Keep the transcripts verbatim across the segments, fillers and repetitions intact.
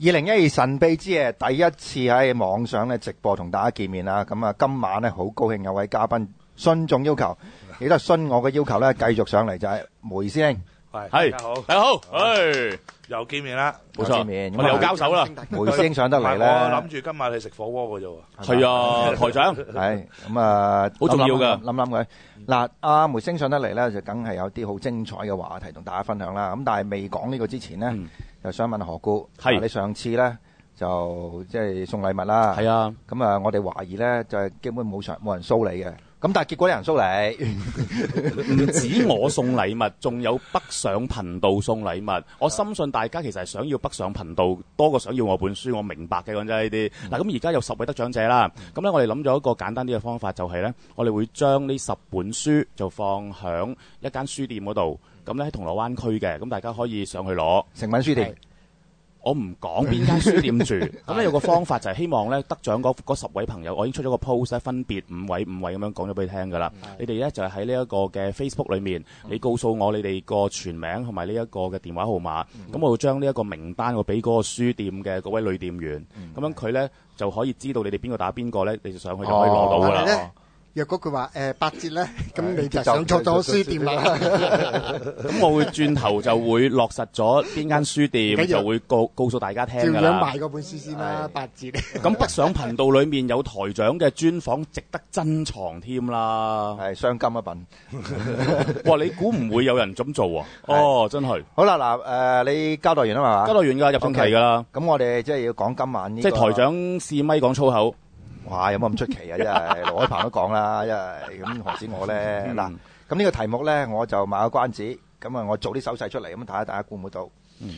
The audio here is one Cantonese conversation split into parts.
二零一二神秘之夜第一次喺網上咧直播同大家見面啦，咁啊今晚咧好高興有位嘉賓順眾要求，亦都係順我嘅要求咧繼續上嚟就係梅師兄。 係， 係大家好， 大家好，唉， 又見面啦， 冇錯， 見面我哋又交手啦。 梅師兄上得嚟咧， 我諗住今晚去食火鍋嘅啫喎。 係啊，台長， 係咁啊， 好重要㗎諗諗佢嗱，阿梅師兄上得嚟咧，就梗係有啲好精彩嘅話題同大家分享啦。咁但係未講呢個之前咧， 嗯就想問何姑， 係嗱你上次咧就即係送禮物啦， 係啊， 咁啊我哋懷疑咧就係基本冇上冇人騷你嘅，咁但係結果有人騷你， 唔止我送禮物，仲有北上頻道送禮物。我深信大家其實係想要北上頻道多過想要我本書，我明白嘅講真呢啲。嗱咁而家有十位得獎者啦，咁咧我哋諗咗一個簡單啲嘅方法，就係咧我哋會將呢十本書就放響一間書店嗰度，咁咧喺銅鑼灣區嘅，咁大家可以上去攞。 誠品書店。 我唔講邊間書店住，咁咧有個方法就係希望咧得獎嗰嗰十位朋友，我已經出咗個 post 咧，分別五位五位咁樣講咗俾你聽㗎啦。你哋咧就係喺呢一個嘅 Facebook 裏面，你告訴我你哋個全名同埋呢一個嘅電話號碼，咁我會將呢一個名單我俾嗰個書店嘅嗰位女店員，咁樣佢咧就可以知道你哋邊個打邊個咧，你就上去就可以攞到㗎啦。 若果佢話誒八折咧，咁你就上錯咗書店啦。 咁我會轉頭就會落實咗邊間書店，就會告告訴大家聽㗎啦。 照樣賣嗰本書先啦，八折。 咁北上頻道裏面有台長嘅專訪，值得珍藏添啦。 係雙金一品。 哇！你估唔會有人咁做啊？哦，真係。 好啦，嗱誒，你交代完啦嘛？ 交代完㗎，入正題㗎啦。 咁我哋即係要講今晚呢個。 即係台長試咪講粗口。 哇！有冇咁出奇啊？真係羅海鵬都講啦，因為咁何止我咧嗱。咁呢個題目咧，我就賣個關子。咁啊，我做啲手勢出嚟，咁睇下大家估唔估到？ 嗯。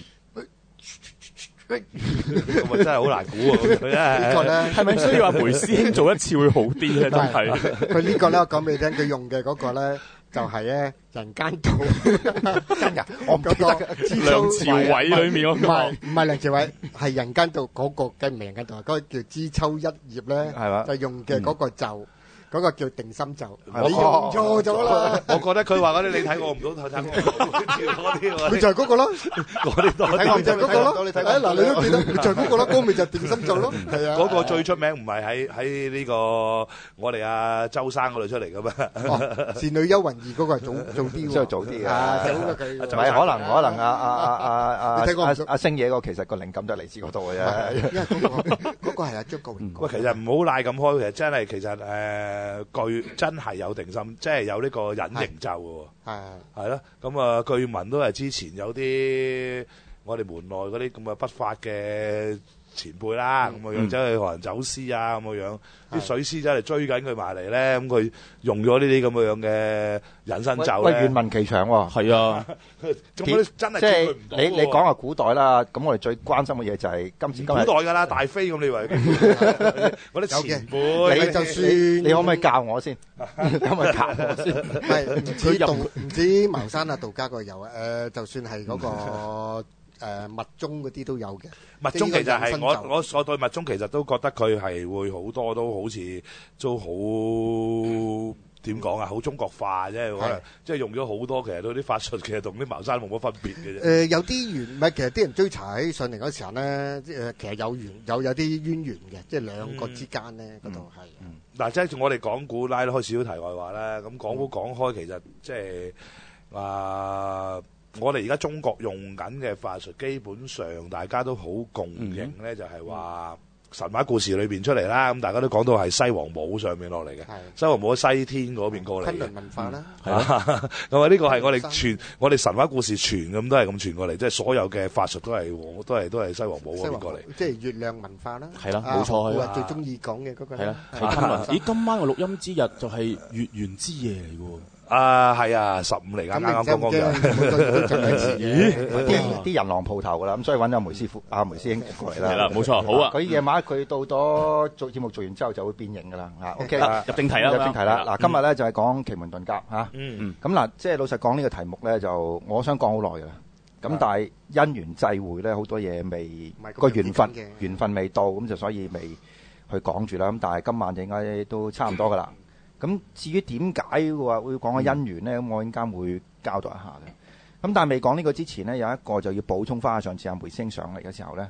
咁啊，真係好難估喎！ 呢個咧係咪需要阿梅師兄做一次會好啲咧？真係。 佢呢個咧，我講俾你聽，佢用嘅嗰個咧就係咧人間道。 真㗎？我唔記得梁朝偉裏面嗰個。 唔係唔係梁朝偉，係人間道嗰個梗唔係人間道，嗰個叫知秋一葉咧， 係嘛？ 就用嘅嗰個咒。嗰個叫定心咒，你用錯咗啦！ 我覺得佢話嗰啲你睇我唔到，睇我嗰啲， 佢就係嗰個咯， 嗰啲多睇我就係嗰個咯。 你睇嗱，你都記得，就係嗰個咯，嗰咪就係定心咒咯。係啊， 嗰個最出名唔係喺喺呢個我哋阿周生嗰度出嚟噶咩？ 倩女幽魂二嗰個係早早啲喎， 即係早啲嘅。 啊，早過佢。 唔係可能可能阿阿阿阿阿阿阿星爺個其實個靈感都係嚟自嗰度嘅啫。 因為嗰個嗰個係阿張國榮。 喂，其實唔好賴咁開，其實真係其實誒。誒據真係有定心，即係有呢個隱形咒嘅喎，係係咯。咁啊，據聞都係之前有啲我哋門內嗰啲咁嘅不法嘅前輩啦，咁嘅樣走去學人走私啊，咁嘅樣啲水師真係追緊佢埋嚟咧，咁佢用咗呢啲咁嘅樣嘅隱身咒喂， 咧。 願聞其詳喎。 係啊， 咁佢真係即係追佢唔到喎。 你你講下古代啦，咁我哋最關心嘅嘢就係今時今日。 古代㗎啦，大飛咁你以為？嗰啲前輩， 你就算你可唔可以教我先？可唔可以教我先？ 係唔止道唔止茅山啊，道家嗰個有啊，誒，就算係嗰個。誒密宗嗰啲都有嘅， 密宗其實係我我我對密宗其實都覺得佢係會好多都好似都好點講啊，好中國化啫，可能即係用咗好多其實都啲法術其實同啲茅山冇乜分別嘅啫。 誒有啲緣唔係，其實啲人追查起上嚟嗰時候咧，誒其實有緣有有啲淵源嘅，即係兩個之間咧嗰度係。 嗱，即係我哋講古拉開少少題外話啦，咁講古講開其實即係啊。我哋而家中國用緊嘅法術，基本上大家都好共認咧，就係話神話故事裏邊出嚟啦。咁大家都講到係西王母上面落嚟嘅，西王母喺西天嗰邊過嚟嘅。 昆崙文化啦， 係啊。咁啊，呢個係我哋傳，我哋神話故事傳咁都係咁傳過嚟，即係所有嘅法術都係都係都係西王母嗰邊過嚟。 即係月亮文化啦， 係啦，冇錯。 我最中意講嘅嗰個係啦，係昆崙。咦，今晚個錄音之日就係月圓之夜嚟㗎喎。 啊，係啊，十五嚟㗎，啱啱剛剛嘅。 咦，啲啲人狼鋪頭㗎啦，咁所以揾阿梅師傅、阿梅師兄過嚟啦。 係啦，冇錯，好啊。 佢夜晚佢到咗做節目做完之後就會變形㗎啦。嚇 OK， 入正題啦， 入正題啦。嗱，今日咧就係講奇門遁甲嚇。 嗯。 咁嗱，即係老實講呢個題目咧，就我想講好耐㗎啦。咁但係因緣際會咧，好多嘢未個緣分緣分未到，咁就所以未去講住啦。咁但係今晚就應該都差唔多㗎啦。咁至於點解話會講個姻緣咧？咁我陣間會交代一下嘅。咁但係未講呢個之前咧，有一個就要補充翻上次阿梅星上嚟嘅時候咧，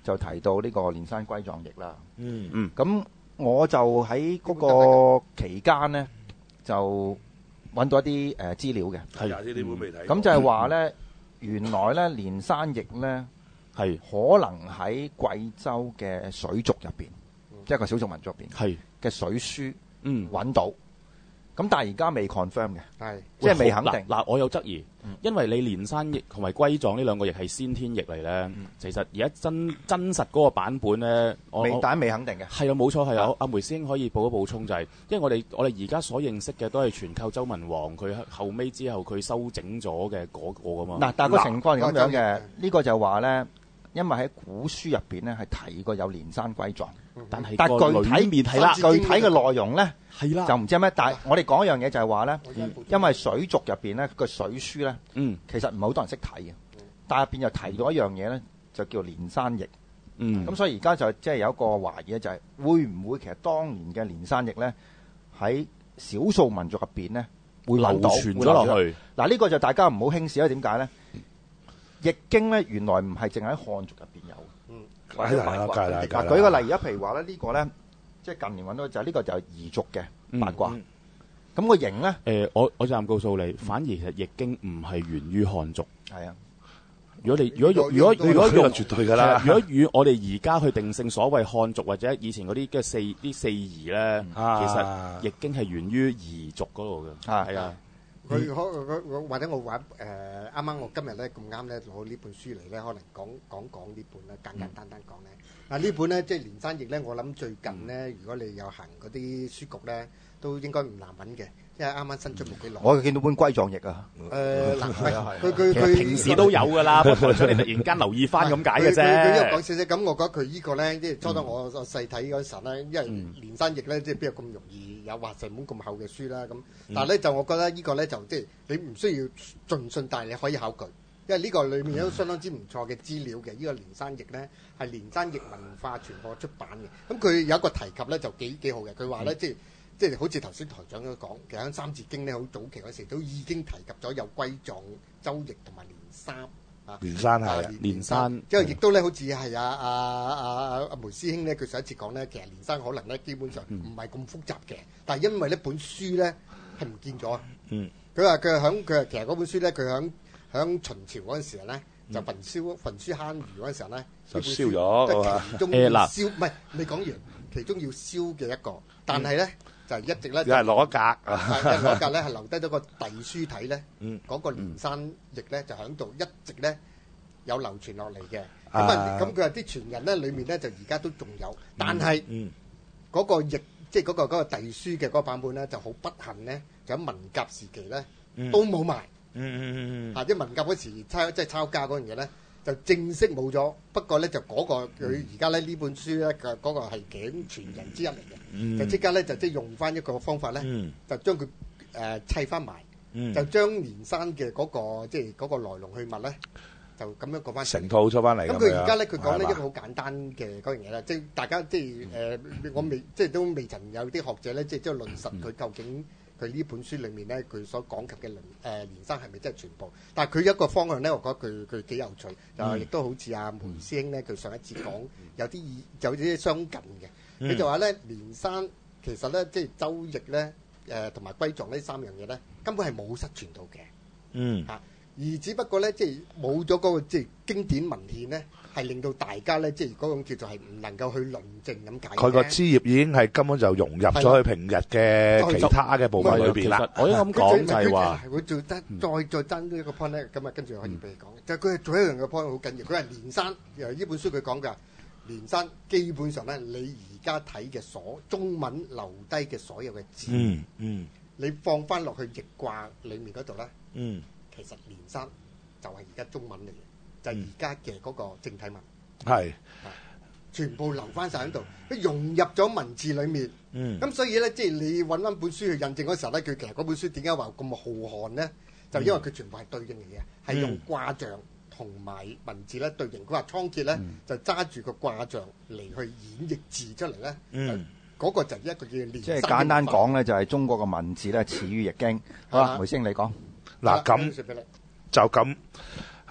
就提到呢個連山龜狀翼啦。 嗯嗯， 咁我就喺嗰個期間咧，就揾到一啲誒資料嘅。 係啊，呢啲本未睇。 咁就係話咧，原來咧連山翼咧係可能喺貴州嘅水族入邊，即係個少數民族入邊係嘅水書嗯揾到。咁但係而家未 confirm 嘅， 係即係未肯定。 嗱，我有質疑，因為你連山翼同埋龜狀呢兩個翼係先天翼嚟咧。 嗯其實而家真真實嗰個版本咧，我未我但係未肯定嘅。 係啊，冇錯係啊啊。阿梅師兄可以補一補充就係、因為我哋我哋而家所認識嘅都係全靠周文王佢後尾之後佢修整咗嘅嗰個噶嘛。 嗱，但係個情況係咁樣嘅， 嗱呢個就話咧，因為喺古書入邊咧係提過有連山龜狀， 但係但係個具體裏面係啦， 具體嘅內容咧係啦， 就唔知係咩。但係我哋講一樣嘢就係話咧， 嗯因為水族入邊咧個水書咧， 嗯其實唔係好多人識睇嘅，但係入邊又提到一樣嘢咧，就叫連山翼。 嗯咁所以而家就即係有一個懷疑咧，就係會唔會其實當年嘅連山翼咧喺少數民族入邊咧會流揾到傳咗落去。 嗱，呢個就大家唔好輕視啦。點解咧？易經咧原來唔係淨喺漢族入邊有。 嗯， 梗係啦，梗係啦， 嗱， 梗係啦。 舉個例，而家譬如話咧，呢個咧，即係近年揾到就係呢個就係彝族嘅八卦。 嗯咁個形咧， 誒、我我就咁告訴你，反而其實易經唔係源於漢族。 係啊， 如果你如果用如果如果呢個用絕對㗎啦係啊如果與我哋而家去定性所謂漢族或者以前嗰啲嘅四啲四夷咧， 啊其實易經係源於彝族嗰度嘅。 啊係啊， 佢可佢我或者我話誒啱啱我今日咧咁啱咧攞呢本書嚟咧，可能講講講呢本咧，簡簡單單講咧。嗱呢本咧即係連山翼咧，我諗最近咧，如果你有行嗰啲書局咧，都應該唔難揾嘅，因為啱啱新出冇幾耐。 我見到本龜狀翼啊， 誒嗱， 係啊係啊佢佢其實佢平時都有㗎啦，不過出嚟突然間留意翻咁解嘅佢佢佢因為講啫。 少少，咁我覺得佢呢個咧，即係初初我我細睇嗰陣時候咧，因為連山翼咧，即係邊有咁容易有話成本咁厚嘅書啦咁。但係咧就我覺得呢個咧就即係你唔需要盡信，但係你可以考據。因為呢個裏面有相當之唔錯嘅資料嘅，呢、這個連山翼咧係連山翼文化傳播出版嘅。咁佢有一個提及咧就幾幾好嘅，佢話咧即係即係好似頭先台長都講，其實喺《三字經》咧好早期嗰時都已經提及咗有龜狀、周翼同埋連山啊。 連山係啊連山即係亦都咧好似係阿阿阿阿梅師兄咧，佢上一次講咧，其實連山可能咧基本上唔係咁複雜嘅，但係因為呢本書咧係唔見咗啊。 嗯， 佢話佢係響佢其實嗰本書咧，佢響響秦朝嗰陣時咧，就焚燒焚書坑儒嗰陣時候咧， 就燒咗就係嘛其中誒嗱要燒，唔係未講完，其中要燒嘅一個，但係咧就係一直咧有人攞一格啊， 係嗰格咧係留低咗個隸書體咧， 嗯嗰個連山翼咧就喺度一直咧有流傳落嚟嘅。咁啊啊，咁佢話啲傳人咧裏面咧就而家都仲有，但係嗯嗰個翼即係嗰個嗰個隸書嘅嗰個版本咧就好不幸咧，就喺文革時期咧都冇埋。 嗯嗯嗯嗯啊！即係文革嗰時抄即係抄家嗰樣嘢咧，就正式冇咗。不過咧就嗰、個佢而家咧呢本書咧嘅嗰個係頸傳人之一嚟嘅， 嗯就即刻咧就即係用翻一個方法咧， 嗯就將佢誒砌翻埋， 嗯就將連山嘅嗰、個即係嗰個來龍去脈咧，就咁樣講翻成套出翻嚟咁咁樣佢而家咧，佢講呢係嘛一個好簡單嘅嗰樣嘢啦，即係大家即係誒、呃，我未即係都未曾有啲學者咧，即係即係論述佢究竟佢呢本書裡面咧，佢所講及嘅連誒連山係咪真係全部？但係佢一個方向咧，我覺得佢佢幾有趣，就亦都好似阿梅師兄咧，佢上一次講有啲意有啲相近嘅，佢就話咧連山其實咧即係周翼咧誒同埋龜狀呢三樣嘢咧，根本係冇失傳到嘅。 嗯啊，而只不過咧，即係冇咗嗰個即係經典文獻咧，係令到大家咧，即係嗰種叫做係唔能夠去論證咁解嘅。 佢個枝葉已經係根本就融入咗去平日嘅其他嘅部分裏邊啦。 我應該咁講就係話， 佢做得再再增呢一個 point 咧，咁啊跟住可以俾你講。就係佢係做一樣嘅 point 好緊要，佢係連山。誒呢本書佢講㗎，連山基本上咧，你而家睇嘅所中文留低嘅所有嘅字， 嗯嗯你放翻落去易卦裡面嗰度咧。 嗯， 其實連山就係而家中文嚟嘅，就係而家嘅嗰個正體文， 係全部留翻晒喺度，佢融入咗文字裡面。 嗯咁所以咧，即係你揾翻本書去印證嗰時候咧，佢其實嗰本書點解話咁浩瀚咧？就因為佢全部係對應嚟嘅，係用卦象同埋文字咧對應。佢話倉頡咧就揸住個卦象嚟去演繹字出嚟咧。 嗯。 嗰個就係一個叫連山。 即係簡單講咧，就係中國嘅文字咧，始於易經。好啦，梅師兄你講。 嗱咁就咁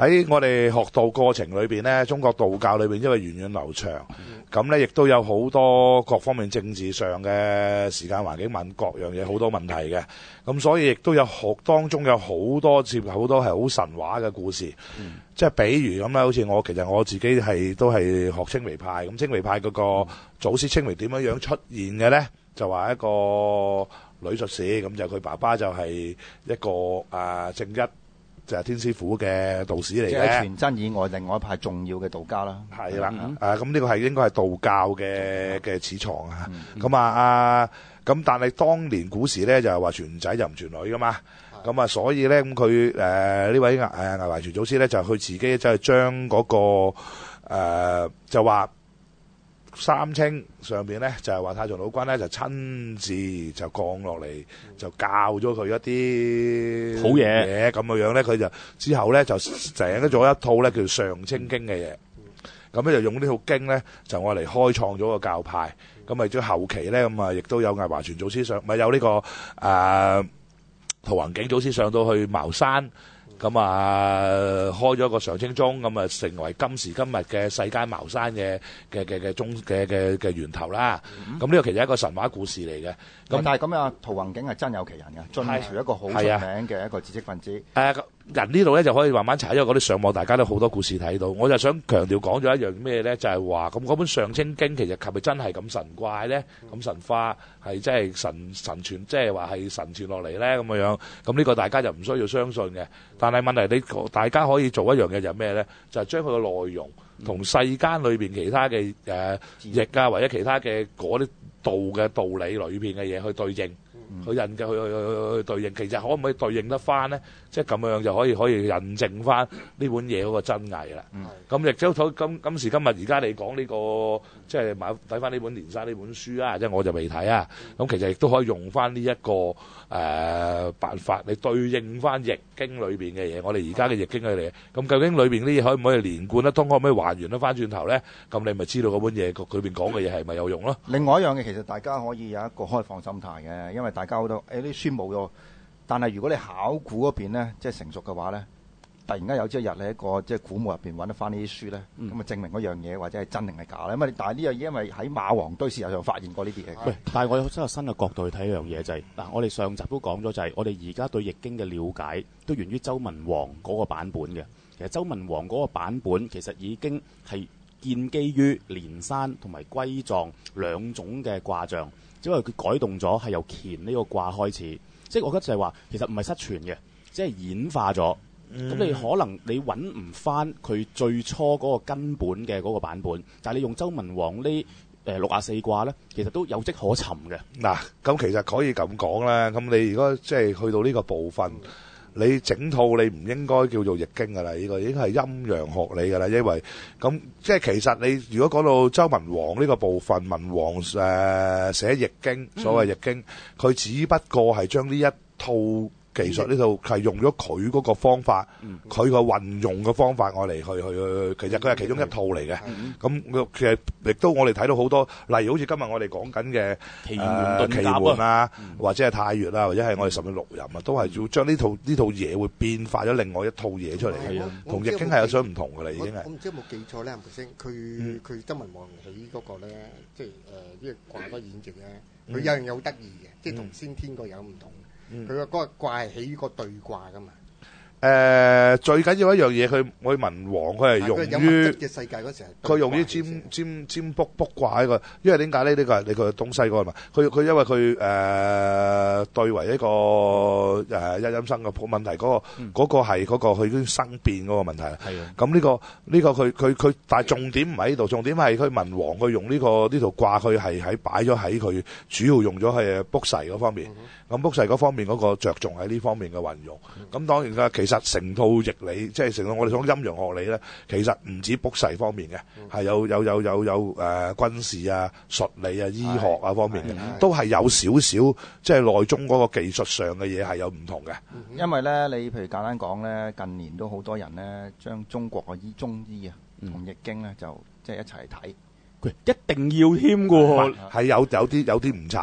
喺我哋學道過程裏邊咧，中國道教裏邊因為源遠流長，咁咧亦都有好多各方面政治上嘅時間環境問各樣嘢好多問題嘅，咁所以亦都有學當中有好多接好多係好神話嘅故事，嗯、即係比如咁啦，好似我其實我自己係都係學青微派，咁青微派嗰個祖師青微點樣樣出現嘅咧，就話一個女術士，咁就佢爸爸就係一個啊正一。就係天師府嘅道士嚟嘅， 即係傳真以外，另外一派重要嘅道家啦。 係啦，誒咁呢個係應該係道教嘅嘅始創啊。咁啊啊，咁但係當年古時咧就係話傳仔就唔傳女噶嘛。咁啊，所以咧咁佢誒呢位誒魏懷傳祖師咧就佢自己就係將嗰個誒就話。三清上邊咧就係話太上老君咧就親自就降落嚟，就教咗佢一啲好嘢嘢咁嘅樣咧，佢就之後咧就整咗一套咧叫上清經嘅嘢，咁咧就用呢套經咧就我嚟開創咗個教派，咁啊到後期咧咁啊亦都有魏懷傳祖師上，咪有呢、這個誒陶弘景祖師上到去茅山。咁啊，開咗個上清宗，咁啊成為今時今日嘅世間茅山嘅嘅嘅嘅宗嘅嘅嘅源頭啦。咁呢個其實係一個神話故事嚟嘅。咁但係咁啊，陶弘景係真有其人嘅，晉朝一個好出名嘅一個知識分子。 誒人呢度咧就可以慢慢查，因為嗰啲上網大家都好多故事睇到。我就想強調講咗一樣咩咧，就係話咁嗰本上清經其實係咪真係咁神怪咧？咁神化係真係神神傳，即係話係神傳落嚟咧咁樣樣。咁呢個大家就唔需要相信嘅。但係問題你大家可以做一樣嘢就係咩咧？就係將佢嘅內容同世間裏邊其他嘅誒譯啊或者其他嘅嗰啲道嘅道理裏邊嘅嘢去對應。佢印嘅去去去去對應，其實可唔可以對應得翻咧？即係咁樣就可以可以印證翻呢本嘢嗰個真偽啦。咁亦都今今時今日而家你講呢個，即係買睇翻呢本連山呢本書啊，即係我就未睇啊。咁其實亦都可以用翻呢一個誒、呃、辦法，你對應翻易經裏邊嘅嘢。我哋而家嘅易經嘅嘢，咁究竟裏邊啲嘢可唔可以連貫得通？可唔可以還原得翻轉頭咧？咁你咪知道嗰本嘢裏邊講嘅嘢係咪有用咯？ 另外一樣嘅，其實大家可以有一個開放心態嘅，因為大家好多誒啲書冇咗，但係如果你考古嗰邊咧，即係成熟嘅話咧，突然間有朝一日你喺一個即係古墓入邊揾得翻呢啲書咧，咁啊、嗯、證明嗰樣嘢或者係真定係假咧。咁啊，但係呢樣嘢因為喺馬王堆事實上發現過呢啲嘢。 喂，但係我有真係新嘅角度去睇一樣嘢就係、是、嗱，我哋上集都講咗就係我哋而家對易經嘅了解都源於周文王嗰個版本嘅。其實周文王嗰個版本其實已經係建基於連山同埋歸藏兩種嘅卦象。只係佢改動咗，係由乾呢個卦開始，即係我覺得就係話，其實唔係失傳嘅，即係演化咗。咁、嗯、你可能你揾唔翻佢最初嗰個根本嘅嗰個版本，但係你用周文王呢誒六十四卦咧，其實都有跡可尋嘅。 嗱，咁其實可以咁講啦。咁你如果即係去到呢個部分。你整套你唔應該叫做易經㗎啦，呢個已經係陰陽學理㗎啦，因為咁即係其實你如果講到周文王呢個部分，文王誒、呃、寫易經，所謂易經，佢、嗯、只不過係將呢一套技術呢度係用咗佢嗰個方法，佢個運用嘅方法我嚟去去去，其實佢係其中一套嚟嘅。咁、嗯、其實亦都我哋睇到好多，例如好似今日我哋講緊嘅奇門奇門啊，嗯、或者係太乙啊，或者係我哋十二六壬啊，都係要將呢套呢套嘢會變化咗另外一套嘢出嚟嘅，同易經係有所唔同㗎啦，已經係。 我唔知有冇記錯咧，梅星佢佢周文王起嗰個咧，即係誒呢個卦嗰演繹咧，佢有樣嘢好得意嘅，即係同先天個有唔同。佢個嗰個卦係起個對卦噶嘛？ 誒、呃，最緊要一樣嘢，佢佢文王佢係用於嘅世界嗰時係佢用於占占占卜卜卦呢個，因為點解咧？呢、這個係你個東西嗰個嘛？佢佢因為佢誒、呃、對為一個誒一陰生嘅問題，嗰、那個嗰、嗯那個係嗰、那個佢已經生變嗰個問題。係啊。咁呢、這個呢、這個佢佢佢，但係重點唔喺呢度，重點係佢文王佢用呢、這個呢套卦，佢係喺擺咗喺佢主要用咗係卜筮嗰方面。咁、嗯、卜筮嗰方面嗰個着重喺呢方面嘅運用。咁、嗯、當然啦，其實成套易理，即係成套我哋講陰陽學理咧，其實唔止卜筮方面嘅，係、嗯、有有有有有誒、呃、軍事啊、術理啊、醫學啊方面嘅，都係有少少即係內中嗰個技術上嘅嘢係有唔同嘅。 因為咧，你譬如簡單講咧，近年都好多人咧將中國嘅醫中醫啊同易經咧就即係一齊睇， 佢一定要添㗎喎， 係有有啲有啲唔差。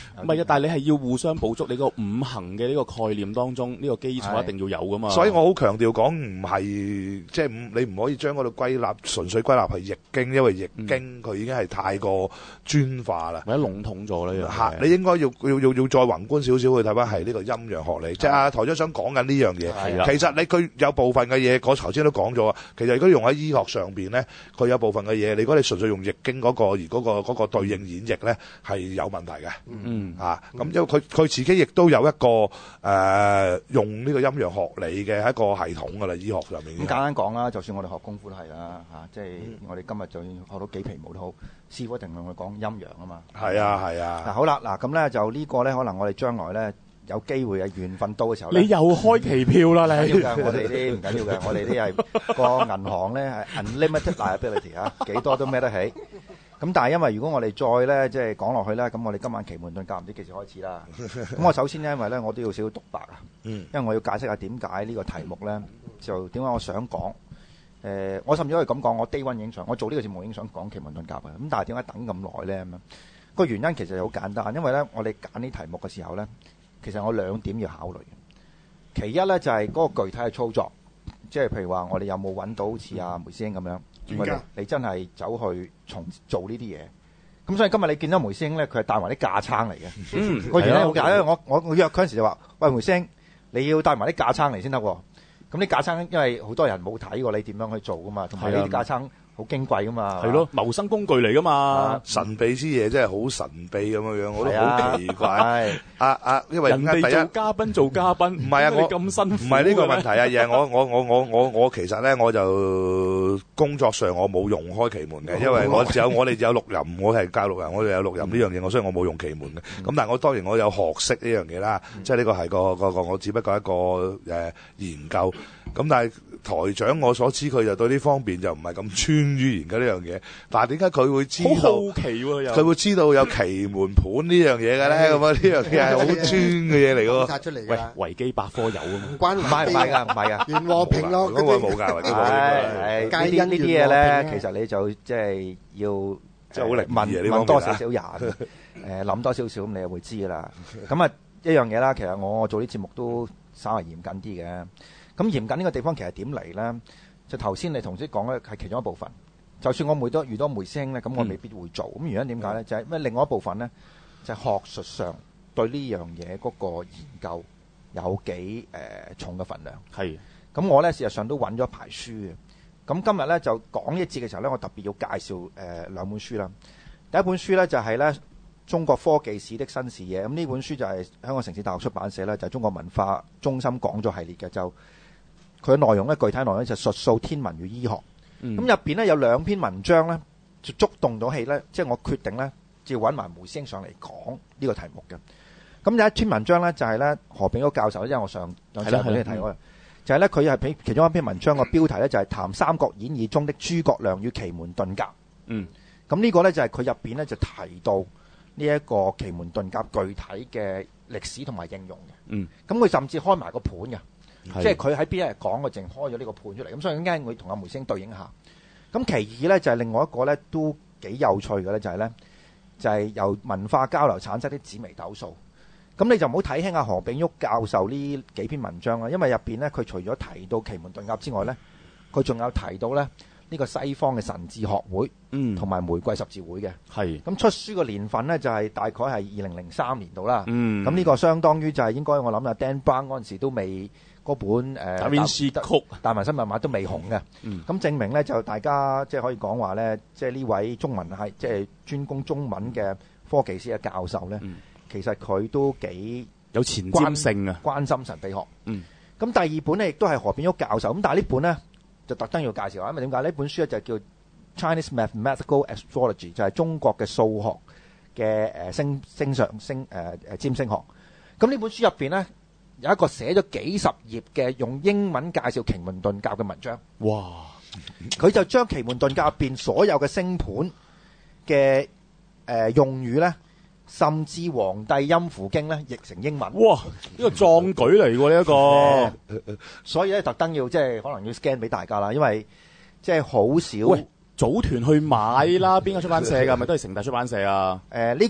唔係啊，但係你係要互相補足你個五行嘅呢個概念當中，呢、呢個基礎一定要有噶嘛。 所以我好強調講唔係即係你唔可以將嗰度歸納純粹歸納係易經，因為易經佢已經係太過專化啦， 或者籠統咗呢樣嘢。 你應該要要要要再宏觀少少去睇翻係呢個陰陽學理，即係阿台長想講緊呢樣嘢。其實你佢有部分嘅嘢，我頭先都講咗啊。其實如果用喺醫學上邊咧，佢有部分嘅嘢，如果你純粹用易經嗰個而嗰個嗰個對應演繹咧，係有問題嘅。嗯啊，咁因為佢佢自己亦都有一個誒用呢個陰陽學理嘅一個系統噶啦，醫學上面。 咁簡單講啦，就算我哋學功夫都係啦嚇，即係我哋今日就算學到幾皮毛都好，師傅一定同我哋講陰陽啊嘛。 係啊係啊。 嗱好啦，嗱咁咧就呢個咧，可能我哋將來咧有機會嘅緣分到嘅時候， 你又開期票啦你。 唔緊要㗎，我哋啲唔緊要嘅，我哋啲係個銀行咧係 unlimited liability 啊，幾多都孭得起。咁但係因為如果我哋再咧即係講落去咧，咁我哋今晚奇門遁甲唔知幾時開始啦。咁我首先咧，因為咧我都要少少獨白啊，因為我要解釋下點解呢個題目咧，就點解我想講。誒、呃，我甚至可以咁講，我 day one 已經想，我做呢個節目已經想講奇門遁甲嘅。咁但係點解等咁耐咧？咁樣個原因其實好簡單，因為咧我哋揀呢題目嘅時候咧，其實我兩點要考慮。其一咧就係、是、嗰個具體嘅操作，即係譬如話我哋有冇揾到好似阿梅師兄咁樣，專家你真係走去從做呢啲嘢。咁所以今日你見到梅師兄咧，佢係帶埋啲架撐嚟嘅。嗯，個原因好簡單，因為我我我約佢嗰陣時就話：喂，梅師兄，你要帶埋啲架撐嚟先得喎。咁啲架撐，因為好多人冇睇過你點樣去做噶嘛，同埋呢啲架撐好矜貴噶嘛。係咯， 謀生工具嚟噶嘛。 神秘之嘢真係好神秘咁樣樣，我都好奇怪。啊啊，因為人哋做嘉賓做嘉賓，唔係啊，我咁辛苦。 唔係呢個問題啊，而係我我我我我我其實咧，我就工作上我冇用開奇門嘅，因為我有我哋有六壬，我係教六壬，我哋有六壬呢樣嘢，我所以我冇用奇門嘅。咁但係我當然我有學識呢樣嘢啦，即係呢個係個個個我只不過一個誒研究。咁但係台長我所知佢就對呢方面就唔係咁專於研究呢樣嘢，但係點解佢會知道？ 好好奇喎，又佢會知道有奇門盤呢樣嘢嘅咧？咁啊呢樣嘢係好專嘅嘢嚟㗎。 出嚟喂，維基百科有啊嘛？ 關唔係唔係㗎，唔係㗎。 袁和平咯， 嗰個冇㗎，嗰個係呢啲呢啲嘢咧，其實你就即係要即係好靈問問多少少人，誒諗多少少咁，你就會知㗎啦。咁啊一樣嘢啦，其實我做啲節目都稍為嚴謹啲嘅。咁嚴謹呢個地方其實點嚟咧？就頭先你同師講咧，係其中一部分。就算我每多遇到梅師兄咧，咁我未必會做。咁、嗯、原因點解咧？就係、是、咩？另外一部分咧，就係、是、學術上對呢樣嘢嗰個研究有幾誒、呃、重嘅份量。係。咁我咧事實上都揾咗一排書嘅。咁今日咧就講一節嘅時候咧，我特別要介紹誒、呃、兩本書啦。第一本書咧就係、是、咧中國科技史的新視野。咁呢本書就係香港城市大學出版社咧，就係、是、中國文化中心講座系列嘅就。佢嘅內容咧，具體內容咧就術數天文與醫學。咁入邊咧有兩篇文章咧，就觸動到氣咧，即係我決定咧，就要揾埋梅師兄上嚟講呢個題目嘅。咁有一篇文章咧，就係咧何炳屋教授，因為我上兩次同你提過，就係咧佢係俾其中一篇文章個標題咧，就係談《三國演義》中的諸葛亮與奇門遁甲。嗯，咁呢個咧就係佢入邊咧就提到呢一個奇門遁甲具體嘅歷史同埋應用嘅。嗯，咁佢甚至開埋個盤嘅。即係佢喺邊一日講，我淨開咗呢個盤出嚟，咁所以陣間會同阿梅師兄對應下。咁其二咧就係、是、另外一個咧都幾有趣嘅咧，就係、是、咧就係、是、由文化交流產生啲紫微斗數。咁你就唔好睇輕阿何炳屋教授呢幾篇文章啦，因為入邊咧佢除咗提到奇門遁甲之外咧，佢仲有提到咧呢、這個西方嘅神智學會，嗯，同埋玫瑰十字會嘅。係咁出書嘅年份咧就係、是、大概係二零零三年度啦。嗯，咁呢個相當於就係應該我諗啊 Dan Brown 嗰陣時都未。嗰本誒達文西曲達文西密碼都未紅嘅，咁、嗯、證明咧就大家即係可以講話咧，即係呢位中文係即係專攻中文嘅科技師嘅教授咧、嗯，其實佢都幾有前瞻性啊，關心神秘學。咁、嗯、第二本咧亦都係何炳屋教授，咁但係呢本咧就特登要介紹下，因為點解呢本書咧就叫 Chinese Mathematical Astrology，就係中國嘅數學嘅誒星星上星誒誒占星學。咁呢本書入邊咧。有一個寫咗幾十頁嘅用英文介紹奇門遁甲嘅文章，哇！佢就將奇門遁甲入邊所有嘅星盤嘅誒用語咧，甚至黃帝陰符經咧譯成英文。哇！呢個壯舉嚟喎，呢一個。所以咧，特登要即係可能要 scan 俾大家啦，因為即係好少。喂，組團去買啦，邊個出版社㗎？咪都係城大出版社啊？誒呢個嗱。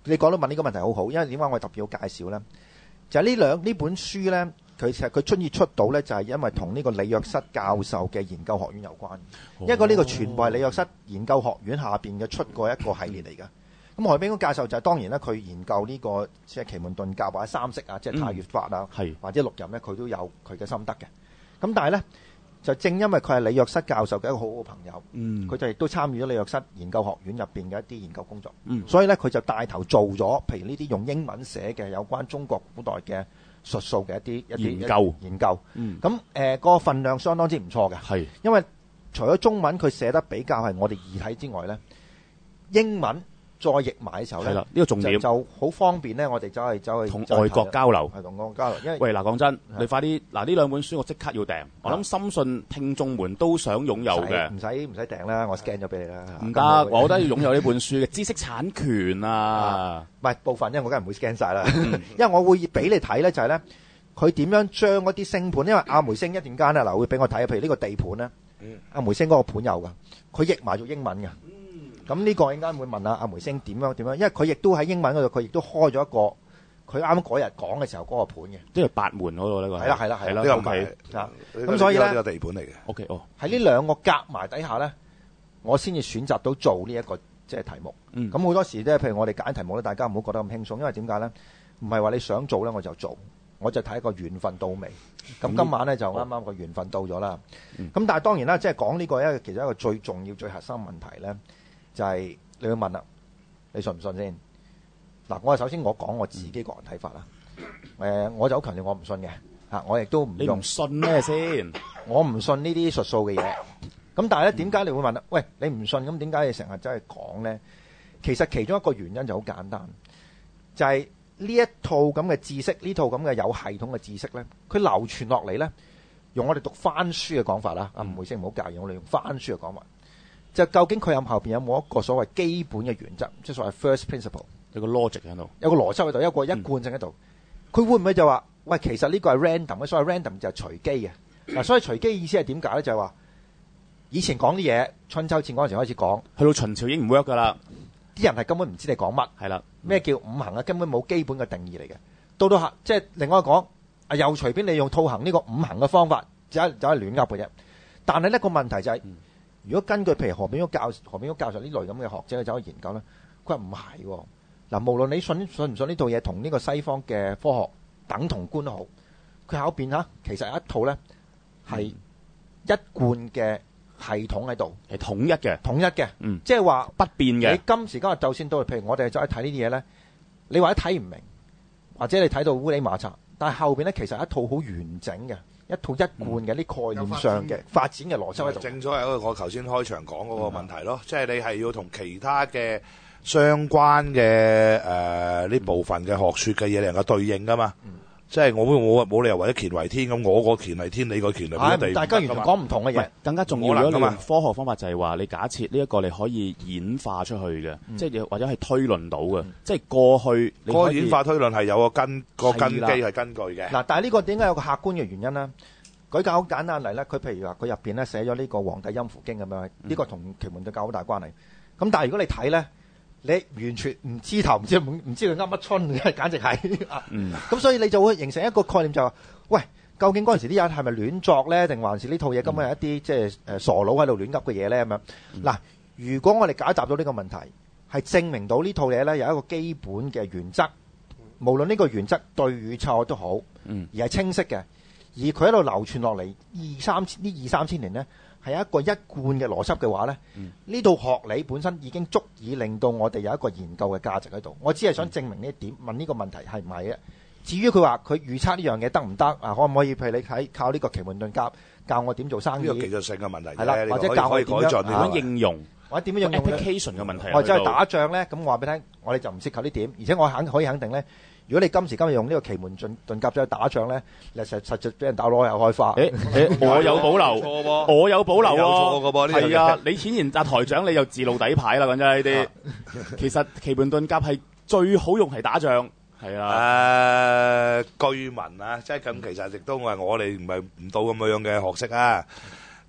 你講到問呢個問題好好，因為點解我特別要介紹咧？就係呢兩呢本書咧，佢其實佢春意出到咧，就係因為同呢個李約瑟教授嘅研究學院有關。因為呢個全部係李約瑟研究學院下邊嘅出過一個系列嚟㗎。咁何炳光教授就係當然咧，佢研究呢、這個即係奇門遁甲或者三式啊，即係太乙法啊， 嗯、 或者六壬咧，佢都有佢嘅心得嘅。咁但係咧，就正因為佢係李約瑟教授嘅一個好好朋友，佢、嗯、就亦都參與咗李約瑟研究學院入邊嘅一啲研究工作。嗯、所以咧，佢就帶頭做咗，譬如呢啲用英文寫嘅有關中國古代嘅術數嘅一啲一啲研究研究。 嗯， 咁誒個份量相當之唔錯嘅。係，因為除咗中文佢寫得比較係我哋易睇之外咧，英文再譯埋嘅時候咧，係啦，呢個重點就好方便咧。我哋走去走去同外國交流， 係同外國交流。因為喂嗱，講真，你快啲嗱呢兩本書我即刻要訂。我諗深信聽眾們都想擁有嘅，唔使唔使訂啦，我 scan 咗俾你啦。唔得，我覺得要擁有呢本書嘅知識產權啊，唔係部分，因為我梗係唔會 scan 晒啦。因為我會俾你睇咧，就係咧佢點樣將嗰啲星盤，因為阿梅星一段間咧嗱會俾我睇，譬如呢個地盤咧，阿梅星嗰個盤有㗎，佢譯埋做英文㗎。咁呢個陣間會問下阿梅星點樣點樣，因為佢亦都喺英文嗰度，佢亦都開咗一個，佢啱啱嗰日講嘅時候嗰個盤嘅，即係八門嗰度呢個。係啦係啦係啦，呢個係啊。咁所以咧，呢個地盤嚟嘅。O K 哦。喺呢兩個夾埋底下咧，我先至選擇到做呢一個即係題目。嗯。咁好多時咧，譬如我哋揀題目咧，大家唔好覺得咁輕鬆，因為點解咧？唔係話你想做咧我就做，我就睇個緣分到未。咁今晚咧就啱啱個緣分到咗啦。咁但係當然啦，即係講呢個一其實一個最重要最核心問題咧。就係、是、你要問啦，你信唔信先？嗱，我係首先我講我自己個人睇法啦。誒、呃，我就好強調我唔信嘅嚇，我亦都唔用。你唔信咩先？我唔信呢啲術數嘅嘢。咁但係咧，點解你會問啊？喂，你唔信咁點解你成日真係講咧？其實其中一個原因就好簡單，就係、是、呢一套咁嘅知識，呢套咁嘅有系統嘅知識咧，佢流傳落嚟咧，用我哋讀翻書嘅講法啦。阿梅星唔好介意，我哋用翻書嘅講法。就究竟佢有後邊有冇一個所謂基本嘅原則，即係所謂 first principle， 有個 logic 喺度，有個邏輯喺度，有一個一貫性喺度。佢、嗯、會唔會就話，喂，其實呢個係 random 嘅，所謂 random 就係隨機嘅。嗱、啊，所以隨機意思係點解咧？就係、是、話以前講啲嘢，春秋戰嗰陣時開始講，去到秦朝已經唔 work 噶啦。啲人係根本唔知你講乜，係啦，咩叫五行啊？根本冇基本嘅定義嚟嘅。到到下即係另外講，啊又隨便你用套行呢個五行嘅方法，就係就係亂噏嘅啫。但係呢個問題就係、是。嗯如果根據譬如何炳旭教何炳旭教授呢類咁嘅學者去走去研究咧，佢話唔係喎。嗱，無論你信信唔信呢套嘢同呢個西方嘅科學等同觀都好，佢後邊嚇其實有一套咧係一貫嘅系統喺度，係統一嘅，統一嘅，嗯，即係話不變嘅。你今時今日就算到譬如我哋走去睇呢啲嘢咧，你或者睇唔明，或者你睇到烏里馬查，但係後邊咧其實係一套好完整嘅。一套一貫嘅啲概念上嘅發展嘅邏輯喺度， 正所謂我頭先開場講嗰個問題咯，即係你係要同其他嘅相關嘅誒呢部分嘅學説嘅嘢能夠對應噶嘛。嗯、即係我冇冇理由為咗乾為天咁，我個乾為天，你個乾為地，大家完全講唔同嘅嘢。更加重要嘅嘛，科學方法就係話你假設呢一個你可以演化出去嘅，嗯、即係或者係推論到嘅，嗯、即係過去你可以。個演化推論係有個根個根基係根據嘅。嗱，但係呢個點解有個客觀嘅原因咧？舉個好簡單嚟咧，佢譬如話佢入邊咧寫咗呢個《黃帝陰符經》咁樣，呢個同奇門遁甲好大關係。咁但係如果你睇咧，你完全唔知頭唔知唔知佢噏乜春，簡直係啊！咁所以你就會形成一個概念就係話，喂，究竟嗰陣時啲人係咪亂作咧，定還是呢套嘢根本係一啲即係誒傻佬喺度亂噏嘅嘢咧咁樣？嗱，如果我哋解答到呢個問題，係證明到呢套嘢咧有一個基本嘅原則，無論呢個原則對與錯都好，而係清晰嘅。而佢喺度流傳落嚟二三千呢二三千年呢，係一個一貫嘅邏輯嘅話呢，呢套、嗯、學理本身已經足以令到我哋有一個研究嘅價值喺度。我只係想證明呢一點，問呢個問題係唔係嘅。至於佢話佢預測呢樣嘢得唔得啊？可唔可以譬如你睇靠呢個奇門遁甲教我點做生意？呢個技術性嘅問題係啦，或者教我點樣點樣應用，或者點樣應用 application 嘅問題。我真係打仗呢，咁我話俾你聽，我哋就唔涉及呢點，而且我肯可以肯定呢。如果你今時今日用呢個奇門遁遁甲去打仗咧，你實實際俾人打攞又開花。誒誒，我有保留，我有保留喎。有錯嘅噃，呢係啊！你顯然阿台長你又自露底牌啦，講真呢啲。其實奇門遁甲係最好用係打仗，係啊。誒，據聞啊，即係咁，其實亦都係我哋唔係唔到咁樣嘅學識啊。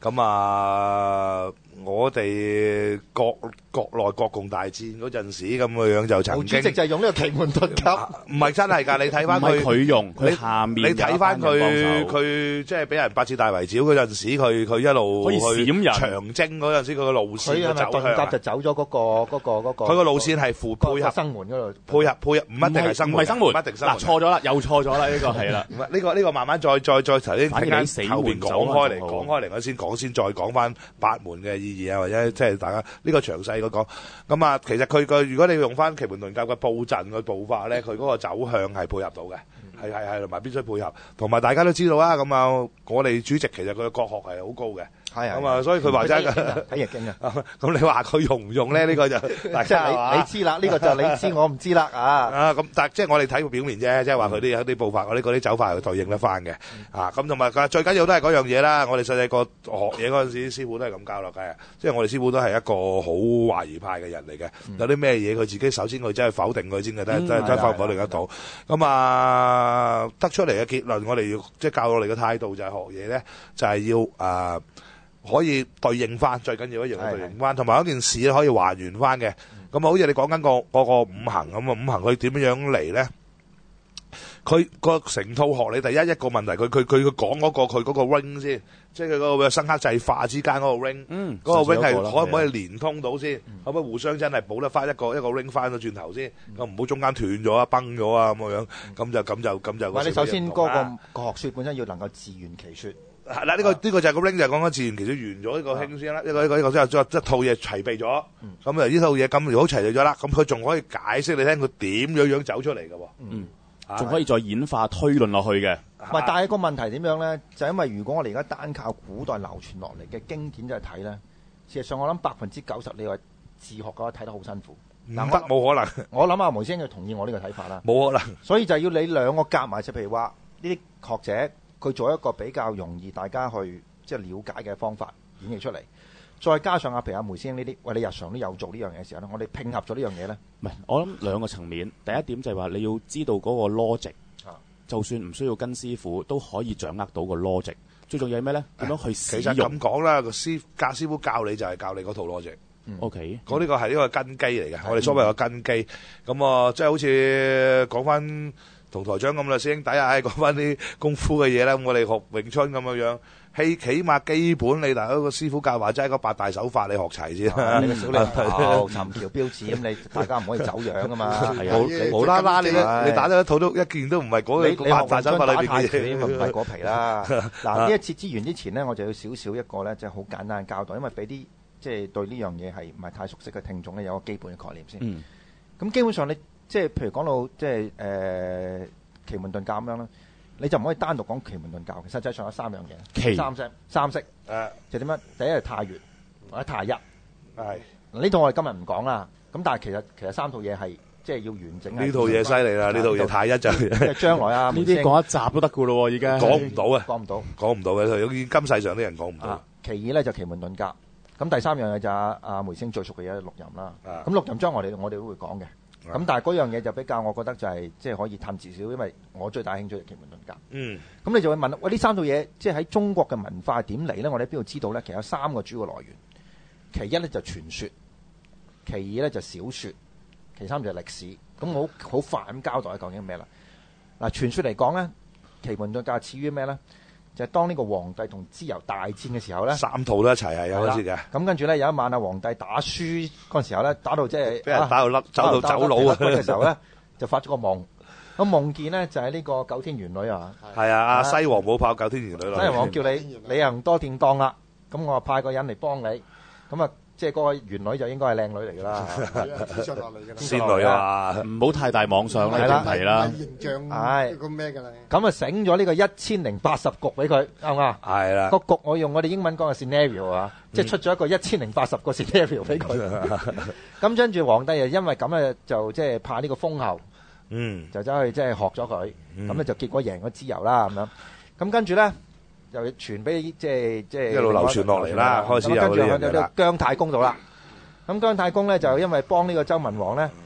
咁啊，我哋國國內國共大戰嗰陣時咁嘅樣就曾經， 毛主席就係用呢個奇門遁甲， 唔係真係㗎，你睇翻佢， 唔係佢用，佢下面你睇翻佢，佢即係俾人八次大圍剿嗰陣時，佢佢一路可以閃人長征嗰陣時，佢個路線佢係咪遁甲就走咗嗰個嗰個嗰個？ 佢個路線係附配合生門嗰度， 配合配合，唔一定係生門， 唔係生門， 唔一定生門。 嗱錯咗啦，又錯咗啦，呢個係啦。 唔係呢個呢個慢慢再再再頭先睇緊後邊講開嚟講開嚟，我先講先再講翻八門嘅意義啊，或者即係大家呢個詳細嗰講。咁啊，其實佢個如果你用翻奇門遁甲嘅佈陣嘅步法咧，佢嗰個走向係配合到嘅，係係係同埋必須配合。同埋大家都知道啦，咁啊，我哋主席其實佢嘅國學係好高嘅。係啊，咁啊，所以佢話齋嘅睇易經啊。 咁你話佢用唔用咧？呢個就即係你你知啦，呢個就你知，我唔知啦啊。 啊，咁但係即係我哋睇個表面啫，即係話佢啲有啲步伐，嗰啲嗰啲走法係對應得翻嘅。啊，咁同埋最緊要都係嗰樣嘢啦。我哋細細個學嘢嗰陣時，師傅都係咁教落嘅。即係我哋師傅都係一個好懷疑派嘅人嚟嘅。有啲咩嘢佢自己首先佢真係否定佢先嘅，真真真否唔否定得到。咁啊，得出嚟嘅結論，我哋要即係教我哋嘅態度就係學嘢咧，就係要啊。可以對應翻，最緊要一樣係對應翻，同埋一件事咧可以還原翻嘅。咁啊，好似你講緊個嗰個五行咁啊，五行佢點樣嚟咧？佢個成套學你第一一個問題，佢佢佢佢講嗰個佢嗰個 ring 先，即係佢嗰個生克制化之間嗰個 ring， 嗯， 嗰個 ring 係可唔可以連通到先？可唔可以互相真係補得翻一個一個 ring 翻咗轉頭先？咁唔好中間斷咗啊、崩咗啊咁樣，咁就咁就咁就。 喂，你首先嗰個個學說本身要能夠自圓其說。 係啦，呢個呢個就係個 ring 就係講緊自然其實完咗呢個興先啦，一個一個一個之後再一套嘢齊備咗，咁啊呢套嘢咁如果齊備咗啦，咁佢仲可以解釋你聽佢點樣樣走出嚟嘅喎， 嗯，仲可以再演化推論落去嘅。 唔係，但係個問題點樣咧？就係因為如果我哋而家單靠古代流傳落嚟嘅經典就係睇咧，事實上我諗百分之九十你話自學嘅話睇得好辛苦， 唔得冇可能。 我諗阿梅先生同意我呢個睇法啦， 冇可能。 所以就要你兩個夾埋，就譬如話呢啲學者。佢做一個比較容易大家去即係了解嘅方法演繹出嚟，再加上阿譬如阿梅先生呢啲，喂，你日常都有做呢樣嘢嘅時候咧，我哋拼合咗呢樣嘢咧。 唔係，我諗兩個層面。第一點就係話你要知道嗰個 logic，啊，就算唔需要跟師傅都可以掌握到個 logic。最重要係咩咧？點樣去使用？ 其實咁講啦，個師教師傅教你就係教你嗰套 logic。 O K， 嗰呢個係呢個根基嚟嘅，我哋所謂嘅根基。咁啊，即係好似講翻。同台長咁啦，師兄弟啊，講翻啲功夫嘅嘢啦。咁我哋學詠春咁樣樣，起起碼基本你嗱嗰個師傅教話齋嗰八大手法你學齊先。 啊、你個小靈頭、尋橋標誌咁，你大家唔可以走樣噶嘛。 係無啦啦你你打咗一套都一件都唔係嗰個八大手法裏邊嘅嘢， 唔係嗰皮啦。嗱呢一次之完之前呢，我就要少少一個咧，即係好簡單嘅交代，因為俾啲即係對呢樣嘢係唔係太熟悉嘅聽眾咧，有個基本嘅概念先。咁、嗯、基本上你。即係譬如講到即係誒奇門遁甲咁樣啦，你就唔可以單獨講奇門遁甲。實際上有三樣嘢，三式三式誒，就點樣？第一係太乙或者太一，係呢套我哋今日唔講啦。咁但係其實其實三套嘢係即係要完整。呢套嘢犀利啦！呢套嘢太一就即係將來啊， 呢啲講一集都得噶咯，已經講唔到啊， 講唔到， 講唔到嘅。佢今世上啲人講唔到。 其二咧就奇門遁甲，咁第三樣嘢就阿阿梅星最熟嘅嘢六壬啦。咁六壬將我哋我哋都會講嘅。咁但係嗰樣嘢就比較，我覺得就係即係可以探遲少，因為我最大興趣係奇門遁甲。嗯。咁你就會問，喂，呢三套嘢即係喺中國嘅文化點嚟咧？我哋喺邊度知道咧？其實有三個主要來源。其一咧就傳說，其二咧就小說，其三就係歷史。咁我好好快咁交代究竟咩啦？嗱，傳說嚟講咧，奇門遁甲始於咩咧？就係、是、當呢個皇帝同蚩尤大戰嘅時候咧， 三套都一齊係有嗰時嘅。咁跟住咧有一晚啊，皇帝打輸嗰陣時候咧，打到即係俾人打到甩、啊，走到走佬啊嘅時候咧，就發咗個夢。咁夢見咧就係、是、呢個九天玄女啊。 係啊，阿西王母炮九天玄女啦。 西王叫你你行多掂當啦，咁我派個人嚟幫你，咁啊。即係嗰個玄女就應該係靚女嚟㗎啦， 仙女啊， 唔好太大妄想啦，係啦， 形象係咁咩㗎啦？咁啊醒咗呢個一千零八十局俾佢，啱唔啱？ 係啦， 個局我用我哋英文講嘅 scenario 啊，即係出咗一個一千零八十個 scenario 俾佢。咁跟住皇帝又因為咁咧，就即係怕呢個封侯，嗯，就走去即係學咗佢，咁咧就結果贏咗蚩尤啦咁樣。咁跟住咧。又傳俾即係即係一路流傳落嚟啦，開始有呢樣嘢啦。 姜太公度啦，咁姜太公咧就因為幫呢個周文王咧，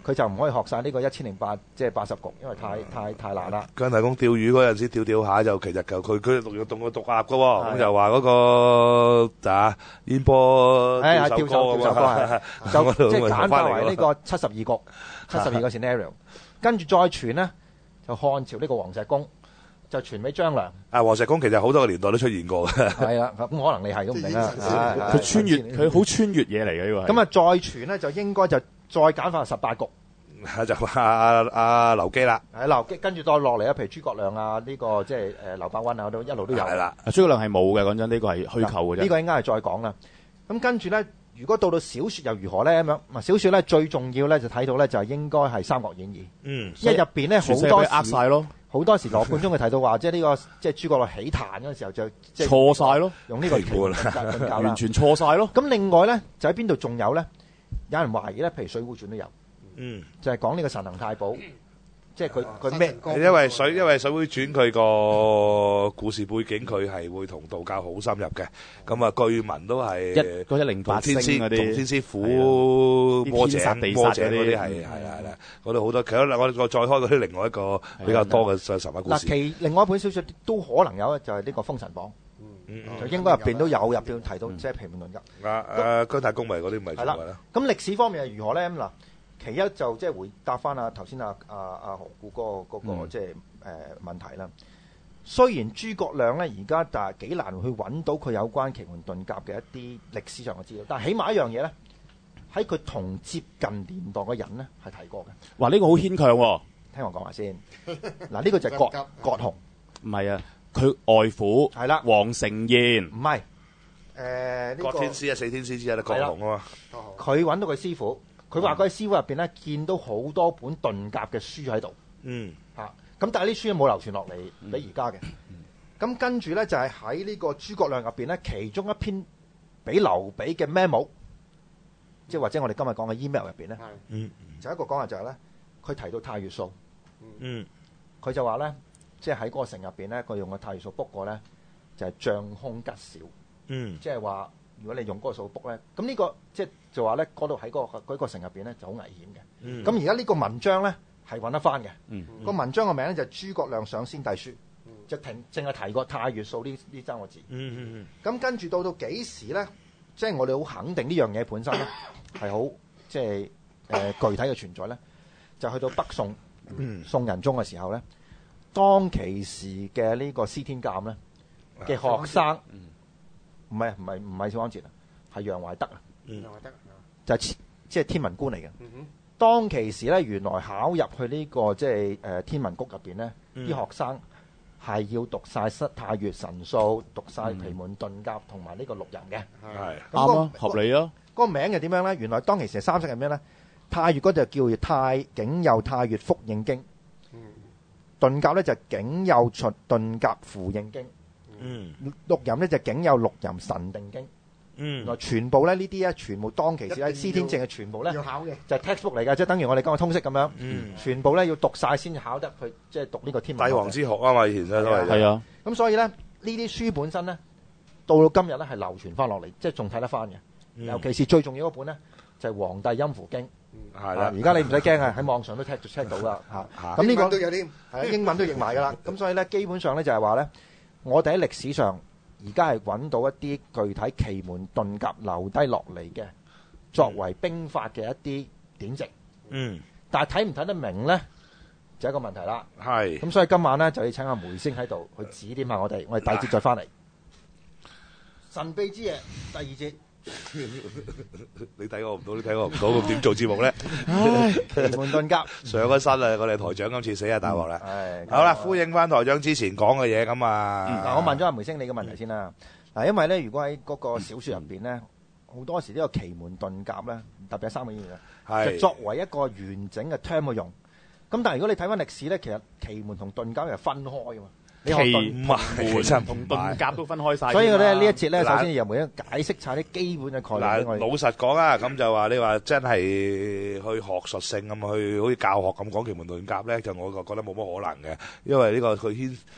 佢就唔可以學晒呢個一千零八即係八十局，因為太太太難啦。 姜大公釣魚嗰陣時釣釣下就其實就佢佢仲要動個毒鴨噶喎，咁就話嗰個啊煙波係釣手釣手釣手歌就即係簡化為呢個七十二局，七十二個 scenario， 跟住再傳呢，就漢朝呢個黃石公。就傳俾張良。 啊，黃石公其實好多個年代都出現過嘅。 係啦，咁可能你係都唔定啦。 佢穿越，佢好穿越嘢嚟嘅呢個。 咁啊，再傳咧就應該就再簡化十八局。 就阿阿阿劉基啦。 係劉基，跟住再落嚟啊，譬如諸葛亮啊，呢個即係誒劉伯溫啊，都一路都有。係啦， 諸葛亮係冇嘅，講真，呢個係虛構嘅啫。呢個應該係再講啦。咁跟住咧，如果到到小説又如何咧？咁樣，嗱小説咧最重要咧就睇到咧就係應該係《三國演義》。嗯。因為入邊咧好多呃曬咯。 好多時羅貫中佢提到話，即係呢個即係諸葛亮起壇嗰陣時候就即係錯曬咯， 用呢個奇門遁甲啦， 完全錯曬咯。 咁另外咧就喺邊度仲有咧？有人懷疑咧，譬如《水滸傳》都有，嗯，就係講呢個神行太保，即係佢佢咩？ 因為水因為《水滸傳》佢個故事背景佢係會同道教好深入嘅，咁啊據聞都係一嗰一零八星嗰啲， 同天師府魔井魔井嗰啲係係啦係啦，嗰度好多。其實我我再開嗰啲另外一個比較多嘅神話故事。 嗱，其另外一本小説都可能有，就係呢個《封神榜》，就應該入邊都有入邊提到，即係奇門遁甲。 啊啊姜太公咪嗰啲咪係啦。 咁歷史方面係如何咧？咁嗱。其一就即係回答翻啊頭先啊啊啊何故嗰個嗰個即係誒問題啦。雖然諸葛亮咧而家但係幾難去揾到佢有關奇門遁甲嘅一啲歷史上嘅資料，但係起碼一樣嘢咧，喺佢同接近年代嘅人咧係提過嘅。 哇！呢個好牽強喎， 聽我講下先。嗱，呢個就係葛葛洪， 唔係啊，佢外父係啦， 黃承賢唔係誒葛天師啊，四天師之一啦，葛洪啊嘛， 佢揾到佢師傅。佢話佢喺師傅入邊咧見到好多本遁甲嘅書喺度，嗯嚇，咁但係啲書冇流傳落嚟俾而家嘅。咁跟住咧就係喺呢個諸葛亮入邊咧，其中一篇俾劉備嘅 memo，即係或者我哋今日講嘅 email 入邊咧，嗯，就一個講話就係咧，佢提到太月數，嗯，佢就話咧，即係喺嗰個城入邊咧，佢用個太月數 book 過咧，就係將凶吉少，嗯，即係話。如果你用嗰個數 book 咧，咁呢個即係就話咧，嗰度喺嗰個嗰個城入邊咧就好危險嘅。咁而家呢個文章咧係揾得翻嘅。個文章嘅名咧就係《諸葛亮上先帝書》，就停淨係提過太月數呢呢三個字。咁跟住到到幾時咧？即係我哋好肯定呢樣嘢本身咧係好即係誒具體嘅存在咧，就去到北宋宋仁宗嘅時候咧，當其時嘅呢個司天監咧嘅學生。唔係唔係唔係小安節啊，係楊懷德啊，楊懷德就係即係天文官嚟嘅。嗯、當其時咧，原來考入去呢、這個即係誒天文局入邊咧，啲、嗯、學生係要讀晒失太月神數，讀晒奇門遁甲同埋呢個六壬嘅。係啱啊， 合理啊。 嗰個名係點樣咧？原來當其時三式係咩咧？太月嗰就叫太景佑太月複應經，嗯、遁甲咧就景佑出遁甲符應經。嗯，六壬咧就景佑六壬神定經，嗯，嗱全部咧呢啲咧全部當其時喺司天正嘅全部咧要考嘅，就係 textbook 嚟㗎，即係等於我哋今日通識咁樣，嗯，全部咧要讀晒先考得去，即係讀呢個天文。 帝王之學啊嘛，以前都係。係啊， 咁所以咧呢啲書本身咧到到今日咧係流傳翻落嚟，即係仲睇得翻嘅，尤其是最重要嗰本咧就係《黃帝陰符經》，係啦，而家你唔使驚啊，喺網上都 check check 到啦嚇，咁呢個都有啲係英文都譯埋㗎啦，咁所以咧基本上咧就係話咧。我哋喺歷史上而家係揾到一啲具體奇門遁甲留低落嚟嘅，作為兵法嘅一啲典籍。嗯，但係睇唔睇得明咧，就係一個問題啦。係。咁所以今晚咧就要請阿梅星喺度去指點下我哋，我哋第二節再翻嚟。神秘之夜第二節。 你睇我唔到，你睇我唔到，咁點做節目咧？ 奇門遁甲上咗身啦！我哋台長今次死啊大鑊啦！好啦，呼應翻台長之前講嘅嘢咁啊！ 嗱，我問咗阿梅星你嘅問題先啦。嗱，因為咧，如果喺嗰個小說入邊咧，好多時呢個奇門遁甲咧，特別係三個演員啊，就作為一個完整嘅 term 去用。咁但係如果你睇翻歷史咧，其實奇門同遁甲係分開噶嘛。 奇門同遁甲都分開晒， 所以咧呢一節咧，首先由梅英解釋晒啲基本嘅概念。 嗱，老實講啊，咁就話你話真係去學術性咁去，好似教學咁講奇門遁甲咧，就我就覺得冇乜可能嘅，因為呢個佢牽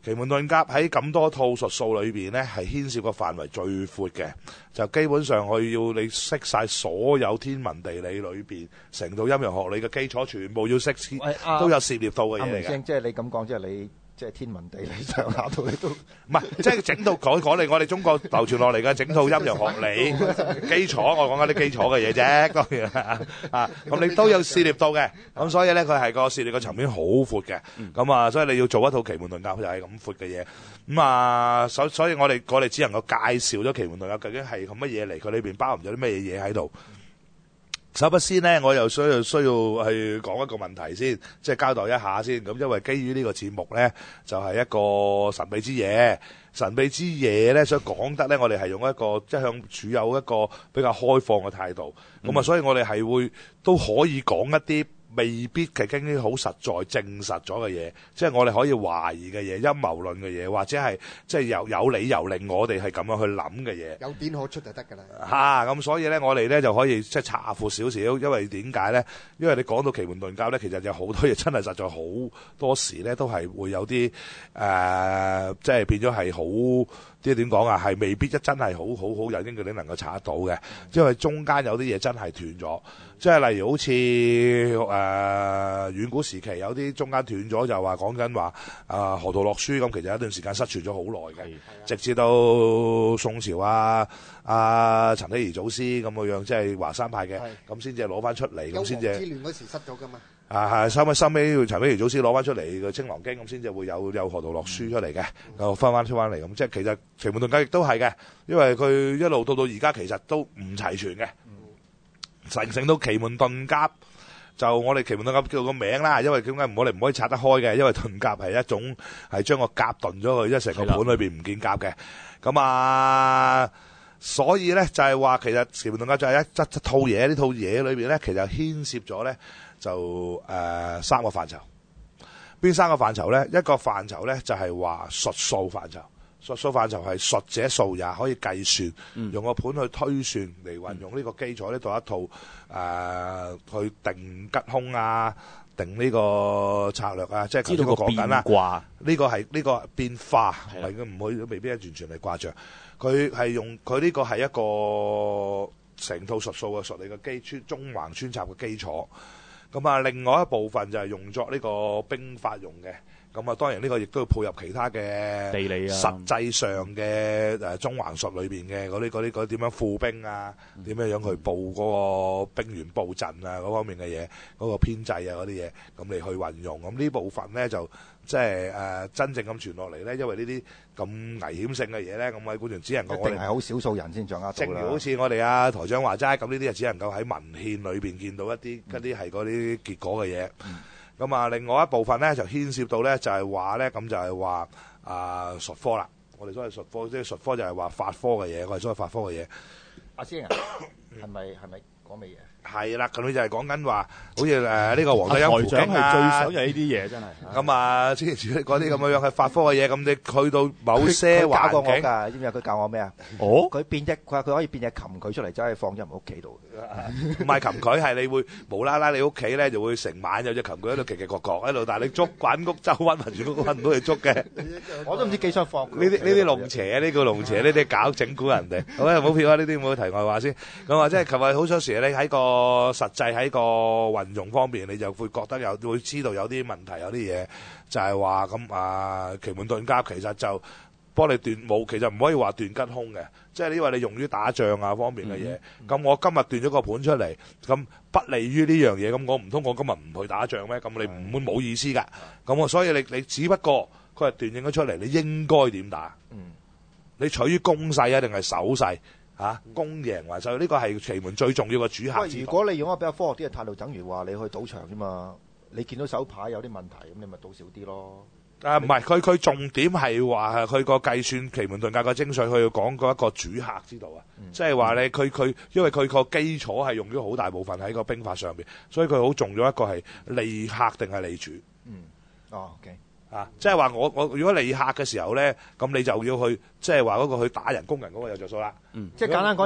奇門遁甲喺咁多套術數裏邊咧，係牽涉個範圍最闊嘅，就基本上佢要你識晒所有天文地理裏邊成套陰陽學理嘅基礎，全部要識，都有涉獵到嘅嘢嚟嘅。 即係你咁講，即係你。即係天文地理上下到你都唔係，即係整套講講嚟，我哋中國流傳落嚟嘅整套陰陽學理基礎，我講緊啲基礎嘅嘢啫，當然啦啊，咁你都有涉獵到嘅，咁所以咧佢係個涉獵嘅層面好闊嘅，咁啊，所以你要做一套奇門遁甲就係咁闊嘅嘢，咁啊，所所以我哋我哋只能夠介紹咗奇門遁甲究竟係咁乜嘢嚟，佢裏邊包含咗啲乜嘢嘢喺度。首不先呢，我又需要需要去講一個問題先，即係交代一下先。咁因為基於呢個節目呢，就係、是、一個神秘之夜，神秘之夜呢，所以講得呢，我哋係用一個即係向處有一個比較開放嘅態度。咁啊、嗯，所以我哋係會都可以講一啲未必係經啲好實在證實咗嘅嘢，即係我哋可以懷疑嘅嘢、陰謀論嘅嘢，或者係即係有有理由令我哋係咁樣去諗嘅嘢。 有點可出就得㗎啦。 嚇，咁所以咧，我哋咧就可以即係查闊少少，因為點解咧？因為你講到奇門遁甲咧，其實有好多嘢真係實在好多時咧，都係會有啲誒、呃，即係變咗係好。即係點講啊？係未必一真係好好好有經佢哋能夠查得到嘅，因為中間有啲嘢真係斷咗。即係例如好似誒、呃、遠古時期有啲中間斷咗，就話講緊話啊河圖洛書咁，其實有一段時間失傳咗好耐嘅，直至到宋朝啊啊陳希夷祖師咁嘅樣，即係華山派嘅，咁先至攞翻出嚟，咁先至。之亂嗰時失咗㗎嘛。啊係，收尾收尾陳希夷祖師攞翻出嚟嘅《青囊經》，咁先至會有有河圖洛書出嚟嘅，又翻翻出翻嚟咁。即係其實奇門遁甲亦都係嘅，因為佢一路到到而家其實都唔齊全嘅。成成到奇門遁甲，就我哋奇門遁甲叫個名啦，因為點解唔我哋唔可以拆得開嘅？因為遁甲係一種係將個甲遁咗佢，即係成個盤裏邊唔見甲嘅。咁啊，所以咧就係話其實奇門遁甲就係一一,一套嘢，呢套嘢裏邊咧其實牽涉咗咧就誒、呃、三個範疇。邊三個範疇咧？一個範疇咧就係話術數範疇。術數範疇係術者數也，可以計算，嗯、用個盤去推算嚟運用呢個基礎呢度一套誒、呃、去定吉凶啊，定呢個策略啊，即係頭先我講緊啦。呢個係呢、呢個變化，係唔會未必係完全係卦象。佢係用佢呢個係一個成套術數嘅術理嘅基礎，中橫穿插嘅基礎。咁啊，另外一部分就係用作呢個兵法用嘅。咁啊，當然呢個亦都要配合其他嘅地理啊， 實際上嘅誒中橫術裏邊嘅嗰啲嗰啲嗰啲點樣副兵啊，點樣樣去佈嗰個兵員佈陣啊嗰方面嘅嘢，嗰個編制啊嗰啲嘢，咁嚟去運用。咁呢部分咧就即係誒真正咁傳落嚟咧，因為呢啲咁危險性嘅嘢咧，咁位官員只能夠一定係好少數人先掌握到啦。 正如好似我哋阿台長話齋，咁呢啲係只能夠喺文獻裏邊見到一啲一啲係嗰啲結果嘅嘢。嗯咁啊，另外一部分咧就牽涉到咧，就係話咧，咁就係話啊術科啦。我哋所謂術科，即係術科就係話法科嘅嘢，我哋所謂法科嘅嘢。 阿師兄啊，係咪係咪講乜嘢？ 係啦，咁佢就係講緊話，好似誒呢個黃帝陰符經啊， 係最想就係呢啲嘢，真係。 咁啊，之前嗰啲咁樣樣係法科嘅嘢，咁你去到某些環境， 教過我㗎，知唔知佢教我咩啊？ 哦， 佢變隻，佢話佢可以變隻蠄蟝出嚟，走去放咗入屋企度。 唔係蠄蟝，係你會無啦啦，你屋企咧就會成晚有隻蠄蟝喺度奇奇角角喺度，但係你捉滾屋周溫文全部揾唔到你捉嘅。 我都唔知幾想放。 呢啲呢啲龍邪，呢個龍邪，呢啲搞整蠱人哋。好啦，冇票啊！呢啲冇題外話先。咁啊，即係琴日好多時你喺個實際喺個運用方面，你就會覺得有會知道有啲問題，有啲嘢就係話咁啊。奇門遁甲其實就幫你斷冇，其實唔可以話斷吉凶嘅，即係因為你用於打仗啊方面嘅嘢。咁、嗯嗯、我今日斷咗個盤出嚟，咁不利於呢樣嘢，咁我唔通我今日唔去打仗咩？咁你唔會冇意思㗎。咁我所以你你只不過佢係斷應咗出嚟，你應該點打？嗯，你取於攻勢啊，定係守勢？嚇、啊，攻贏還是呢個係奇門最重要嘅主客。 如果你用一個比較科學啲嘅態度，等於話你去賭場啫嘛，你見到手牌有啲問題，咁你咪賭少啲咯。 啊，唔係，佢佢重點係話佢個計算奇門遁甲嘅精髓，佢要講嗰一個主客之道啊。即係話咧，佢佢因為佢個基礎係用咗好大部分喺個兵法上邊，所以佢好重要一個係利客定係利主。 嗯，哦 ，OK。 啊，即係話我我如果利客嘅時候咧，咁你就要去即係話嗰個去打人攻人嗰個有着數啦。 嗯，即係簡單講就話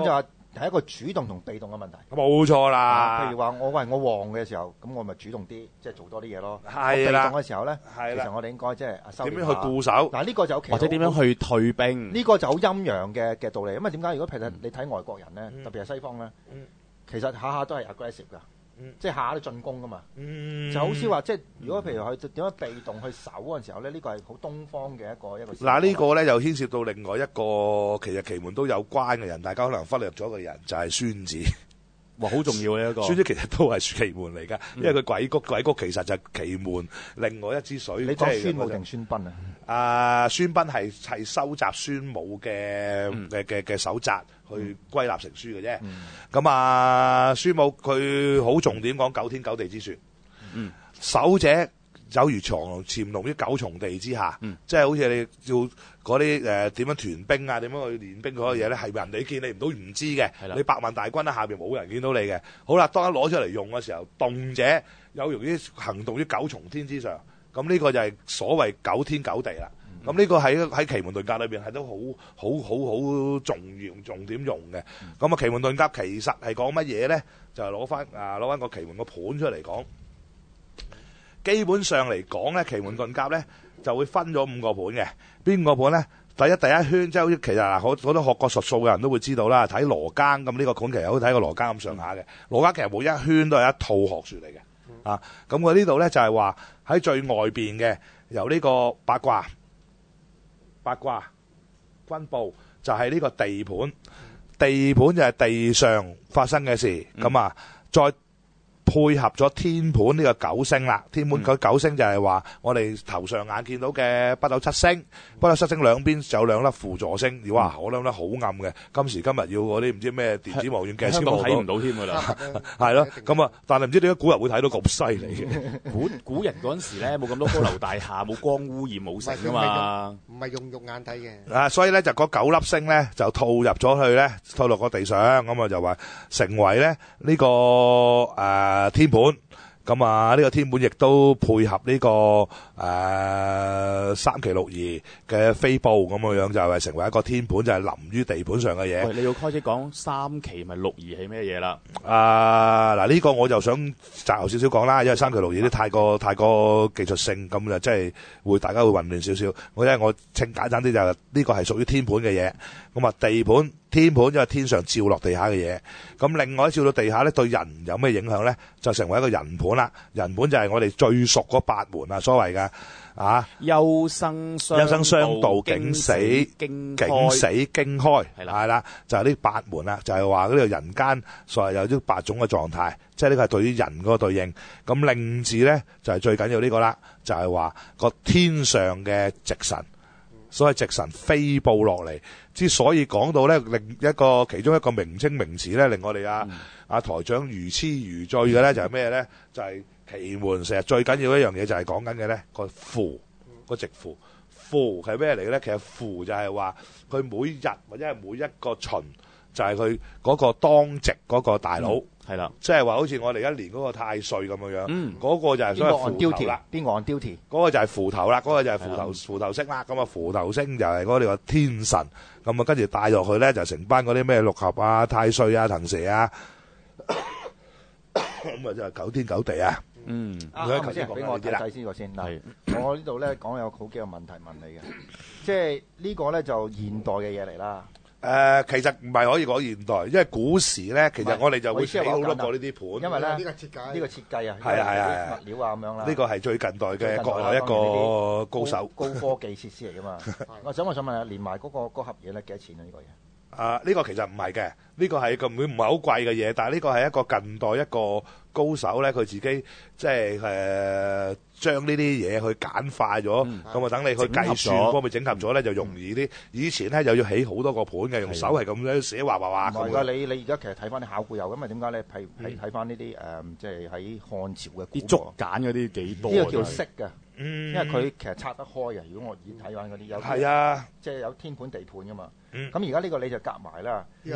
係一個主動同被動嘅問題。 冇錯啦。 譬如話我喂我旺嘅時候，咁我咪主動啲，即係做多啲嘢咯。 係啦。 被動嘅時候咧，其實我哋應該即係收點樣去固守？ 嗱呢個就或者點樣去退兵？ 呢個就好陰陽嘅嘅道理。因為點解？如果譬如你睇外國人咧， 嗯、 特別係西方咧， 嗯、 其實下下都係 aggressive 㗎。嗯、即係下下都進攻噶嘛， 嗯、 就好似話即係如果譬如佢點樣被動去守嗰陣時候咧，呢、呢個係好東方嘅一個一個。 嗱呢個咧又牽涉到另外一個其實奇門都有關嘅人，大家可能忽略咗嘅人就係、是、孫子。 哇，好重要呢一個。孫子其實都係奇門嚟㗎，因為佢鬼谷鬼谷其實就係奇門另外一支水。 你講孫武定孫臏啊？ 啊，孫臏係係收集孫武嘅嘅嘅嘅手札去歸納成書嘅啫。咁、嗯、啊，孫武佢好重點講九天九地之說。嗯，守者有如藏潛龍於九重地之下。嗯、即係好似你要嗰啲誒點樣團兵啊，點樣去練兵嗰個嘢咧，係人哋見你唔到唔知嘅。你百萬大軍喺下邊冇人見到你嘅。好啦，當一攞出嚟用嘅時候，動者有容於行動於九重天之上。咁呢個就係所謂九天九地啦。咁、嗯、呢個喺喺奇門遁甲裏邊係都好好好好重要重點用嘅。咁、嗯、啊奇門遁甲其實係講乜嘢咧？就係攞翻啊攞翻個奇門個盤出嚟講。基本上嚟講咧，奇門遁甲咧就會分咗五個盤嘅。邊個盤咧？第一第一圈即係好似其實嗱，好好多學過術數嘅人都會知道啦。睇羅庚咁呢個盤其實好睇過羅庚咁上下嘅。羅庚其實每一圈都係一套學説嚟嘅。啊，咁佢呢度咧就係話喺最外邊嘅由呢個八卦、八卦、軍部就係呢個地盤，地盤就係地上發生嘅事，咁、嗯、啊再配合咗天盤呢個九星啦，天盤嗰九星就係話我哋頭上眼見到嘅北斗七星，北斗七星兩邊就有兩粒輔助星，哇！我諗得好暗嘅，今時今日要嗰啲唔知咩電子望遠鏡先睇唔到添㗎啦，係咯，咁啊，但係唔知點解古人會睇到咁犀利嘅？ 古古人嗰陣時咧冇咁多高樓大廈，冇光污染冇成㗎嘛， 唔係用肉眼睇嘅。 啊，所以咧就嗰九粒星咧就套入咗去咧，套落個地上，咁啊就話成為咧呢個誒。天盤咁啊，呢個天盤亦都配合呢、這個誒、呃、三奇六儀嘅飛布咁嘅樣，就係成為一個天盤，就係、是、臨於地盤上嘅嘢。 喂，你要開始講三奇咪六儀係咩嘢啦？ 啊，嗱、這、呢個我就想擇後少少講啦，因為三奇六儀都太過太過技術性，咁就即係會大家會混亂少少。我因為我稱簡單啲就係、是、呢、這個係屬於天盤嘅嘢，咁啊地盤。天盤就係天上照落地下嘅嘢，咁另外照到地下咧對人有咩影響咧？就成為一個人盤啦。人盤就係我哋最熟嗰八門啊，所謂嘅啊， 休生傷休生傷道景死經景死經開係啦， 係啦，就係、是、呢八門啦，就係話呢個人間所謂有啲八種嘅狀態，即係呢個係對於人嗰個對應。咁令字咧就係、是、最緊要呢個啦，就係話個天上嘅直神。所以直神飛布落嚟，之所以講到咧，另一個其中一個名稱名詞咧，令我哋啊阿、嗯、台長如痴如醉嘅咧，就係咩咧？就係、是、奇門成日最緊要一樣嘢就係講緊嘅咧個符，個直符。符係咩嚟嘅咧？其實符就係話佢每日或者係每一個旬，就係佢嗰個當值嗰個大佬。嗯係啦，即係話好似我哋一年嗰個太歲咁樣樣，嗰、嗯那個就係所謂符頭啦。 邊個按 duty？ 嗰個就係符頭啦，嗰、那個就係符頭符頭星啦。咁啊，符頭星就係嗰個天神，咁啊跟住帶落去咧就成班嗰啲咩六合啊、太歲啊、騰蛇啊，咁啊就係九天九地啊。嗯， 啱啱先俾我睇睇先個先。嗱，我呢度咧講有好幾個問題問你嘅，即係呢個咧就現代嘅嘢嚟啦。 誒、呃，其實唔係可以講現代，因為古時咧，其實我哋就會起好多個呢啲盤。 因為咧呢、呢個設計，呢、呢個設計啊，係啊係啊，物料啊咁樣啦。呢個係最近代嘅國內一個高手，高，高科技設施嚟噶嘛。我想我想問下，連埋嗰、嗰個盒嘢咧幾多錢啊？呢、呢個嘢？啊，呢、呢個其實唔係嘅，呢、呢個係根本唔係好貴嘅嘢，但係呢個係一個近代一個高手咧，佢自己即係誒將呢啲嘢去簡化咗，咁、嗯、啊等你去計算方面整合咗咧就容易啲。以前咧又要起好多個盤嘅，用手係咁樣寫畫畫畫。唔係㗎，你你而家其實睇翻啲考古有咁啊？點解咧？係係睇翻呢啲誒，即係喺漢朝嘅啲竹簡嗰啲幾多？呢個叫識㗎。嗯，因為佢其實拆得開嘅。如果我以睇翻嗰啲有係啊，即係有天盤地盤噶嘛。咁而家呢個你就夾埋啦。呢個係交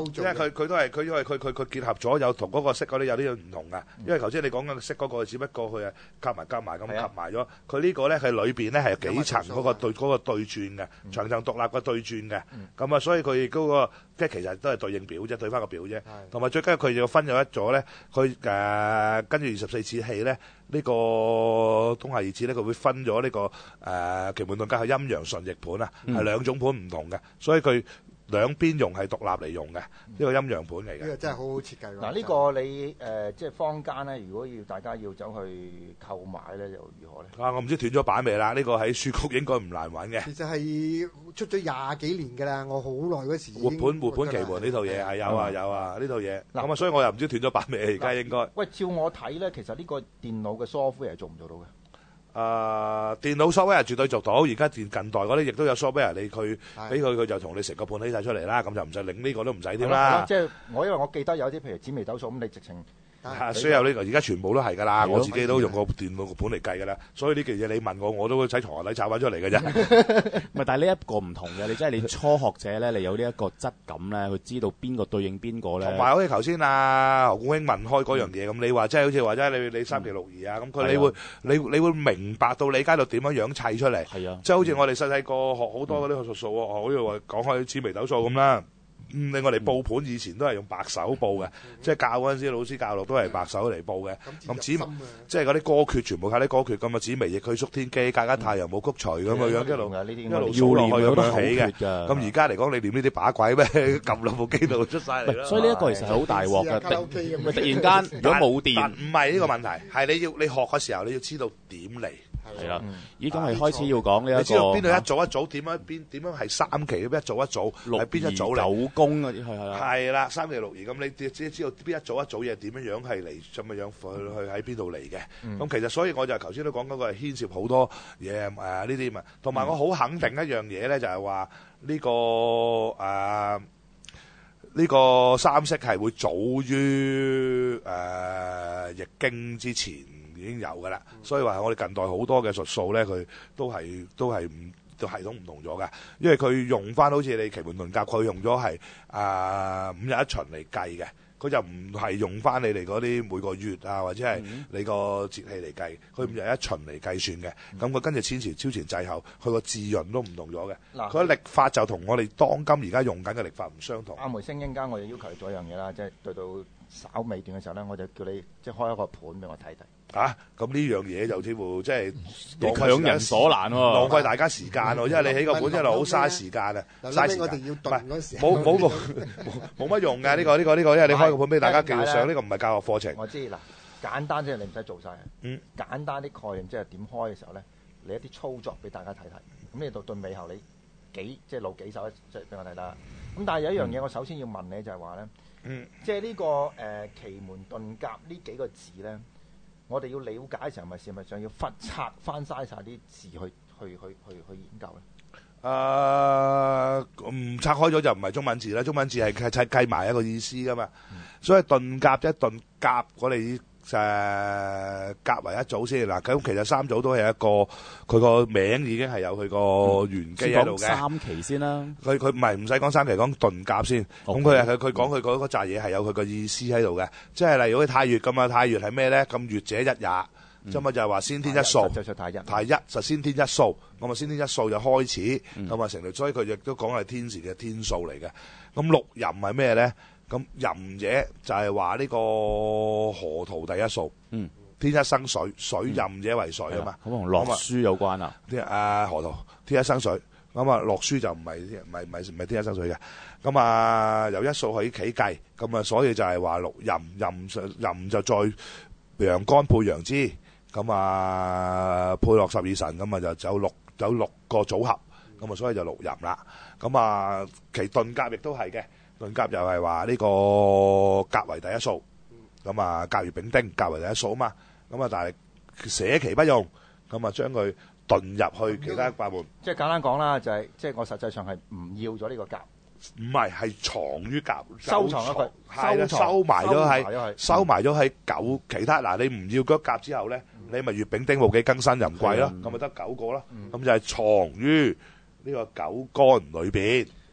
做。 因為佢佢都係佢因為佢佢佢結合咗有同嗰個色嗰啲有啲唔同嘅。因為頭先你講緊個色嗰個，只不過佢係夾埋夾埋咁夾埋咗。佢呢個咧係裏邊咧係幾層嗰個對嗰個對轉嘅，層層獨立嘅對轉嘅。咁啊，所以佢嗰個即係其實都係對應表啫，對翻個表啫。同埋最緊要佢就分咗一咗咧，佢誒跟住二十四節氣咧。呢個冬夏二節咧，佢會分咗呢個誒奇門遁甲係陰陽順逆盤啊，係兩種盤唔同嘅，所以佢兩邊用係獨立嚟用嘅，呢個陰陽盤嚟嘅。 呢個真係好好設計喎。 嗱，呢個你誒即係坊間咧，如果要大家要走去購買咧，又如何咧？ 啊，我唔知斷咗版未啦？呢個喺書局應該唔難揾嘅。 其實係出咗廿幾年㗎啦，我好耐嗰時已經活盤活盤奇門呢套嘢係有啊有啊呢套嘢。咁啊，所以我又唔知斷咗版未，而家應該。 喂，照我睇咧，其實呢個電腦嘅 software 係做唔做到嘅？ 誒、呃、電腦 software 絕對做到，而家近代嗰啲亦都有 software，你佢俾佢佢就同你成個盤起晒出嚟啦，咁就唔使領呢個都唔使添啦。 即係我因為我記得有啲譬如紫微斗數咁，你直情係所有呢個而家全部都係㗎啦，我自己都用個電腦個盤嚟計㗎啦，所以呢件嘢你問我，我都會喺床下底炒翻出嚟㗎啫。 唔係，但係呢一個唔同嘅，你即係你初學者咧，你有呢一個質感咧，佢知道邊個對應邊個咧。 同埋好似頭先啊何故興問開嗰樣嘢咁，你話即係好似話齋你你三奇六儀啊咁，佢你會你你會明白到理解到點樣樣砌出嚟。 係啊， 即係好似我哋細細個學好多嗰啲學術數喎，好似話講開紫微斗數咁啦。嗯，我哋報盤以前都係用白手報嘅，即係教嗰陣時老師教落都係白手嚟報嘅。咁紫即係嗰啲歌訣全部靠啲歌訣咁啊，紫微亦去縮天機，格間太陽冇曲除咁嘅樣一路一路數落去咁樣起嘅。咁而家嚟講，你念呢啲把鬼咩？撳落部機度出晒嚟啦。 所以呢一個其實係好大鑊嘅。突然間如果冇電， 唔係呢個問題，係你要你學嘅時候你要知道點嚟。 係啦，已經係開始要講呢一個。 你知道邊度一組一組點樣邊點樣係三期一組一組係邊一組嚟？ 九宮嗰啲係係啦。係啦，三期六儀咁，你只只知道邊一組一組嘢點樣樣係嚟，咁樣樣去去喺邊度嚟嘅。咁、嗯、其實所以我就頭先都講嗰個係牽涉好多嘢誒呢啲嘛。同埋我好肯定一樣嘢咧，就係話呢個誒呢、呃呢個三式係會早於誒、呃、易經之前。已經有噶啦，所以話我哋近代好多嘅術數咧，佢都係都係唔都系統唔同咗嘅，因為佢用翻好似你奇門遁甲，佢用咗係啊五日一旬嚟計嘅，佢就唔係用翻你哋嗰啲每個月啊或者係你個節氣嚟計，佢五日一旬嚟計算嘅。咁佢跟住千前超前滯後，佢個字潤都唔同咗嘅。嗱，佢嘅曆法就同我哋當今而家用緊嘅曆法唔相同。 阿梅星英間，我就要求你做一樣嘢啦，即係對到稍尾段嘅時候咧，我就叫你即係開一個盤俾我睇睇。 啊！咁呢樣嘢就似乎即係強人所難喎， 浪費大家時間喎，因為你起個盤一路好嘥時間啊，嘥時間。 我哋要燉嗰時冇冇冇冇乜用嘅呢個呢個呢個，因為你開個盤俾大家記上，呢個唔係教學課程。 我知嗱，簡單即係你唔使做晒。 嗯， 簡單啲概念即係點開嘅時候咧，你一啲操作俾大家睇睇。咁你到到尾後你幾即係露幾手即係俾我睇啦。咁但係有一樣嘢，我首先要問你就係話咧，嗯，即係呢個誒奇門遁甲呢幾個字咧。我哋要了解嘅時候，咪係咪想要分拆翻曬曬啲字去去去去去研究咧？ 誒、呃，唔拆開咗就唔係中文字啦，中文字係係係計埋一個意思噶嘛。嗯、所以遁甲即係遁甲，我哋誒甲為一組先嗱。咁其實三組都係一個，佢個名已經係有佢個玄機喺度嘅。先講三期先啦。佢佢唔係唔使講三期，講遁甲先。咁佢係佢佢講佢嗰嗰扎嘢係有佢個意思喺度嘅。即係例如好似太乙咁啊，太乙係咩咧？咁乙者一也，咁、嗯、啊就係話先天一數。 就就太一。 太一就先天一數，咁啊先天一數就開始，咁、嗯、啊成條，所以佢亦都講係天時嘅天數嚟嘅。咁六壬係咩咧？咁壬者就係話呢個河圖第一數，嗯，天一生水，水壬者為水啊嘛， 咁同洛書有關啊？ 啲啊河圖天一生水，咁啊洛書就唔係唔係唔係唔係天一生水嘅，咁啊由一數可以起計，咁啊所以就係話六壬壬壬就再陽干配陽支，咁啊配落十二辰，咁啊就走六走六個組合，咁啊所以就六壬啦，咁啊其遁甲亦都係嘅。遁甲又係話呢個甲為第一數，咁啊甲乙丙丁甲為第一數啊嘛，咁啊但係捨其不用，咁啊將佢遁入去其他八門。 即係簡單講啦，就係即係我實際上係唔要咗呢個甲， 唔係係藏於甲， 收藏咗佢， 係收埋咗喺收埋咗喺九其他嗱，你唔要嗰甲之後咧，你咪乙丙丁戊己庚辛壬癸咯，咁咪得九個咯，咁就係藏於呢個九干裏邊。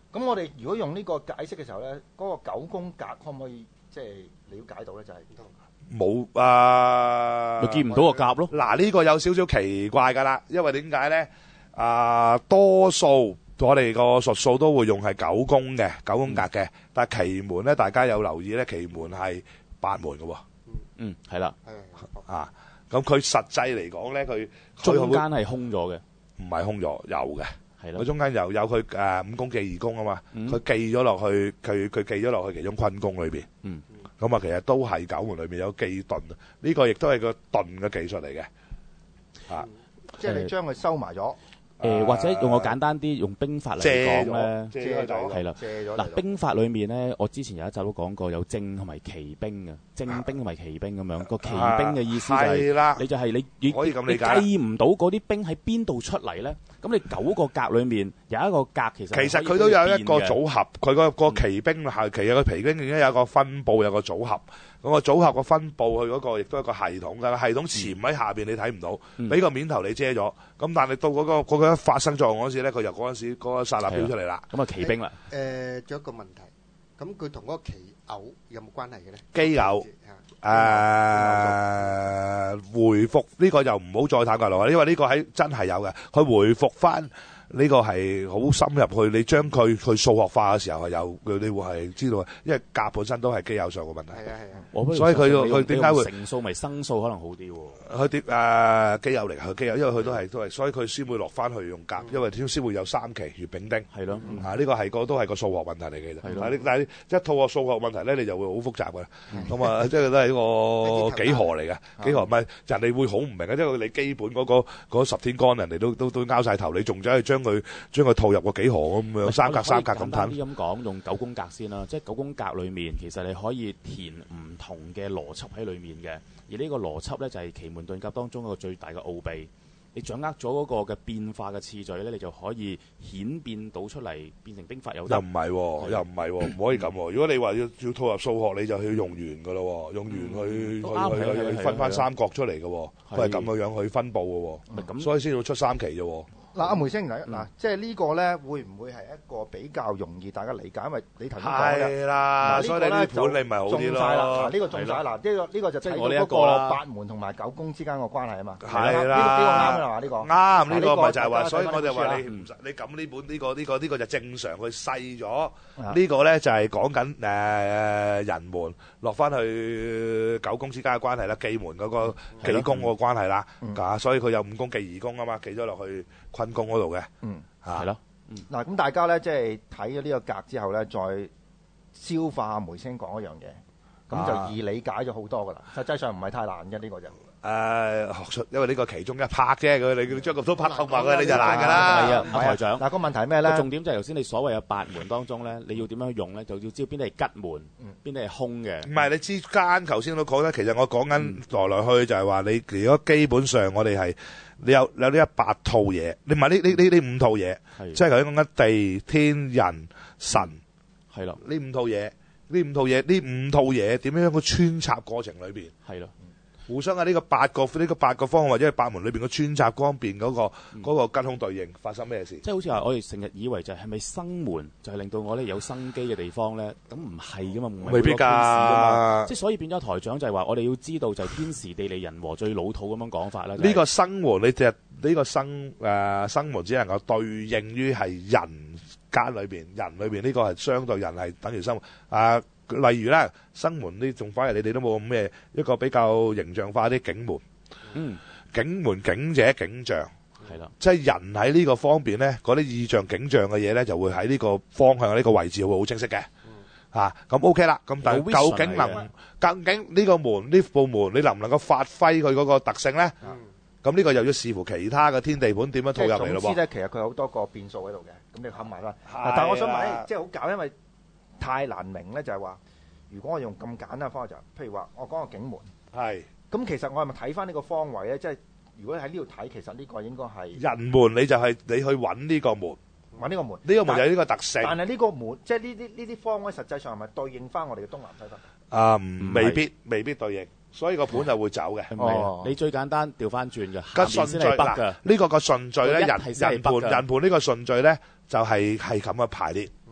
咁我哋如果用呢個解釋嘅時候咧，嗰、那個九宮格可唔可以即係了解到咧？就係冇啊， 咪見唔到個甲咯。 嗱，呢個有少少奇怪㗎啦，因為點解咧？啊，多數我哋個術數都會用係九宮嘅九宮格嘅，嗯、但係奇門咧，大家有留意咧，奇門係八門嘅喎。 嗯，係啦。 啊，咁佢實際嚟講咧，佢中間係空咗嘅， 唔係空咗，有嘅。 係咯。 佢中間有有佢誒五宮記二宮啊嘛，佢、嗯、記咗落去，佢佢記咗落去其中坤宮裏邊。嗯。咁啊，其實都係九門裏面有記遁，呢、這個亦都係個遁嘅技術嚟嘅。啊， 嗯、即係你將佢收埋咗。 誒、呃、或者用個簡單啲用兵法嚟講咧， 借咗係啦。嗱，兵法裏面咧，我之前有一集都講過，有正同埋奇兵嘅，正兵同埋奇兵咁樣。個奇兵嘅意思就係、是啊，你就係你你可以咁理解， 你計唔到嗰啲兵喺邊度出嚟咧？咁你九個格裏面有一個格其實其實佢都有一個組合，佢個個奇兵係其實個奇兵已經有一個分佈，有個組合。咁個組合個分佈佢嗰個亦都係一個系統㗎，系統潛喺下邊你睇唔到，俾、嗯、個面頭你遮咗。咁但係到嗰、嗰個嗰、嗰個發生作用嗰時咧，佢就嗰陣時嗰、嗰個剎那飆出嚟啦。咁啊奇兵啦。 誒、呃，仲有一個問題，咁佢同嗰個奇偶有冇關係嘅咧？ 奇偶誒、呃、回復呢、呢個就唔好再探究落去，因為呢個喺真係有嘅，佢回復翻。呢、這個係好深入去，你將佢去數學化嘅時候係有，佢你會係知道，因為甲本身都係基偶上嘅問題。係啊係啊，所以佢佢點解會乘數咪生數可能好啲喎？ 佢點誒基偶嚟，佢基偶，因為佢都係都係，所以佢先會落翻去用甲，嗯、因為先先會有三期乙丙丁。係咯，啊呢、這個係個都係個數學問題嚟嘅。係咯，但係一套個數學問題咧，你就會好複雜嘅。咁、嗯、啊，即係都係一個幾何嚟嘅，幾何咪人哋會好唔明嘅，即係你基本嗰、那個嗰十天干人哋都都都拗晒頭，你仲走去將將佢將佢套入個幾何咁樣三格三格咁睇。簡單啲咁講，用九宮格先啦，即係九宮格裏面其實你可以填唔同嘅邏輯喺裏面嘅，而呢個邏輯咧就係奇門遁甲當中一個最大嘅奧秘。你掌握咗嗰個嘅變化嘅次序咧，你就可以顯變到出嚟，變成兵法有得。又唔係喎，又唔係喎，唔可以咁喎。如果你話要要套入數學，你就要用圓噶咯，用圓去、嗯、去去去分翻三角出嚟嘅，都係咁嘅樣去分佈嘅，咁所以先要出三期啫。 嗱，阿梅星，嗱、嗯，即係呢個咧，會唔會係一個比較容易大家理解？因為你頭先講嘅， 係啦，所以你呢盤你咪好啲咯。 嗱，呢個中晒啦，呢個呢個就睇到嗰個八門同埋九宮之間個關係啊嘛。 係啦， 呢個啱啦嘛，呢個啱，呢個咪就係話，所以我就話你唔你咁呢本呢個呢個呢個就正常，佢細咗。呢個咧就係講緊誒人門落翻去九宮之間嘅關係啦，忌門嗰個忌宮個關係啦。啊，所以佢有五宮忌二宮啊嘛，忌咗落去坤宮嗰度嘅， 嗯， 係咯， 嗱，咁大家咧即係睇咗呢個格之後咧，再消化梅星講一樣嘢，咁就易理解咗好多噶啦。實際上唔係太難嘅呢個就， 誒學術，因為呢個其中一拍啫，佢你將咁多拍合埋佢，你就難噶啦。 係啊，阿台長。 嗱個問題係咩咧？ 重點就係頭先你所謂嘅八門當中咧，你要點樣用咧？就要知道邊啲係吉門，邊啲係空嘅。 唔係你之間頭先都講咧，其實我講緊來來去就係話你如果基本上我哋係。你有有呢一八套嘢，你唔係呢呢呢呢五套嘢，即係頭先講緊地天人神， 係咯， 呢五套嘢，呢五套嘢，呢五套嘢點樣個穿插過程裏邊， 係咯， 互相喺呢個八個呢個八個方或者係八門裏邊個穿插方面嗰個嗰個跟空對應發生咩事？ 即係好似話我哋成日以為就係咪生門就係令到我哋有生機嘅地方咧？咁唔係噶嘛， 未必㗎。 即係所以變咗台長就係話，我哋要知道就係天時地利人和最老土咁樣講法啦。 呢個生門你只呢個生誒生門只能夠對應於係人間裏邊，人裏邊呢個係相對人係等於生啊。例如咧，生門呢仲反而你哋都冇咩一個比較形象化啲景門， 嗯， 景門景者景象， 係啦， 即係人喺呢個方面咧，嗰啲意象景象嘅嘢咧，就會喺呢個方向呢個位置會好清晰嘅，嚇咁 OK 啦。咁但係究竟能究竟呢個門呢部門你能唔能夠發揮佢嗰個特性咧？咁呢個又要視乎其他嘅天地盤點樣套入嚟咯噃。 總之咧，其實佢有好多個變數喺度嘅，咁你冚埋啦。但係我想問，即係好搞，因為太難明咧，就係話，如果我用咁簡單嘅方法就，譬如話我講個景門， 係， 咁其實我係咪睇翻呢個方位咧？即係如果喺呢度睇，其實呢個應該係人門，你就係你去揾呢個門， 揾呢個門， 呢個門有呢個特性。 但係呢個門，即係呢啲呢啲方位，實際上係咪對應翻我哋嘅東南西北？ 啊，未必未必對應，所以個盤就會走嘅。 哦，你最簡單調翻轉嘅， 個順序嗱，呢個個順序咧，人人盤人盤呢個順序咧，就係係咁嘅排列。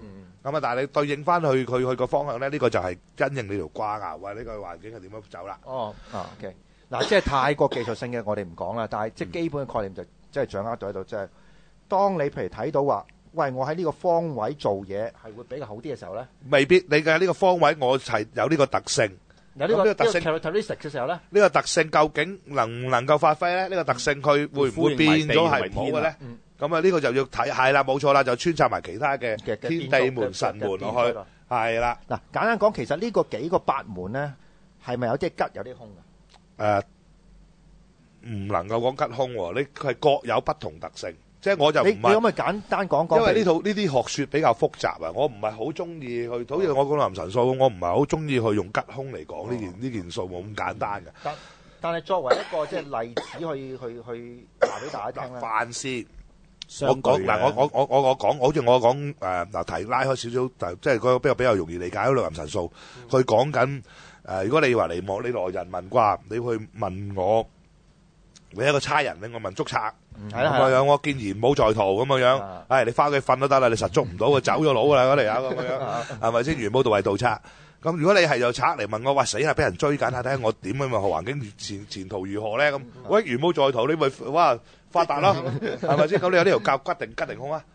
咁啊，但係你對應翻去佢佢個方向咧，呢、這個就係因應你條掛牙或者呢個環境係點樣走啦。 哦，啊 OK，嗱，即係太過技術性嘅我哋唔講啦，但係即係基本嘅概念就即係掌握到喺度，即係當你譬如睇到話，喂，我喺呢個方位做嘢係會比較好啲嘅時候咧， 未必你嘅呢個方位我係有呢個特性。 有呢個呢個特性 characteristic 嘅時候咧， 呢個特性究竟能唔能夠發揮咧？呢個特性佢會唔會變咗係唔好嘅咧？咁啊，呢個就要睇係啦，冇錯啦，就穿插埋其他嘅天地門、神門落去，係啦。 嗱，簡單講，其實呢個幾個八門咧，係咪有啲吉有啲凶嘅？誒，唔能夠講吉凶喎，你係各有不同特性。即係我就唔係，你可唔可以簡單講講？ 因為呢套呢啲學説比較複雜啊，我唔係好中意去，好似我講林神數，我唔係好中意去用吉凶嚟講呢件呢件數冇咁簡單嘅。 但但係作為一個即係例子去去去話俾大家聽咧， 凡事我講嗱，我我我我我講，好似我講誒嗱題拉開少少，即係嗰個比較比較容易理解嗰個林神數，佢講緊誒，如果你話嚟望你來人問卦，你去問我。你一個差人，你我問捉賊咁樣，我見賢冇在途咁樣樣，唉，你翻屋企瞓都得啦，你實捉唔到，佢走咗佬噶啦嗰條友咁樣，係咪先？元冇道為盜賊，咁如果你係有賊嚟問我，哇死啦，俾人追緊，睇下我點啊嘛？學環境前前途如何咧？咁喂，元冇在途，你咪哇發達咯，係咪先？咁你有呢條教吉定吉定凶啊？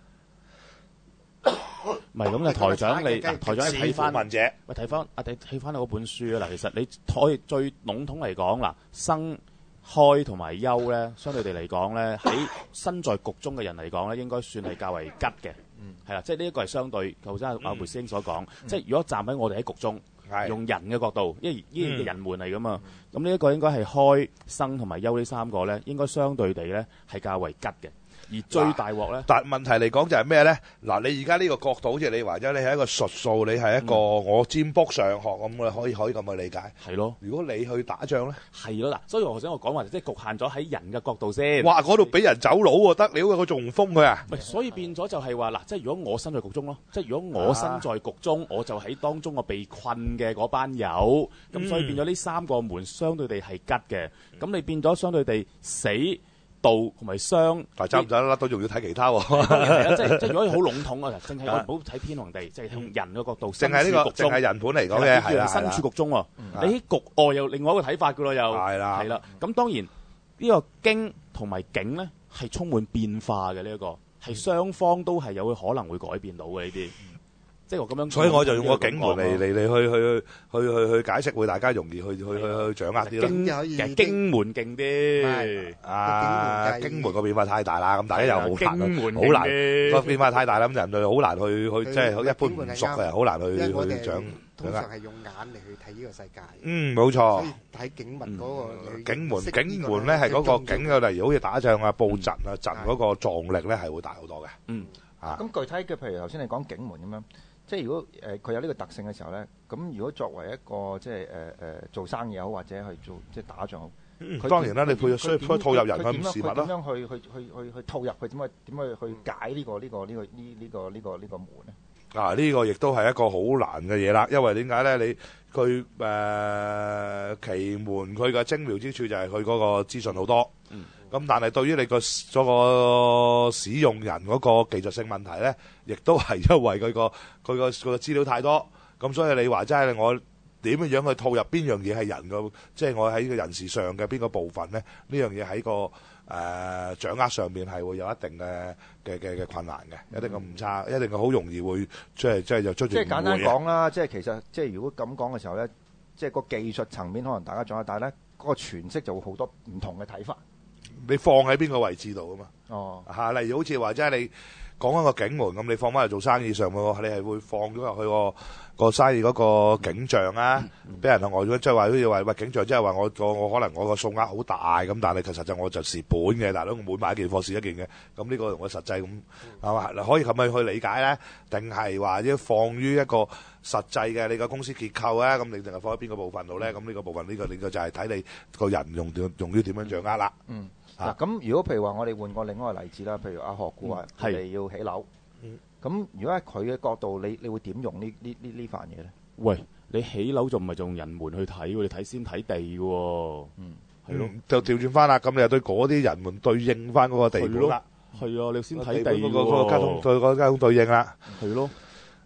唔係咁嘅台長，你台長你睇翻， 問者， 喂睇翻啊，你睇翻嗰本書啊嗱，其實你可以最籠統嚟講嗱，生。開同埋休咧，相對地嚟講咧，喺身在局中嘅人嚟講咧，應該算係較為吉嘅，係啦、嗯，即係呢一個係相對，頭先阿梅師兄所講，嗯、即係如果站喺我哋喺局中，嗯、用人嘅角度，因為呢個人門嚟噶嘛，咁呢一個應該係開、生同埋休呢三個咧，應該相對地咧係較為吉嘅。而最大鑊咧， 但問題嚟講就係咩咧？嗱，你而家呢個角度好似你話齋，你係一個術數，你係一個我占卜上學咁，我可以可以咁去理解。 係咯， 如果你去打仗咧， 係咯嗱，所以我頭先我講話即係局限咗喺人嘅角度先。 哇！嗰度俾人走佬喎，得了嘅，佢仲唔封佢啊？ 唔係，所以變咗就係話嗱，即係如果我身在局中咯，即係如果我身在局中，啊、我就喺當中我被困嘅嗰班友，咁、嗯、所以變咗呢三個門相對地係吉嘅，咁、嗯、你變咗相對地死。道同埋傷， 但係爭唔爭啦，都仲要睇其他喎。 即係即係如果好籠統啊，淨係我唔好睇天同地，即係從人嘅角度， 淨係呢個，淨係人盤嚟講嘅，係啦， 身處局中喎。你喺局外又另外一個睇法㗎咯，又係啦， 係啦。咁當然呢個經同埋景咧係充滿變化嘅，呢一個係雙方都係有可能會改變到嘅呢啲。即係我咁樣， 所以我就用個景門嚟嚟嚟去去去去去解釋，會大家容易去去去去掌握啲咯。 經其實經門勁啲， 啊經門個變化太大啦，咁大家又好難，好難個變化太大啦，咁人類好難去去即係一般唔熟嘅人，好難去去掌。 通常係用眼嚟去睇呢個世界。 嗯，冇錯。 所以睇景門嗰個景門景門咧係嗰個景嘅，例如好似打仗啊、佈陣啊、陣嗰個壯力咧係會大好多嘅。 嗯， 啊，咁具體嘅譬如頭先你講景門咁樣。即係如果誒佢、呃、有呢個特性嘅時候咧，咁如果作為一個即係誒誒做生意好，或者去做即係打仗好，佢、嗯、 當然啦，你配需需套入人去事物啦。 點樣去去去去去套入去？點去點去去解呢、呢個呢、呢個呢、呢個呢呢、呢個呢、呢個呢、呢個門咧？ 啊！呢、呢個亦都係一個好難嘅嘢啦，因為點解咧？你佢誒奇門佢嘅精妙之處就係佢嗰個資訊好多。嗯。咁但係對於你個嗰個使用人嗰個技術性問題咧，亦都係因為佢個佢個佢個資料太多，咁所以你話真係我點樣樣去套入邊樣嘢係人個，即係我喺個人事上嘅邊個部分咧？呢樣嘢喺個誒、呃、掌握上面係會有一定嘅嘅嘅嘅困難嘅，嗯、一定嘅誤差，一定嘅好容易會即係即係就出現誤會。即係簡單講啦， 即係其實即係如果咁講嘅時候咧，即係個技術層面可能大家掌握，但係咧嗰個詮釋就會好多唔同嘅睇法。 你放喺邊個位置度啊嘛？ 哦， 嚇，例如好似話即係你講一個景門咁，你放翻嚟做生意上喎，你係會放咗入去個個生意嗰個景象啊，俾、嗯、人外咗，即係話好似話喂景象，即係話我我我可能我個數額好大咁，但係其實就我就蝕本嘅，大佬我每買一件貨蝕一件嘅，咁呢個同我實際咁係嘛？可以咁樣去理解咧，定係話即放於一個實際嘅你個公司結構咧？咁你定係放喺邊個部分度咧？咁呢個部分呢、呢個呢、呢個就係睇你個人用用於點樣掌握啦。 嗯。嗱咁，啊、如果譬如話，我哋換個另外一個例子啦，譬如阿學姑話，佢哋、嗯、要起樓，咁、嗯、如果喺佢嘅角度，你你會點用呢呢呢呢範嘢咧？ 喂，你起樓就唔係用人門去睇喎，你睇先睇地喎，嗯，係咯， 就調轉翻啦，咁你又對嗰啲人門對應翻嗰個地盤啦， 係啊，你先睇地嗰、 嗰個交通對嗰個交通對應啦， 係咯。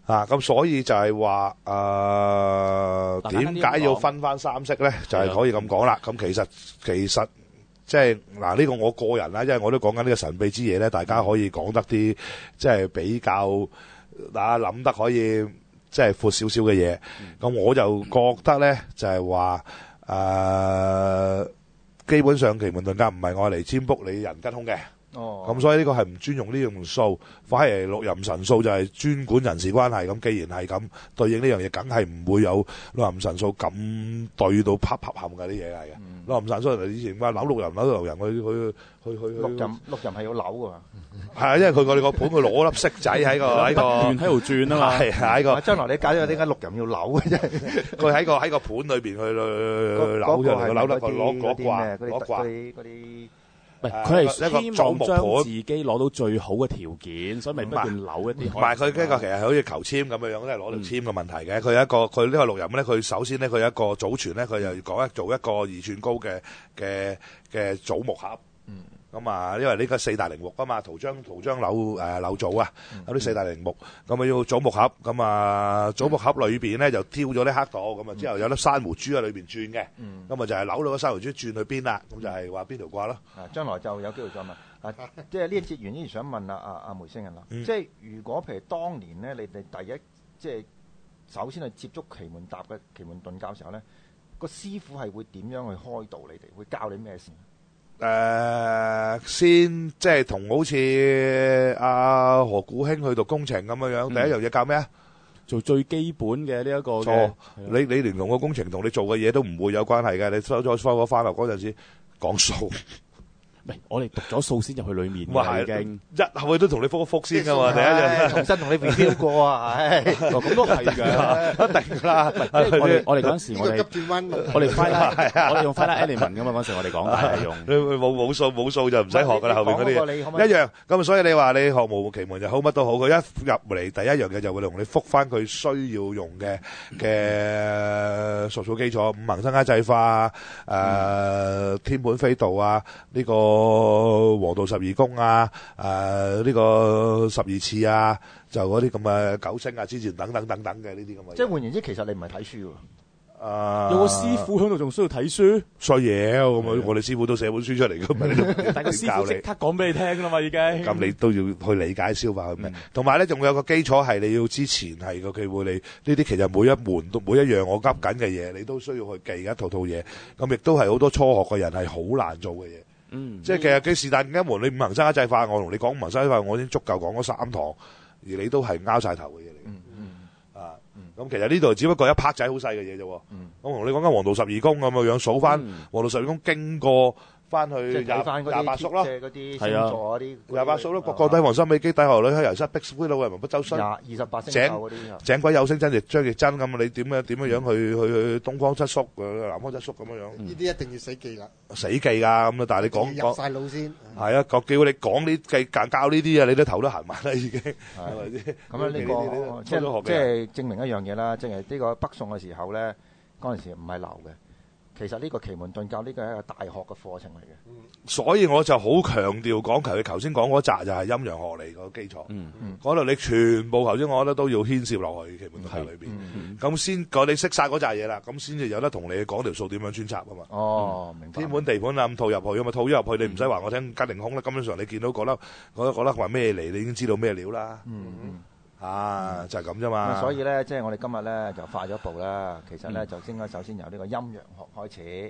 啊，咁所以就係話誒點解要分翻三色咧？就係、是、可以咁講啦。咁其實其實即係嗱呢個我個人啦，因為我都講緊呢個神秘之夜咧，大家可以講得啲即係比較大家諗得可以即係闊少少嘅嘢。咁、嗯、我就覺得咧就係話誒基本上奇門遁甲唔係愛嚟占卜你人吉凶嘅。哦，咁所以呢個係唔專用呢樣數，反而六壬神數就係專管人事關係。咁既然係咁對應呢樣嘢，梗係唔會有六壬神數咁對到啪啪冚嘅啲嘢嚟嘅。六壬神數以前話扭六壬扭六壬去去去去六壬六壬係要扭㗎嘛？ 係啊，因為佢我哋個盤佢攞粒色仔喺個喺個轉喺度轉啊嘛。係喺個將來你解咗點解六壬要扭嘅啫？ 佢喺個喺個盤裏邊去扭出嚟，扭得個攞攞卦攞卦嗰啲。 佢係希望將自己攞到最好嘅條件，所以咪不斷扭一啲。 唔係佢呢個其實係好似求籤咁樣樣，都係攞到籤嘅問題嘅。佢有一個佢呢個六壬咧，佢首先咧佢有一個祖傳咧，佢又講一做一個二寸高嘅嘅嘅祖木盒。咁啊，因為呢個四大陵木啊嘛，圖章圖章柳誒柳祖啊，有啲四大陵木，咁啊要祖木盒，咁啊祖木盒裏邊咧就挑咗啲黑度，咁啊之後有粒珊瑚珠喺裏邊轉嘅，咁啊就係扭到個珊瑚珠轉去邊啦，咁就係話邊條卦咯。啊， 將來就有機會再問。啊，即係呢一節完之前想問啊啊阿梅星人啦，即係如果譬如當年咧，你哋第一即係首先去接觸奇門遁嘅奇門遁甲嘅時候咧，個師傅係會點樣去開導你哋，會教你咩事？ 誒、呃，先即係同好似阿何古興去讀工程咁樣樣，嗯、第一樣嘢教咩啊？ 做最基本嘅呢一個嘅。 錯，你你連同個工程同你做嘅嘢都唔會有關係嘅。你收咗收咗翻嚟嗰陣時講數。 唔係，我哋讀咗數先入去裏面嘅已經， 一後去都同你覆一覆先噶嘛，第一樣重新同你 review 過啊，唉， 咁都係㗎， 一定啦。 我哋我哋嗰陣時我哋我哋 final 我哋用 final element 㗎嘛，嗰陣時我哋講係用。 你冇冇數冇數就唔使學㗎啦，後邊嗰啲一樣。咁所以你話你學無奇門就好乜都好，佢一入嚟第一樣嘢就會同你覆翻佢需要用嘅嘅術數基礎，五行生加制化誒天本飛度啊呢個。個黃道十二宮啊，誒、呃、呢、這個十二次啊，就嗰啲咁嘅九星啊、之前等等等等嘅呢啲咁嘅。 即係換言之，其實你唔係睇書喎。 誒、呃， 有個師傅喺度，仲需要睇書？ 衰嘢咁啊！我哋師傅都寫本書出嚟噶嘛， 但係個師傅即刻講俾你聽啦嘛，已經。 咁你都要去理解消化佢咩？同埋咧，仲有個基礎係你要之前係個機會，你呢啲其實每一門都每一樣我噏緊嘅嘢，你都需要去記一套套嘢。咁亦都係好多初學嘅人係好難做嘅嘢。嗯，即係其實佢是但一門你五行生加制化，我同你講五行生加制化，我已經足夠講咗三堂，而你都係拗晒頭嘅嘢嚟嘅。嗯嗯，啊，咁、嗯、其實呢度只不過一拍仔好細嘅嘢啫。嗯，我同你講緊黃道十二宮咁嘅樣，數翻黃道十二宮經過。翻去廿廿八宿咯， 係啊， 廿八宿咯，各個帝王心美基帝河女黑游室碧灰老為文不周身， 廿二十八星宿嗰啲， 井鬼有星真亦張亦真咁，你點樣點樣樣去去去東方七宿、南方七宿咁樣樣？ 呢啲一定要死記啦， 死記㗎咁啊！但係你講入曬腦先， 係啊，叫你講呢記教教呢啲啊，你都頭都痕埋啦已經，係咪先？咁樣呢個即係即係證明一樣嘢啦，即係呢個北宋嘅時候咧，嗰陣時唔係流嘅。其實呢個奇門遁甲呢個係一個大學嘅課程嚟嘅， 嗯，所以我就好強調講求佢頭先講嗰紮就係陰陽學嚟個基礎，嗯嗯，嗰度你全部頭先我覺得都要牽涉落去奇門遁甲裏邊，咁，嗯，先我哋識晒嗰扎嘢啦，咁先至有得同你講條數點樣穿插啊嘛，哦，明白，天本地本啊咁套入去啊嘛，套咗入去你唔使話我聽吉定空啦，根本上你見到覺得覺得覺得話咩嚟，你已經知道咩料啦，嗯嗯。啊，就係咁啫嘛。 所以咧，即係我哋今日咧就快咗一步啦。其實咧，就應該首先由呢個陰陽學開始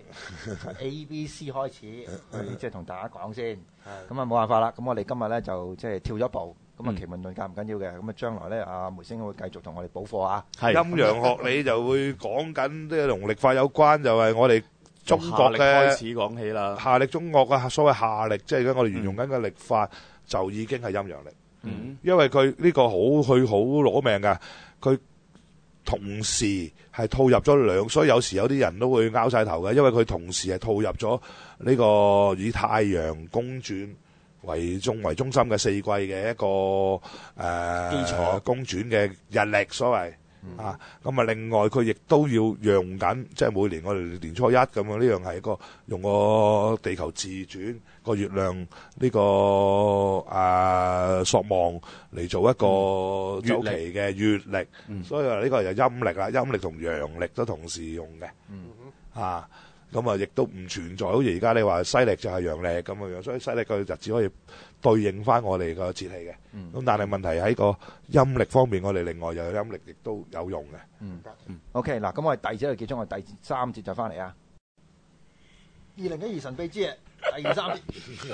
，A B C 開始去即係同大家講先。咁啊冇辦法啦。咁我哋今日咧就即係跳咗一步。咁啊奇門遁甲唔緊要嘅。咁啊將來咧，阿梅星會繼續同我哋補課啊。 陰陽學你就會講緊即係同曆法有關，就係我哋中國嘅開始講起啦。 夏曆中國嘅所謂夏曆，即係而家我哋沿用緊嘅曆法，就已經係陰陽曆。嗯，因為佢呢個好，佢好攞命噶，佢同時係套入咗兩，所以有時有啲人都會拗晒頭嘅，因為佢同時係套入咗呢個以太陽公轉為中為中心嘅四季嘅一個誒、呃、 基礎公轉嘅日曆所謂， 嗯、啊，咁啊另外佢亦都要用緊，即係每年我哋年初一咁樣，呢樣係一個用個地球自轉個月亮呢、這個啊朔望嚟做一個週期嘅月曆，嗯、所以話呢個就陰曆啦，陰曆同陽曆都同時用嘅，嗯、啊。咁啊，亦都唔存在，好似而家你話西曆就係陽曆咁嘅樣，所以西曆個日子可以對應翻我哋個節氣嘅。咁、嗯、但係問題喺個陰曆方面，我哋另外又有陰曆，亦都有用嘅。 嗯嗯、OK， 嗱，咁我哋第二節就結束，我哋第三節就翻嚟啊。二零一二神秘之夜第三節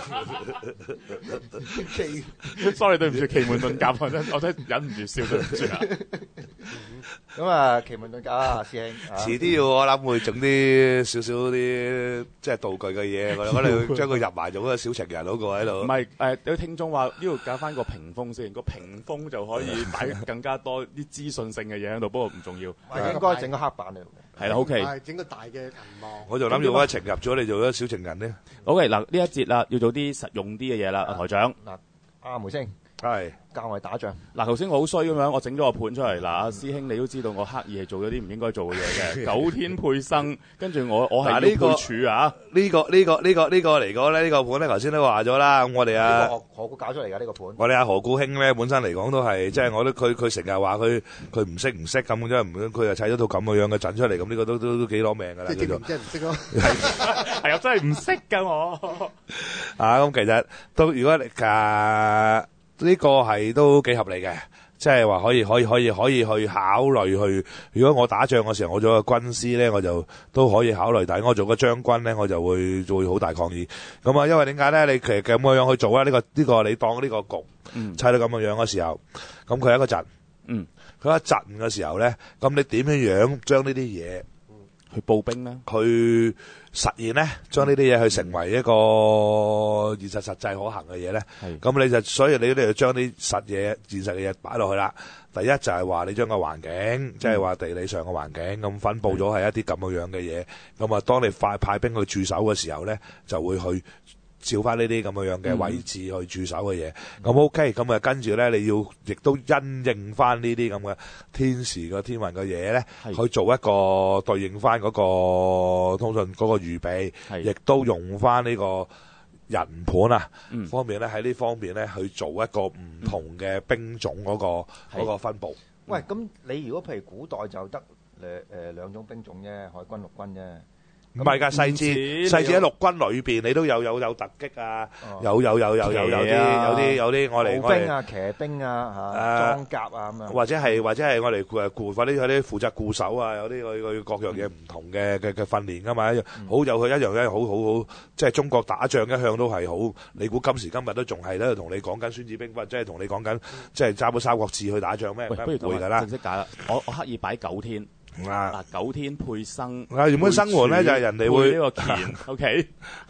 ，sorry 對唔住，奇門遁甲，我真我真忍唔住笑，對唔住啊。 咁啊，奇門遁甲啊，師兄， 遲啲要我諗會整啲少少啲即係道具嘅嘢，我我哋將佢入埋做嗰個小情人嗰個喺度。 唔係誒，有聽眾話呢度搞翻個屏風先，個屏風就可以擺更加多啲資訊性嘅嘢喺度，不過唔重要。 應該整個黑板嚟。 係啦 ，OK。 係整個大嘅銀幕。 我就諗住我一情入咗，你做咗小情人咧。 OK，嗱呢一節啦，要做啲實用啲嘅嘢啦，台長。 嗱，阿梅星。 係教我哋打仗。 嗱，頭先我好衰咁樣，我整咗個盤出嚟。嗱，阿師兄你都知道，我刻意係做咗啲唔應該做嘅嘢嘅。九天配生，跟住我我係呢個柱啊。 呢個呢個呢個呢個嚟講咧，呢個盤咧，頭先都話咗啦。咁我哋啊何故搞出嚟㗎呢個盤？ 我哋阿何故興咧，本身嚟講都係即係我都佢佢成日話佢佢唔識唔識咁樣，唔佢又砌咗套咁嘅樣嘅陣出嚟，咁呢個都都都幾攞命㗎啦。 即係即係唔識咯。 係啊，真係唔識㗎我。 啊，咁其實都如果你誒。呢個係都幾合理嘅，即係話可以可以可以可以去考慮去。如果我打仗嘅時候，我做個軍師咧，我就都可以考慮。但係我做個將軍咧，我就會會好大抗議。咁啊，因為點解咧？你其實咁樣去做啊？呢、呢個呢、呢個你當呢個局砌到咁嘅樣嘅時候，咁佢係一個陣，嗯，佢一陣嘅時候咧，咁你點樣樣將呢啲嘢去步兵咧？ 去實現咧，將呢啲嘢去成為一個現實實際可行嘅嘢咧。咁你就所以你都要將啲實嘢、現實嘅嘢擺落去啦。第一就係話你將個環境，即係話地理上嘅環境咁分佈咗係一啲咁嘅樣嘅嘢。咁啊，當你快派兵去駐守嘅時候咧，就會去照翻呢啲咁嘅樣嘅位置去駐守嘅嘢。咁、嗯、OK，咁啊跟住咧，你要亦都因應翻呢啲咁嘅天時嘅天運嘅嘢咧，去做一個對應翻嗰個通訊嗰個預備，亦都用翻呢個人盤啊、嗯、方面咧，喺呢方面咧去做一個唔同嘅兵種嗰、嗰個嗰、嗯嗰個分佈。 喂，咁你如果譬如古代就得誒誒兩種兵種啫，海軍陸軍啫。 唔係㗎，細節細節喺陸軍裏邊，你都有有有突擊啊，有有有有有有啲有啲有啲我哋步兵啊、騎兵啊、嚇裝甲啊咁樣， 或者係或者係我哋誒固嗰啲嗰啲負責固守啊，有啲佢佢各樣嘢唔同嘅嘅嘅訓練㗎嘛，好有佢一樣咧，好好好，即係中國打仗一向都係好。你估今時今日都仲係咧，同你講緊《孫子兵法》，即係同你講緊即係揸本《三國志》去打仗咩？ 不如會㗎啦，正式解啦。我我刻意擺九天。 啊！ 九天配生， 啊，原本生活咧就係人哋會呢個乾，OK。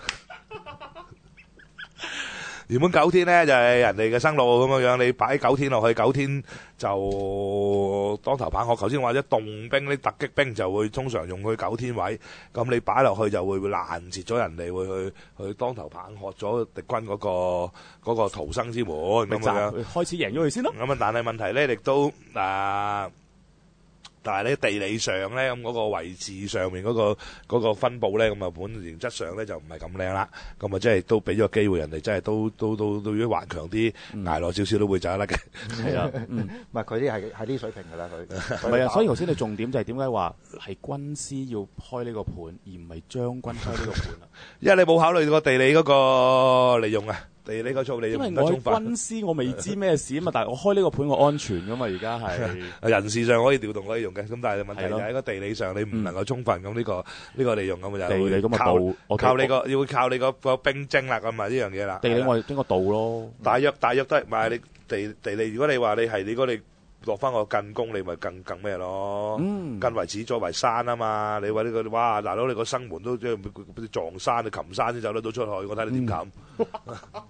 原本九天咧就係人哋嘅生路咁樣樣，你擺九天落去，九天就當頭棒喝。頭先話咗動兵啲突擊兵就會通常用佢九天位，咁你擺落去就會會攔截咗人哋，會去去當頭棒喝咗敵軍嗰個嗰個逃生之門咁樣。 開始贏咗佢先咯。 咁啊，但係問題咧亦都啊。但係咧地理上咧咁嗰個位置上面嗰、嗰個嗰個分佈咧咁啊本原則上咧就唔係咁靚啦，咁啊即係都俾咗機會人哋，真係都都都都如果頑強啲捱耐少少都會走得嘅。 係啊，嗯， 唔係佢啲係係啲水平㗎啦佢。 唔係啊，所以頭先你重點就係點解話係軍師要開呢個盤，而唔係將軍開呢個盤啊？ 因為你冇考慮過地理嗰個利用啊。地理個數你因為我係軍師，我未知咩事啊嘛，但係我開呢個盤我安全噶嘛，而家係人事上可以調動可以用嘅，咁但係問題就喺個地理上你唔能夠充分咁呢個呢個利用咁就地理咁啊靠我靠你個要靠你個個兵精啦咁啊呢樣嘢啦。 地理我經過道咯， 大約大約都係唔係你地地理？如果你話你係你如果你落翻個近攻，你咪更更咩咯？嗯，近為止再為山啊嘛！你話呢個哇大佬你個生門都即係撞山，你擒山先走得到出去，我睇你點擒。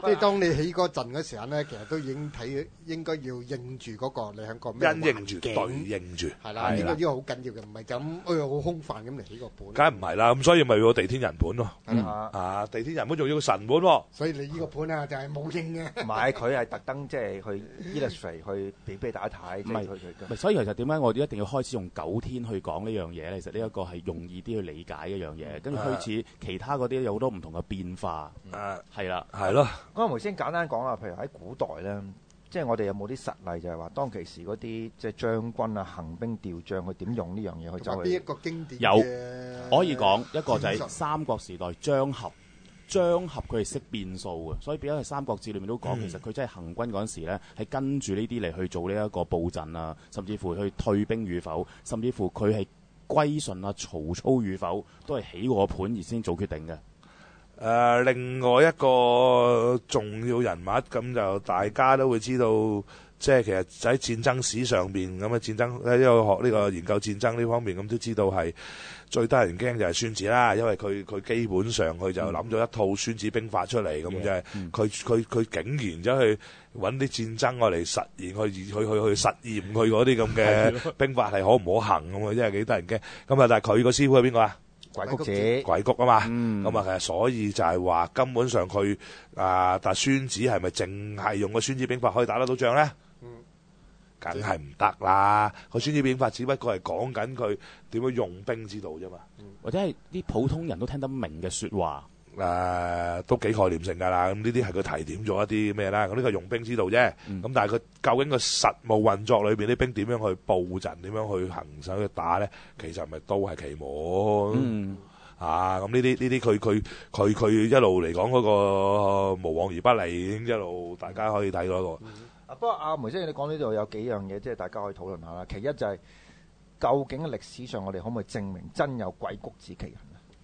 即係當你起嗰陣嗰時候咧，其實都已經睇應該要應住嗰個你喺個咩因應住對應住， 係啦，呢個呢個好緊要嘅，唔係就咁哎呀好空泛咁嚟起個盤。 梗係唔係啦，咁所以咪要個地天人盤咯。 嗯啊，地天人盤仲要個神盤喎。 所以你呢個盤啊就係冇應嘅。 唔係佢係特登即係去 illustrate 去俾俾大家睇， 唔係唔係，所以其實點解我哋一定要開始用九天去講呢樣嘢咧？其實呢一個係容易啲去理解一樣嘢，跟住開始其他嗰啲有好多唔同嘅變化。 誒係啦， 係咯。 咁我頭先簡單講啦，譬如喺古代咧，即係我哋有冇啲實例就係話當其時嗰啲即係將軍啊行兵調將，佢點用呢樣嘢去走去？ 邊一個經典有可以講一個就係三國時代張合。張合佢係識變數嘅，所以變咗喺《三國志》裏面都講，嗯、其實佢真係行軍嗰陣時咧，係跟住呢啲嚟去做呢一個佈陣啊，甚至乎去退兵與否，甚至乎佢係歸順啊曹操與否，都係起過個盤而先做決定嘅。誒、 呃，另外一個重要人物咁就大家都會知道，即係其實喺戰爭史上邊咁嘅戰爭，因為學呢個研究戰爭呢方面咁都知道係。最得人驚就係孫子啦，因為佢佢基本上佢就諗咗一套孫子兵法出嚟，咁就係佢佢佢竟然走去揾啲戰爭我嚟實驗，去去去去實驗佢嗰啲咁嘅兵法係可唔可行咁啊！真係幾得人驚。咁啊，但係佢個師傅係邊個啊？ 鬼谷子， 鬼谷啊嘛。咁、 嗯、 啊，其實所以就係話根本上佢啊，但係孫子係咪淨係用個孫子兵法可以打得到仗咧？梗係唔得啦！佢孫子兵法只不過係講緊佢點樣用兵之道啫嘛， 或者係啲普通人都聽得明嘅説話。 誒、呃，都幾概念性㗎啦。咁呢啲係佢提點咗一啲咩啦？咁呢個用兵之道啫。咁、嗯、但係佢究竟個實務運作裏邊啲兵點樣去佈陣，點樣去行手去打咧？其實咪都係奇門。嗯。啊！咁呢啲呢啲佢佢佢佢一路嚟講嗰個無往而不利，已經一路大家可以睇到一個。嗯不過阿梅先生，你講呢度有幾樣嘢，即係大家可以討論下啦。其一就係、是、究竟歷史上我哋可唔可以證明真有鬼谷子其人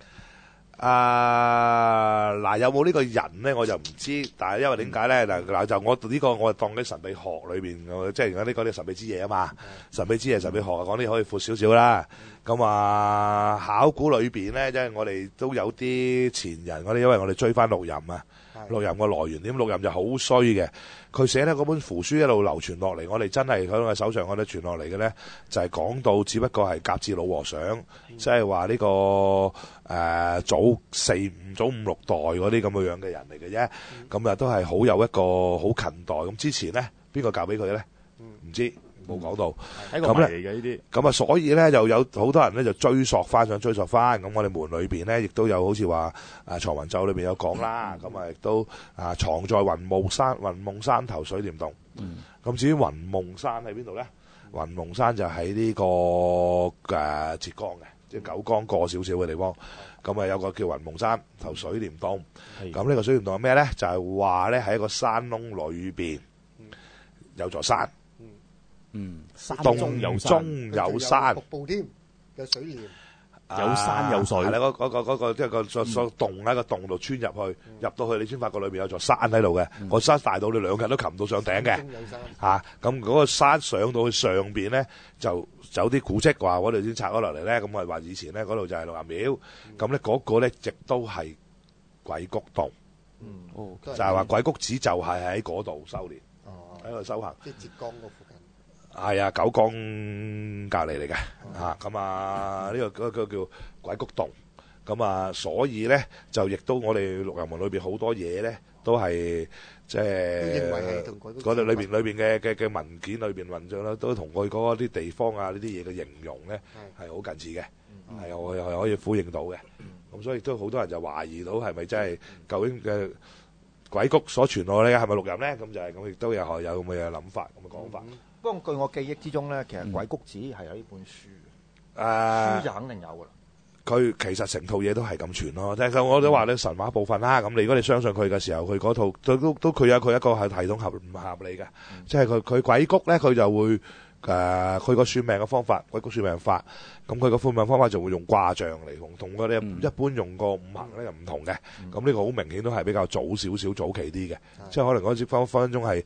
啊？嗱、呃，有冇呢個人咧？我就唔知。但係因為點解咧？嗱、嗯、嗱，就我呢、這個我係當喺神秘學裏邊，即係而家呢個啲神秘之夜啊嘛。嗯、神秘之夜、神秘學講啲可以闊少少啦。咁、嗯、啊，考古裏邊咧，即係我哋都有啲前人，我哋因為我哋追翻陸游啊。陸游個來源點？陸游就好衰嘅，佢寫咧嗰本符書一路流傳落嚟，我哋真係喺我手上我哋傳落嚟嘅咧，就係、是、講到只不過係甲至老和尚，即係話呢個誒、呃、早四五早五六代嗰啲咁嘅樣嘅人嚟嘅啫，咁、嗯、啊都係好有一個好近代。咁之前咧邊個教俾佢咧？唔知。冇講到，咁咧嚟嘅呢啲，咁啊，所以咧就有好多人咧就追溯翻，想追溯翻。咁我哋門裏邊咧，亦都有好似話啊《藏雲咒》裏邊有講啦。咁啊，亦都啊藏在雲霧山雲夢山頭水簾洞。咁、嗯、至於雲夢山喺邊度咧？雲夢山就喺呢、這個誒、呃、浙江嘅，即係九江過少少嘅地方。咁啊，有個叫雲夢山頭水簾洞。咁呢個水簾洞係咩咧？就係話咧喺一個山窿裏邊有座山。 嗯，山中有中有山， 瀑布添嘅水簾， 有山有水。係啦， 嗰嗰個嗰個即係個個個洞喺個洞度穿入去，入到去你先發覺裏邊有座山喺度嘅。個山大到你兩個人都擒到上頂嘅。嚇，咁嗰個山上到去上邊咧，就有啲古蹟話嗰度先拆咗落嚟咧。咁我話以前咧嗰度就係六合廟，咁咧嗰個咧亦都係鬼谷洞。嗯，哦，就係話鬼谷子就係喺嗰度修煉，喺度修行。 即係浙江嗰附近。 係啊，九江隔離嚟嘅嚇，咁啊呢、這個嗰、這個叫鬼谷洞，咁啊所以咧就亦都我哋陸游文裏邊好多嘢咧都係即係嗰度裏邊裏邊嘅嘅嘅文件裏邊文章啦，都同佢嗰啲地方啊呢啲嘢嘅形容咧係好近似嘅，係我係可以呼應到嘅。咁所以都好多人就懷疑到係咪真係究竟嘅鬼谷所傳落咧係咪陸游咧？咁就係咁，亦都有有咁嘅諗法咁嘅講法。 不過據我記憶之中咧，其實鬼谷子係有呢本書嘅， 誒， 書就肯定有噶啦。 佢其實成套嘢都係咁傳咯，即係我都話你神話部分啦。咁你如果你相信佢嘅時候，佢嗰套都都都佢有佢一個係系統合唔合理嘅，即係佢佢鬼谷咧，佢就會誒佢個算命嘅方法，鬼谷算命法，咁佢個算命方法就會用卦象嚟同同嗰啲一般用個五行咧就唔同嘅。咁呢個好明顯都係比較早少少早期啲嘅，即係可能嗰陣時分分鐘係。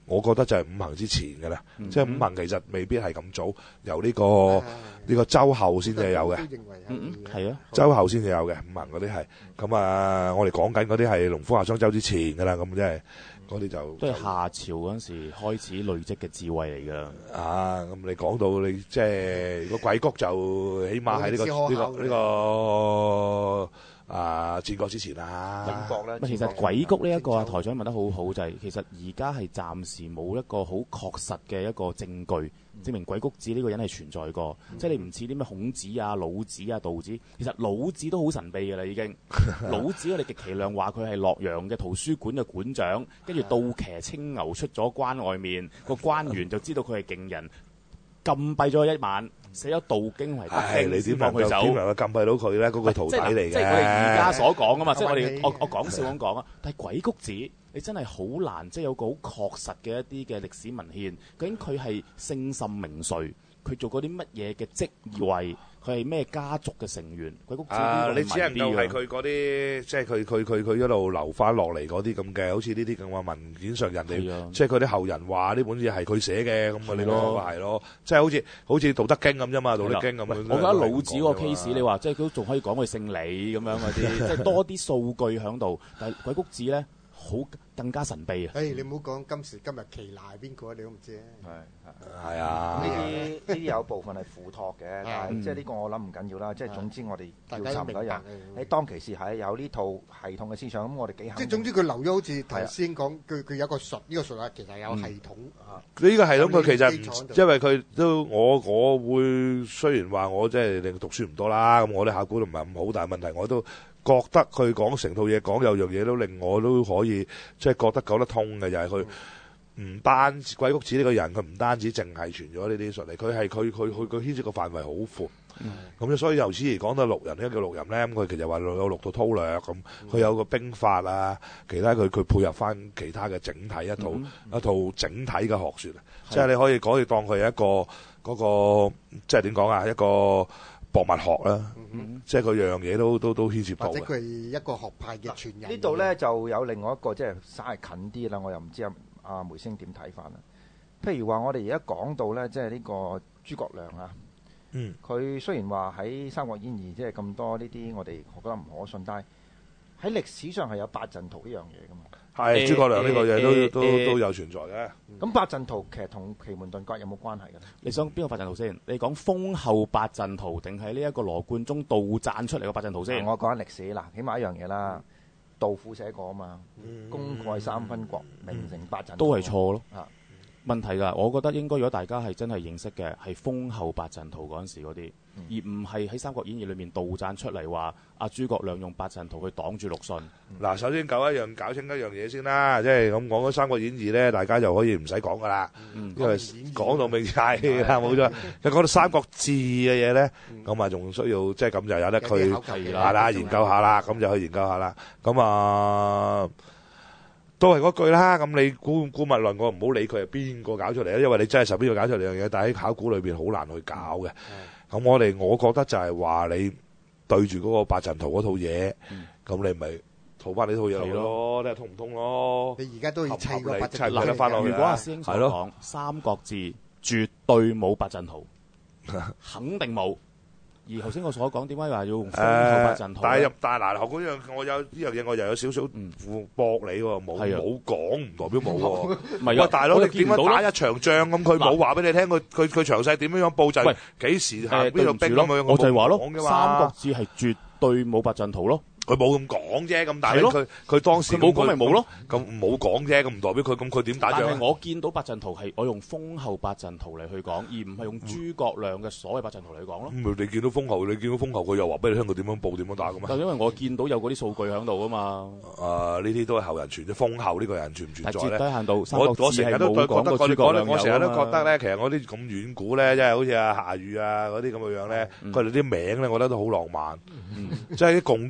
我覺得就係五行之前嘅啦， 嗯、 即係五行其實未必係咁早，由呢、這個呢、嗯、個周後先至有嘅。 嗯嗯，係啊， 周後先至有嘅五行嗰啲係。咁啊，我哋講緊嗰啲係農夫夏商周之前嘅啦，咁即係嗰啲就都係夏朝嗰陣時開始累積嘅智慧嚟㗎。啊，咁你講到你即係如果鬼谷就起碼喺呢、這個呢、這個呢、這個。啊！戰國之前啦， 戰國咧， 其實鬼谷呢一個啊，台長問得好好，就係其實而家係暫時冇一個好確實嘅一個證據，嗯、證明鬼谷子呢個人係存在過。嗯、即係你唔似啲咩孔子啊、老子啊、道子，其實老子都好神秘㗎啦已經。老子我哋極其量話佢係洛陽嘅圖書館嘅館長，跟住倒騎青牛出咗關外面，個關員就知道佢係勁人，禁閉咗一晚。寫咗道經為德經，先放佢走。點能夠禁閉到佢咧？嗰個徒弟嚟嘅。即係我哋而家所講啊嘛，即係我哋我我講笑咁講啊。但係鬼谷子，你真係好難，即係有個好確實嘅一啲嘅歷史文獻。究竟佢係姓甚名誰？佢做過啲乜嘢嘅職位？佢係咩家族嘅成員？鬼谷子呢個你只能夠係佢嗰啲，即係佢佢佢佢一路留翻落嚟嗰啲咁嘅，好似呢啲咁嘅文件上人哋，即係佢啲後人話呢本嘢係佢寫嘅，咁啊你講話係咯，即係好似好似《道德經》咁啫嘛，《道德經》咁樣。我覺得老子個 case 你話，即係佢都仲可以講佢姓李咁樣嗰啲，即係多啲數據喺度。但係鬼谷子咧，好更加神秘啊！ 誒，你唔好講今時今日奇難係邊個，你都唔知啊！ 係係啊！ 呢啲呢啲有部分係附託嘅，但係即係呢個我諗唔緊要啦。即係總之我哋調查唔到人，喺當其時係有呢套系統嘅思想，咁我哋幾肯。即係總之佢留咗好似頭先講，佢佢有個術，呢個術啊其實有系統啊。呢個系統佢其實因為佢都我我會雖然話我即係令讀書唔多啦，咁我啲考古都唔係咁好，但係問題我都覺得佢講成套嘢講有樣嘢都令我都可以即係覺得講得通嘅，就係佢唔單止鬼谷子呢個人，佢唔單止淨係傳咗呢啲術嚟，佢係佢佢佢佢牽涉個範圍好闊。咁、嗯、所以由此而講到六人，呢叫六人咧，咁佢其實話有六套韜略咁，佢、嗯、有個兵法啊，其他佢佢配合翻其他嘅整體一套、嗯、一套整體嘅學説啊，即係你可以可以當佢係一個嗰、嗰個即係點講啊，一個博物學啦，嗯、即係佢樣樣嘢都都都牽涉到嘅。或者佢係一個學派嘅傳人。呢度咧就有另外一個即係稍係近啲啦，我又唔知阿阿梅星點睇法啦。譬如話我哋而家講到咧，即係呢個諸葛亮啊。嗯，佢雖然話喺《三國演義》即係咁多呢啲，我哋覺得唔可信，但係喺歷史上係有八陣圖呢樣嘢噶嘛。係諸葛亮呢個嘢都都都有存在嘅。咁八陣圖其實同奇門遁甲有冇關係嘅咧？ 你想邊個八陣圖先？你講封後八陣圖定係呢一個羅貫中杜撰出嚟嘅八陣圖先？ 我講緊歷史啦，起碼一樣嘢啦。杜甫寫過啊嘛，功蓋三分國，名成八陣圖。 都係錯咯。啊。問題㗎，我覺得應該如果大家係真係認識嘅，係封後八陣圖嗰陣時嗰啲，嗯、而唔係喺《三國演義》裏面杜撰出嚟話阿諸葛亮用八陣圖去擋住陸遜。嗱、嗯，首先搞一樣搞清一樣嘢先啦，即係咁講咗《三國演義》咧，大家就可以唔使講㗎啦，嗯、因為講到明係啦，冇錯。一講到《三國志》嘅嘢咧，咁啊仲需要即係咁就有得去係啦研究下啦，咁就去研究下啦。咁啊〜都係嗰句啦，咁你估估物論我唔好理佢係邊個搞出嚟，因為你真係實邊個搞出嚟樣嘢，但係喺考古裏邊好難去搞嘅。咁、嗯、我哋我覺得就係話你對住嗰個八陣圖嗰套嘢，咁、嗯、你咪套翻你套嘢落去咯，你係通唔通咯？你而家都要砌個八陣圖翻落去。如果阿師兄所講《三國志》絕對冇八陣圖，肯定冇。而頭先我所講點解話要用封後八陣圖？但係入但係嗱，嗰樣我有呢樣嘢，我又有少少駁你喎，冇冇講唔代表冇喎。唔係，喂大佬，你點樣打一場仗咁？佢冇話俾你聽，佢佢佢詳細點樣樣佈陣？幾時行邊度兵咁樣？我就係話咯，《三國志》係絕對冇八陣圖咯。佢冇咁講啫，咁但係佢佢當時冇講咪冇咯，咁冇講啫，咁唔代表佢咁佢點打仗？但係我見到八陣圖係我用封後八陣圖嚟去講，而唔係用諸葛亮嘅所謂八陣圖嚟講咯。咁你見到封後，你見到封後，佢又話俾你聽佢點樣報點樣打噶嘛？但係因為我見到有嗰啲數據喺度啊嘛。誒，呢啲都係後人傳啫，封後呢個人存唔存在咧？絕對限度。我我成日都覺得我我成日都覺得咧，其實我啲咁遠古咧，即係好似阿夏禹啊嗰啲咁嘅樣咧，佢哋啲名咧，我覺得都好浪漫，即係啲共工咁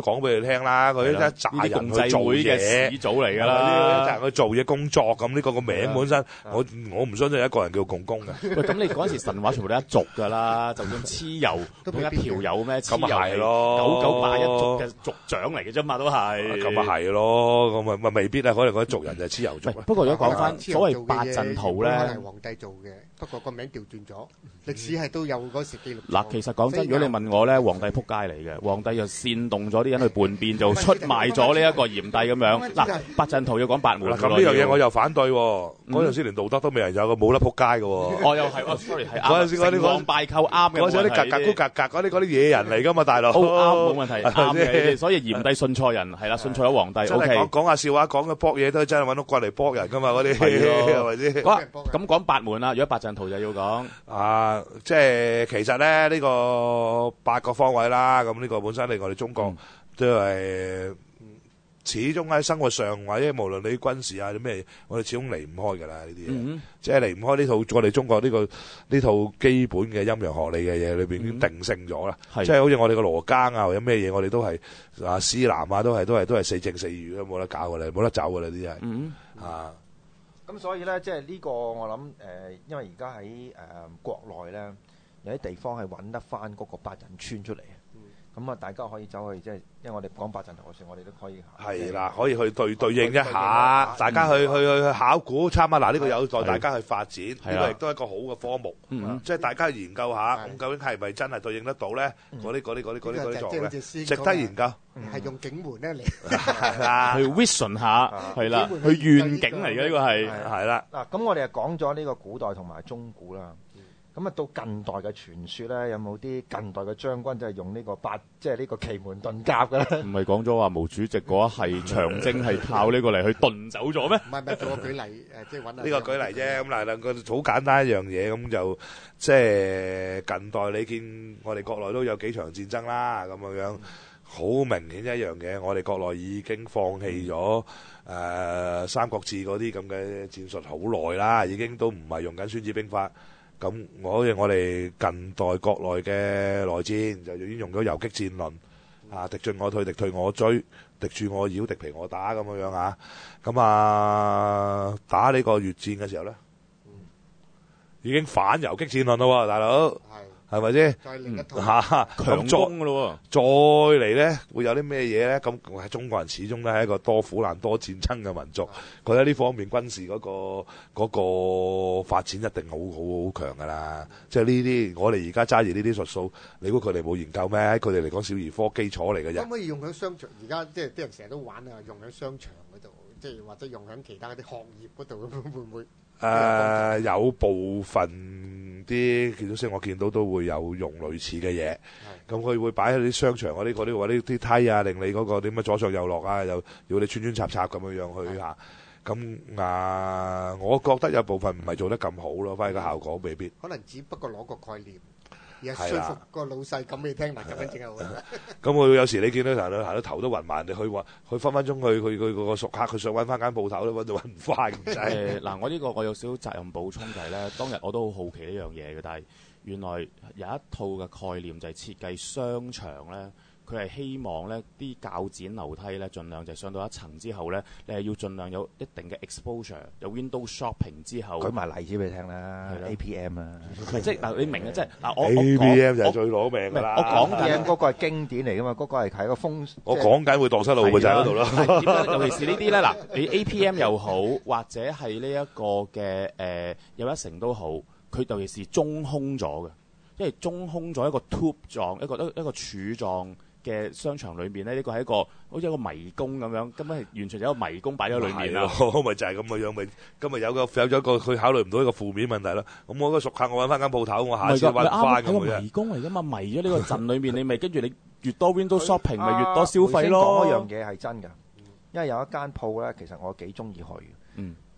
講俾你聽啦，佢一紮人去做嘢嘅始祖嚟㗎啦， 一紮人去做嘢工作咁，呢個個名本身，我我唔相信一個人叫共工嘅。 喂，咁你嗰陣時神話全部都一族㗎啦，就算蚩尤都一條友咩？ 咁啊係咯， 九九八一族嘅族長嚟嘅啫嘛，都係。 咁啊係咯，咁啊咪未必啊，可能嗰啲族人就係蚩尤族。 不過如果講翻所謂八陣圖咧， 係皇帝做嘅，不過個名調轉咗，歷史係都有嗰時記錄。 嗱，其實講真，如果你問我咧，皇帝撲街嚟嘅，皇帝就煽動咗啲人去叛變，就出賣咗呢一個炎帝咁樣。嗱，八陣圖要講八門。 咁呢樣嘢我又反對喎，嗰陣時連道德都未人有，冇得撲街嘅喎。 哦，又係，哦，sorry，係嗰陣時嗰啲成王敗寇啱嘅。 嗰陣時啲格格咕格格嗰啲嗰啲野人嚟㗎嘛，大佬。 啱，冇問題，啱嘅。所以炎帝信錯人，係啦，信錯咗皇帝。 真係講講下笑話，講嘅搏嘢都真係揾到棍嚟搏人㗎嘛，嗰啲係咪先？ 咁講八門啦，如果八陣圖就要講啊，即係其實咧呢個八個方位啦，咁呢個本身嚟我哋中國都係始終喺生活上或者無論你軍事啊啲咩，我哋始終離唔開㗎啦呢啲嘢，即係離唔開呢套我哋中國呢個呢套基本嘅陰陽學理嘅嘢裏邊已經定性咗啦。即係好似我哋個羅庚啊或者咩嘢，我哋都係啊司南啊都係都係都係四正四餘都冇得搞㗎啦，冇得走㗎啦啲係啊。 咁所以咧，即係呢個我諗誒，因為而家喺誒國內咧，有啲地方係揾得翻嗰個八陣村出嚟。咁啊，大家可以走去即係，因為我哋講八陣圖時，我哋都可以係啦，可以去對對應一下，大家去去去考古參考。嗱，呢個有待大家去發展，呢個亦都係一個好嘅科目。即係大家研究下，咁究竟係咪真係對應得到咧？嗰啲嗰啲嗰啲嗰啲嗰啲狀咧，值得研究。 係用景門咧嚟啊，去 vision 下，係啦，去願景嚟嘅呢個係係啦。 嗱，咁我哋就講咗呢個古代同埋中古啦。咁啊，到近代嘅傳說咧，有冇啲近代嘅將軍就係用呢個八，即係呢個奇門遁甲嘅咧？ 唔係講咗話毛主席嗰一係長征係靠呢個嚟去遁走咗咩？ 唔係唔係，做個舉例誒，即係揾呢個舉例啫。咁嗱，兩個好簡單一樣嘢，咁就即係近代你見我哋國內都有幾場戰爭啦，咁樣樣好明顯一樣嘢，我哋國內已經放棄咗誒三國志嗰啲咁嘅戰術好耐啦，已經都唔係用緊孫子兵法。咁我哋我哋近代國內嘅內戰就已經用咗游擊戰論，啊敵進我退，敵退我追，敵駐我擾，敵疲我打咁樣樣啊。咁啊打呢個越戰嘅時候咧，已經反游擊戰論咯，大佬。係咪先？ 再另一套嚇強攻嘅咯喎， 再嚟咧會有啲咩嘢咧？咁係中國人始終都係一個多苦難多戰爭嘅民族，覺得呢方面軍事嗰個嗰個發展一定好好好強噶啦。即係呢啲我哋而家揸住呢啲術數，你估佢哋冇研究咩？喺佢哋嚟講小兒科基礎嚟嘅啫。 可唔可以用喺商場？而家即係啲人成日都玩啊，用喺商場嗰度，即係或者用喺其他嗰啲行業嗰度，會唔會？ 誒、呃、有部分啲建築師我見到都會有用類似嘅嘢，咁佢會擺喺啲商場嗰啲嗰啲嗰啲啲梯啊，令你嗰個點樣左上右落啊，又要你穿穿插插咁樣樣去嚇。咁啊，我覺得有部分唔係做得咁好咯，反而個效果未必。 可能只不過攞個概念。而係說服個老細咁你聽，嗱咁樣正係好。 咁佢有時你見到行到行到頭都暈埋，你去話佢分分鐘去去去個熟客，佢想揾翻間鋪頭都揾到揾唔翻咁滯。 誒嗱，我呢個我有少少責任補充就係咧，當日我都好好奇呢樣嘢嘅，但係原來有一套嘅概念就係設計商場咧。佢係希望咧啲較剪樓梯咧，盡量就上到一層之後咧，你係要盡量有一定嘅 exposure，有 window shopping 之後。 舉埋例子俾你聽啦 ，A P M 啊， 即係嗱，你明嘅，即係嗱，我 A P M 就係最攞命㗎啦。 我講緊嗰個係經典嚟㗎嘛，嗰個係喺個風。 我講緊會蕩失路嘅就喺嗰度咯。 點解？尤其是呢啲咧，嗱，你 A P M 又好，或者係呢一個嘅誒有一成都好，佢尤其是中空咗嘅，因為中空咗一個 tube 狀，一個一一個柱狀。嘅商場裏面咧，呢個係一個好似一個迷宮咁樣，根本係完全有一個迷宮擺咗裏面啦。 咪就係咁嘅樣，咪今日有個有咗一個佢考慮唔到一個負面問題啦。咁我個熟客，我揾翻間鋪頭，我下次揾翻咁嘅。係個迷宮嚟噶嘛，迷咗呢個陣裏面，你咪跟住你越多 window shopping，咪越多消費咯。 講嗰樣嘢係真㗎，因為有一間鋪咧，其實我幾中意去嘅。嗯，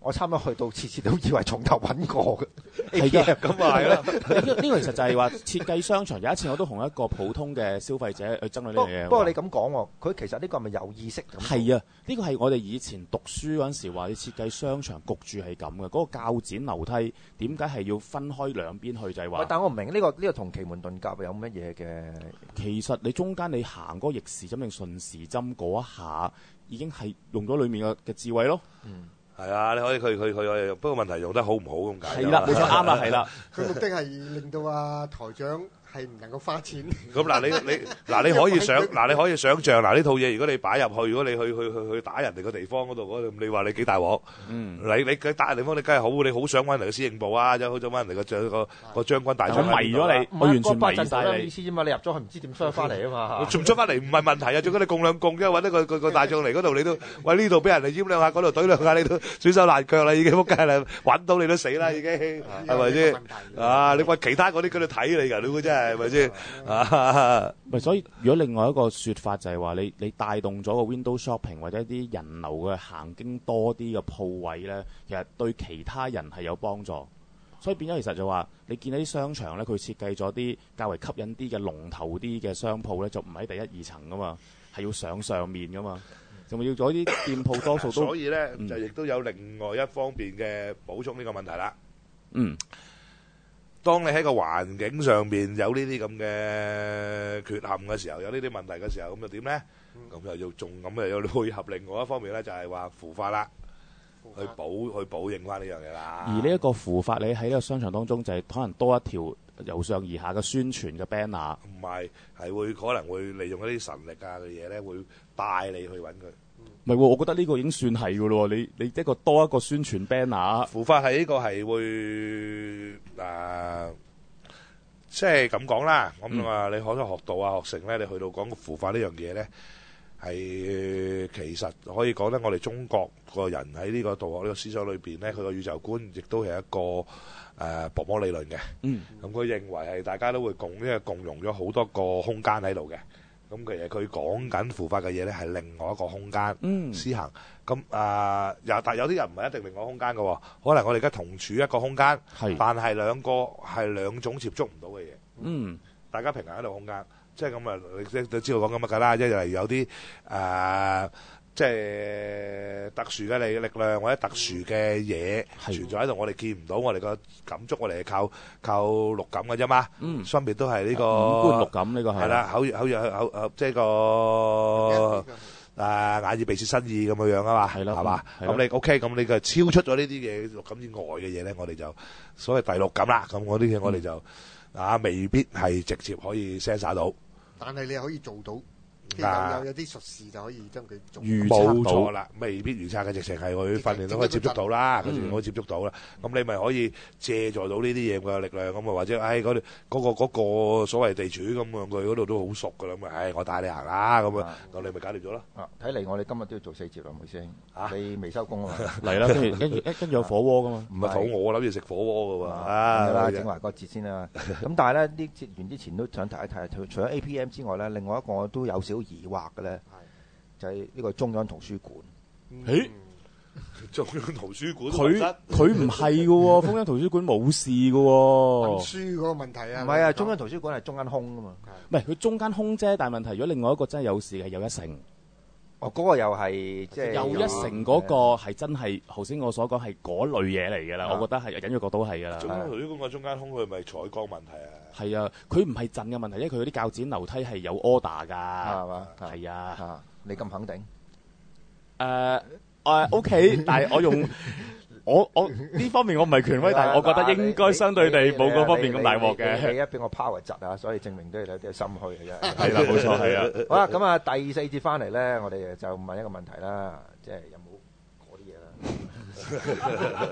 我差唔多去到次次都以為從頭揾過嘅。 係㗎， 咁啊係啦。 呢呢個其實就係話設計商場。有一次我都同一個普通嘅消費者去爭論呢樣嘢。 不過你咁講喎，佢其實呢個係咪有意識咁？ 係啊，呢個係我哋以前讀書嗰陣時話，你設計商場焗住係咁嘅。嗰個較剪樓梯點解係要分開兩邊去？就係話， 但我唔明呢個呢個同奇門遁甲有乜嘢嘅？ 其實你中間你行嗰個逆時針定順時針嗰一下，已經係用咗裡面嘅嘅智慧咯。 嗯。 係啊，你可以佢佢佢，不過問題用得好唔好咁解。 係啦，冇錯啱啦，係啦。 佢目的係令到啊台長係唔能夠花錢。 咁嗱，你你嗱你可以想嗱你可以想像嗱呢套嘢，如果你擺入去，如果你去去去去打人哋個地方嗰度嗰度，你話你幾大鑊？嗯，你你佢打人地方，你梗係好，你好想揾人哋嘅司令部啊，即係好想揾人哋個將個個將軍大將。 迷咗你，我完全迷曬你。 意思啫嘛，你入咗去唔知點出翻嚟啊嘛。 出唔出翻嚟唔係問題啊，最緊你供兩供，因為揾一個個個大將嚟嗰度，你都喂呢度俾人哋閹兩下，嗰度懟兩下，你都損手爛腳啦，已經仆街啦，揾到你都死啦，已經係咪先？啊，你話其他嗰啲佢哋睇你㗎，你估真係係咪先？啊， 咪所以如果另外一個説法就係話你你帶動咗個 window shopping 或者啲人流嘅行經多啲嘅鋪位咧，其實對其他人係有幫助。所以變咗其實就話你見到啲商場咧，佢設計咗啲較為吸引啲嘅龍頭啲嘅商鋪咧，就唔喺第一二層噶嘛，係要上上面噶嘛，仲要咗啲店鋪多數都。 所以咧、嗯、就亦都有另外一方面嘅補充呢個問題啦。 嗯。 當你喺個環境上面有呢啲咁嘅缺陷嘅時候，有呢啲問題嘅時候，咁就點咧？咁、嗯、又要仲咁又要配合另外一方面咧，就係話腐化啦，去補去補應翻呢樣嘢啦。 而呢一個腐化，你喺呢個商場當中就係可能多一條由上而下嘅宣傳嘅 banner， 唔係係會可能會利用一啲神力啊嘅嘢咧，會帶你去揾佢。 唔係喎，我覺得呢個已經算係㗎咯喎，你你一個多一個宣傳 banner， 腐化係呢個係會誒，即係咁講啦。咁啊，你可能學道啊、學成咧，你去到講個腐化呢樣嘢咧，係其實可以講得我哋中國個人喺呢個道學呢個思想裏邊咧，佢個宇宙觀亦都係一個誒薄膜理論嘅。嗯，咁佢認為係大家都會共因為共融咗好多個空間喺度嘅。咁其實佢講緊腐化嘅嘢咧，係另外一個空間施行。咁啊，又但係有啲人唔係一定另外一個空間嘅，可能我哋而家同處一個空間，但係兩個係兩種接觸唔到嘅嘢。嗯，大家平衡喺度空間，即係咁啊！你即係知道講緊乜㗎啦？即係例如有啲誒，即係特殊嘅力力量或者特殊嘅嘢存在喺度，我哋見唔到，我哋個感觸我哋係靠靠六感嘅啫嘛。嗯，分別都係呢個五官六感呢個係啦，口口口口即係個。誒眼耳鼻舌身意咁樣樣啊嘛，係咯，係嘛？咁你 OK，咁你嘅超出咗呢啲嘢六感之外嘅嘢咧，我哋就所謂第六感啦。咁嗰啲嘢我哋就、嗯、啊未必係直接可以 sense 到， 但係你可以做到。有有有啲術士就可以將佢預測到，冇錯啦，未必預測嘅，直情係去訓練到可以接觸到啦，跟住可以接觸到啦。咁你咪可以借助到呢啲嘢嘅力量咁啊，或者唉嗰嗰個嗰個所謂地主咁樣，佢嗰度都好熟㗎啦，咁啊唉我帶你行啦咁啊，咁你咪搞掂咗咯。 啊，睇嚟我哋今日都要做四節啦，梅師兄。啊，你未收工啊嘛？ 嚟啦，跟住跟住跟住有火鍋㗎嘛？ 唔係肚餓，我諗住食火鍋㗎喎。 啊，啦，整埋個節先啦。咁但係咧，呢節完之前都想提一提，除除咗 A P M 之外咧，另外一個我都有少疑惑嘅咧，就係呢個中央圖書館。 誒， 中央圖書館佢佢唔係嘅喎，中央圖書館冇事嘅喎。 運輸嗰個問題啊， 唔係啊，中央圖書館係中間空啊嘛。 唔係佢中間空啫，但係問題如果另外一個真係有事係有一成。 哦，嗰個又係即係有一成嗰個係真係頭先我所講係嗰類嘢嚟㗎啦，我覺得係隱約覺到係㗎啦。 中央圖書館個中間空佢咪採光問題啊？ 係啊，佢唔係震嘅問題，因為佢嗰啲較剪樓梯係有 order 㗎， 係嘛？ 係啊， 你咁肯定？ 誒誒 OK，但係我用我我呢方面我唔係權威，但係我覺得應該相對地冇嗰方面咁大鑊嘅。 你一俾我 power 窒啊，所以證明都係有啲心虛嘅啫。 係啦，冇錯，係啊。 好啦，咁啊第四節翻嚟咧，我哋就問一個問題啦，即係有冇嗰啲嘢啦？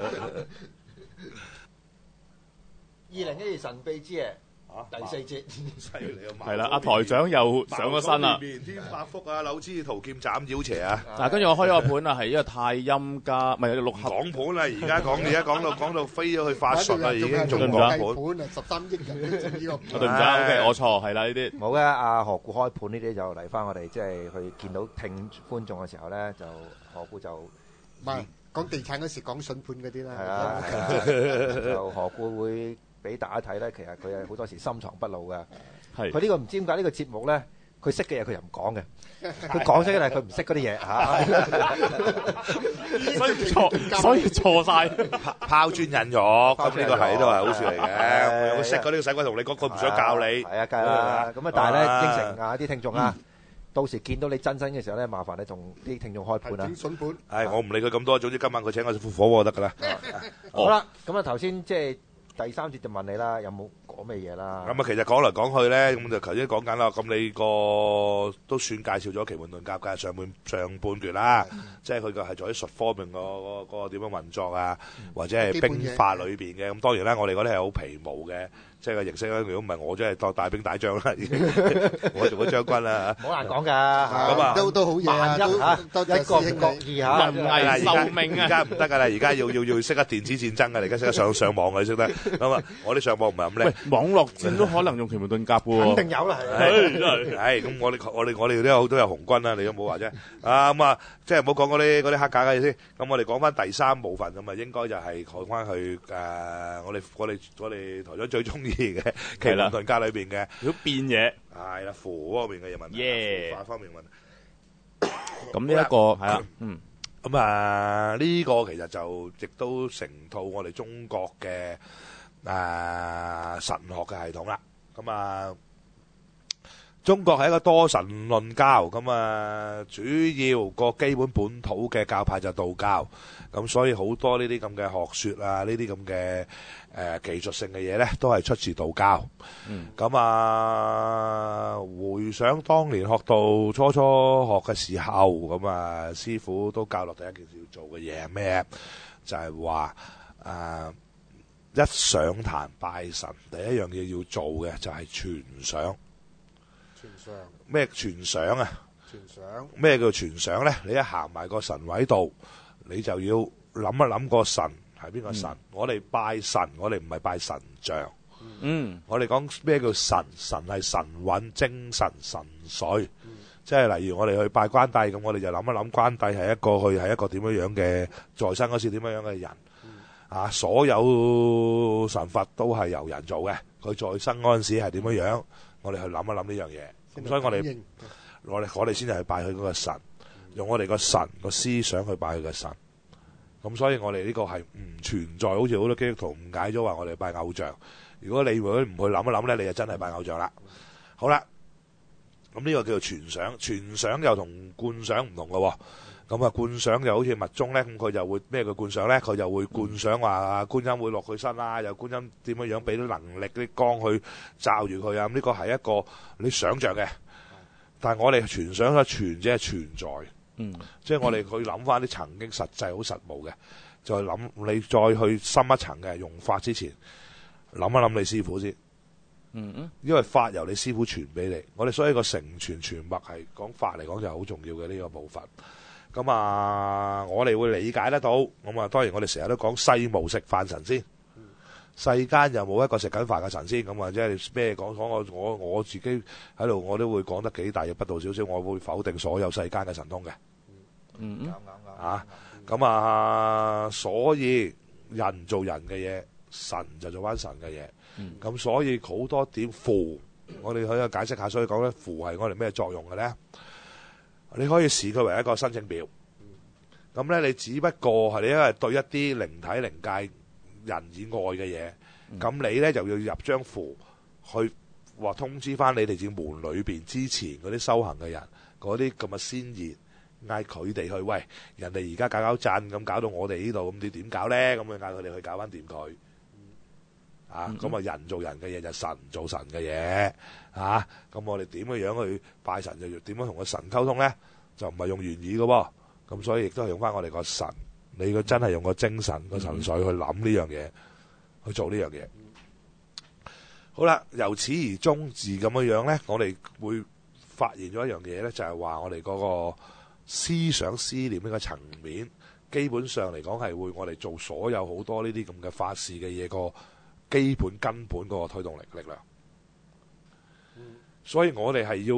二零一二神秘之夜。第四節， 犀利啊！ 係啦，阿台長又上咗身啦。 面天百福啊，柳枝桃劍斬妖邪啊！ 嗱，跟住我開咗個盤啊，係一個太陰加，唔係六合講盤啦。而家講，而家講到講到飛咗去法術啦，已經仲講盤。 十三億人整呢個盤。 對唔住，OK，我錯，係啦呢啲。 冇嘅，阿何故開盤呢啲就嚟翻我哋，即係去見到聽觀眾嘅時候咧，就何故就唔係講地產嗰時講筍盤嗰啲啦。 係啊，就何故會俾大家睇咧？其實佢係好多時深藏不露嘅。係佢呢個唔知點解呢個節目咧，佢識嘅嘢佢又唔講嘅，佢講咗嘅係佢唔識嗰啲嘢嚇。 所以錯，所以錯晒。 拋磚引玉，咁呢個係都係好事嚟嘅。佢識嗰啲使鬼同你講，佢唔想教你。 係啊，梗係啦。咁啊，但係咧應承啊啲聽眾啊。到時見到你真身嘅時候咧，麻煩你同啲聽眾開盤啦。 筍盤， 係我唔理佢咁多，總之今晚佢請我食副火鍋得㗎啦。 好啦，咁啊頭先即係第三節就問你啦，有冇講咩嘢啦？ 咁啊，其實講嚟講去咧，咁就頭先講緊啦。咁你個都算介紹咗奇門遁甲嘅上半上半段啦，即係佢個係在啲術方面個個個點樣運作啊，或者係兵法裏邊嘅。咁當然啦，我哋嗰啲係好皮毛嘅。即係個形式咧，如果唔係我真係當大兵打仗啦，我做咗將軍啦嚇。 好難講㗎，咁啊都都好嘢啊，都一個唔覺意嚇， 人危壽命啊！ 而家唔得㗎啦，而家要要要識得電子戰爭㗎，而家識得上上網㗎，識得咁啊！我啲上網唔係咁叻。喂， 網絡戰都可能用奇門遁甲嘅喎。 肯定有啦， 係。係咁，我哋我哋我哋都有都有紅軍啦，你都冇話啫。啊咁啊，即係唔好講嗰啲嗰啲黑架嘅嘢先。咁我哋講翻第三部分咁啊，應該就係講翻去誒，我哋我哋我哋台長最中意嘅奇門遁甲裏邊嘅， 如果變嘢係啦，符方面嘅嘢問題， 符法方面問題。 咁呢一個係啦，嗯， 咁啊呢個其實就亦都成套我哋中國嘅誒神學嘅系統啦。咁啊，中國係一個多神論教，咁啊主要個基本本土嘅教派就道教，咁所以好多呢啲咁嘅學說啊，呢啲咁嘅。誒、呃、技術性嘅嘢咧，都係出自道教。咁、嗯、啊，回想當年學到初初學嘅時候，咁啊，師傅都教落第一件事要做嘅嘢係咩？就係話誒，一上壇拜神，第一樣嘢要做嘅就係傳賞。 傳賞咩傳賞啊？ 傳賞咩叫傳賞咧？你一行埋個神位度，你就要諗一諗個神。係邊個神？嗯、我哋拜神，我哋唔係拜神像。嗯，我哋講咩叫神？神係神韻、精神、神髓。嗯、即係例如我哋去拜關帝，咁我哋就諗一諗關帝係一個佢係一個點樣樣嘅在生嗰時點樣樣嘅人。嗯、啊，所有神佛都係由人做嘅。佢在生嗰陣時係點樣樣？我哋去諗一諗呢樣嘢。咁所以我哋我哋我哋先係去拜佢嗰個神，用我哋個神個思想去拜佢嘅神。咁所以我哋呢個係唔存在，好似好多基督徒誤解咗話我哋拜偶像。如果你如果唔去諗一諗咧，你就真係拜偶像啦。好啦，咁呢個叫做傳賞，傳賞又同觀賞唔同嘅喎。咁啊，觀賞就好似密宗咧，咁佢就會咩叫觀賞咧？佢就會觀賞話觀音會落佢身啦，又觀音點樣樣俾啲能力啲光去罩住佢啊。咁呢個係一個你想像嘅，但係我哋傳賞嘅傳即係存在。嗯，即係我哋去諗翻啲曾經實際好實務嘅，再諗你再去深一層嘅用法之前，諗一諗你師傅先。嗯嗯，因為法由你師傅傳俾你，我哋所以個承傳傳脈係講法嚟講就係好重要嘅呢個部分。咁啊，我哋會理解得到。咁啊，當然我哋成日都講世無食飯神仙，世間又冇一個食緊飯嘅神仙。咁啊，即係咩講講我我我自己喺度，我都會講得幾大嘅不道少少，我會否定所有世間嘅神通嘅。嗯，啱啱啱啊，咁啊，所以人做人嘅嘢，神就做翻神嘅嘢。咁、嗯、所以好多點符，我哋可以解釋下。所以講咧，符係我哋咩作用嘅咧？你可以視佢為一個申請表。咁咧，你只不過係你因為對一啲靈體靈界人以外嘅嘢，咁、嗯、你咧就要入張符去話通知翻你哋正門裏邊之前嗰啲修行嘅人，嗰啲咁嘅先賢。嗌佢哋去，喂，人哋而家搞搞震咁搞到我哋呢度，咁你點搞咧？咁啊嗌佢哋去搞翻掂佢，啊咁啊人做人嘅嘢就神做神嘅嘢，啊咁我哋點嘅樣去拜神就要點樣同個神溝通咧？就唔係用言語嘅喎，咁所以亦都係用翻我哋個神，你個真係用個精神個神髓去諗呢樣嘢，去做呢樣嘢。好啦，由始而終至咁樣樣咧，我哋會發現咗一樣嘢咧，就係話我哋嗰個思想思念呢個層面，基本上嚟講係會我哋做所有好多呢啲咁嘅法事嘅嘢個基本根本嗰個推動力力量。所以我哋係要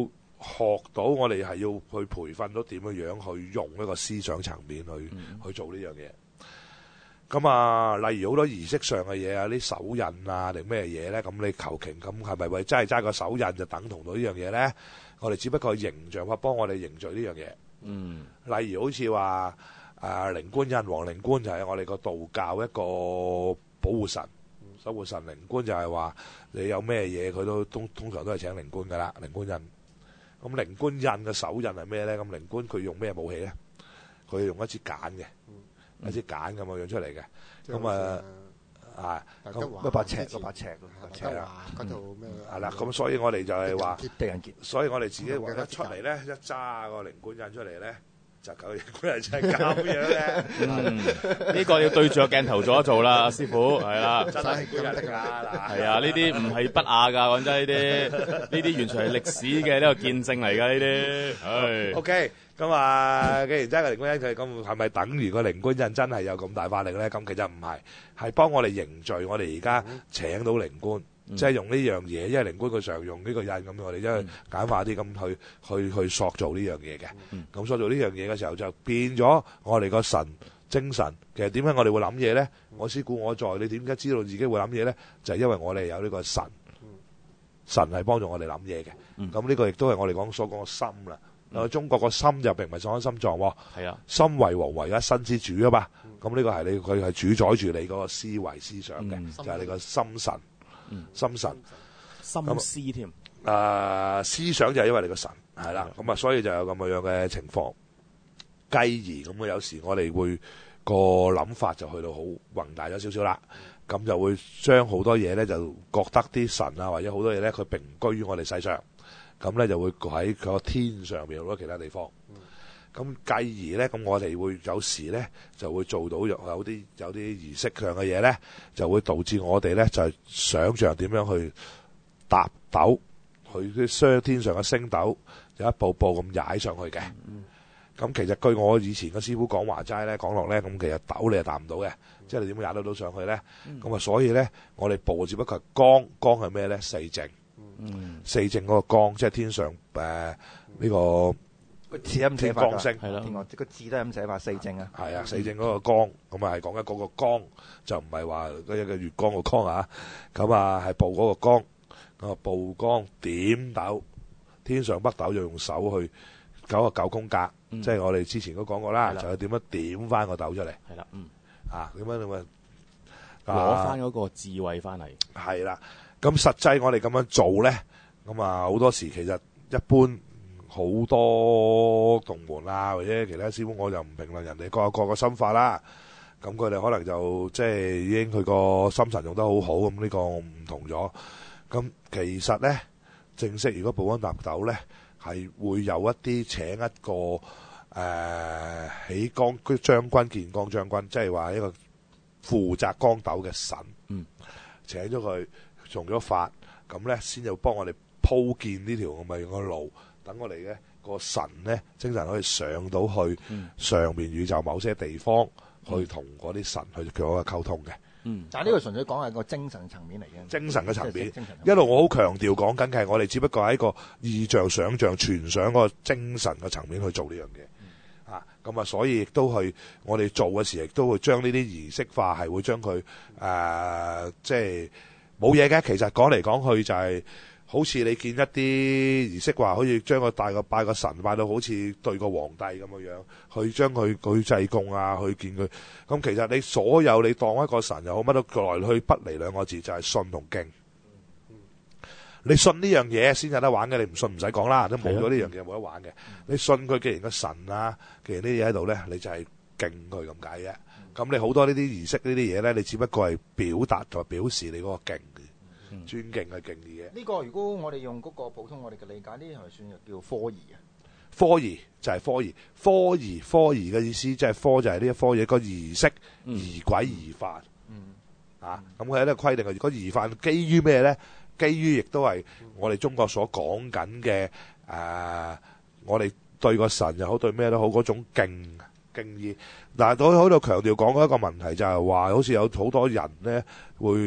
學到我哋係要去培訓到點樣樣去用一個思想層面去、嗯、去做呢樣嘢。咁啊，例如好多儀式上嘅嘢啊，啲手印啊定咩嘢咧？咁你求其咁係咪為真係揸個手印就等同到呢樣嘢咧？我哋只不過係形象化幫我哋凝聚呢樣嘢。嗯，例如好似話啊靈官印、皇靈官就係我哋個道教一個保護神、守護神。靈官就係話你有咩嘢佢都通通常都係請靈官噶啦，靈官印。咁靈官印嘅手印係咩咧？咁靈官佢用咩武器咧？佢用一支鐧嘅。有支鐧咁嘅樣出嚟嘅，咁啊啊咁一把尺，一把尺，係啊，嗰度咩？係啦，咁所以我哋就係話，所以我哋自己話一出嚟咧，一揸個靈官印出嚟咧，就夠靈官印就係咁樣嘅。 嗯，呢個要對住個鏡頭做一做啦，師傅係啦， 真係靈官印啦， 係啊，呢啲唔係不雅㗎，講真呢啲，呢啲完全係歷史嘅呢個見證嚟㗎，呢啲，係。 OK。咁啊，既然真係個靈官印，佢咁係咪等於個靈官印真係有咁大法力咧？咁其實唔係，係幫我哋凝聚我哋而家請到靈官，嗯、即係用呢樣嘢，因為靈官佢常用呢個印咁，我哋即係簡化啲咁去去去塑造呢樣嘢嘅。咁、嗯、塑造呢樣嘢嘅時候，就變咗我哋個神精神。其實點解我哋會諗嘢咧？我思故我在，你點解知道自己會諗嘢咧？就係、是、因為我哋有呢個神，神係幫助我哋諗嘢嘅。咁、嗯、呢個亦都係我哋講所講嘅心啦。嗯、中國個心就並唔係講緊心臟喎，係啊，心為王為一身之主啊嘛，咁、嗯、呢個係你佢係主宰住你嗰個思維思想嘅、嗯，就係、是、你個心神，嗯、心神， 心思添， 誒、呃、思想就係因為你個神係啦，咁啊所以就有咁樣嘅情況，繼而咁啊有時我哋會個諗法就去到好宏大咗少少啦，咁、嗯、就會將好多嘢咧就覺得啲神啊或者好多嘢咧佢並唔居於我哋世上。咁咧就會喺個天上面好多其他地方。咁、嗯、繼而咧，咁我哋會有時咧就會做到有啲有啲儀式上嘅嘢咧，就會導致我哋咧就係想像點樣去搭斗，去啲雙天上嘅星斗，就一步步咁踩上去嘅。咁、嗯、其實據我以前嘅師傅講話齋咧，講落咧，咁其實斗你係搭唔到嘅，即係你點樣踩得到上去咧？咁、嗯、啊，所以咧，我哋步只不過係光，光係咩咧？四正。嗯，四正嗰個光，即係天上誒呢、呃這個個字咁寫法， 光星係咯，個字都係咁寫法，四正啊， 係啊，四正嗰個光，咁啊係講緊嗰個光，就唔係話嗰一個月光個光啊，咁啊係報嗰個光，咁啊報光點斗，天上北斗就用手去九個九宮格，嗯、即係我哋之前都講過啦，就係點樣點翻個斗出嚟，係啦，嗯，啊點樣咁啊攞翻嗰個智慧翻嚟， 係啦。咁實際我哋咁樣做咧，咁啊好多時其實一般好多同門啊或者其他師傅，我就唔評論人哋各有各個心法啦。咁佢哋可能就即係已經佢個心神用得好好，咁呢個唔同咗。咁其實咧正式如果保安納斗咧，係會有一啲請一個誒、呃、起光將軍建光將軍，即係話一個負責光斗嘅神，嗯，請咗佢。用咗法，咁咧先就幫我哋鋪建呢條咁嘅個路，等我哋嘅個神咧精神可以上到去、嗯、上面宇宙某些地方，嗯、去同嗰啲神去做一個溝通嘅。嗯， 但係呢個純粹講係個精神層面嚟嘅。 精神嘅層面，一路我好強調講緊嘅係我哋只不過喺個意象、想像、傳想嗰個精神嘅層面去做呢樣嘢。嗯、啊，咁啊，所以亦都係我哋做嘅時，亦都會將呢啲儀式化，係會將佢誒、呃、即係。冇嘢嘅，其實講嚟講去就係、是、好似你見一啲儀式話，好似將個大個拜個神拜到好似對個皇帝咁嘅樣，去將佢佢祭供啊，去見佢。咁其實你所有你當一個神又好，乜都來去不離兩個字，就係、是、信同敬。嗯、你信呢樣嘢先有得玩嘅，你唔信唔使講啦，都冇咗呢樣嘢冇得玩嘅。你信佢，既然個神啊，既然呢啲嘢喺度咧，你就係敬佢咁解啫。咁你好多呢啲儀式呢啲嘢咧，你只不過係表達同埋表示你嗰個敬嘅、嗯、尊敬嘅敬意嘅。 呢個如果我哋用嗰個普通我哋嘅理解，呢啲係咪算叫科儀啊？ 科儀就係科儀，科儀科儀嘅意思即係科就係呢一科嘢個儀式儀軌儀範。嗯啊，咁佢喺呢個規定嘅個儀範基於咩咧？基於亦都係我哋中國所講緊嘅誒，我哋對個神又好對咩都好嗰種敬。敬意，但係我喺度強調講一個問題就係話，好似有好多人咧會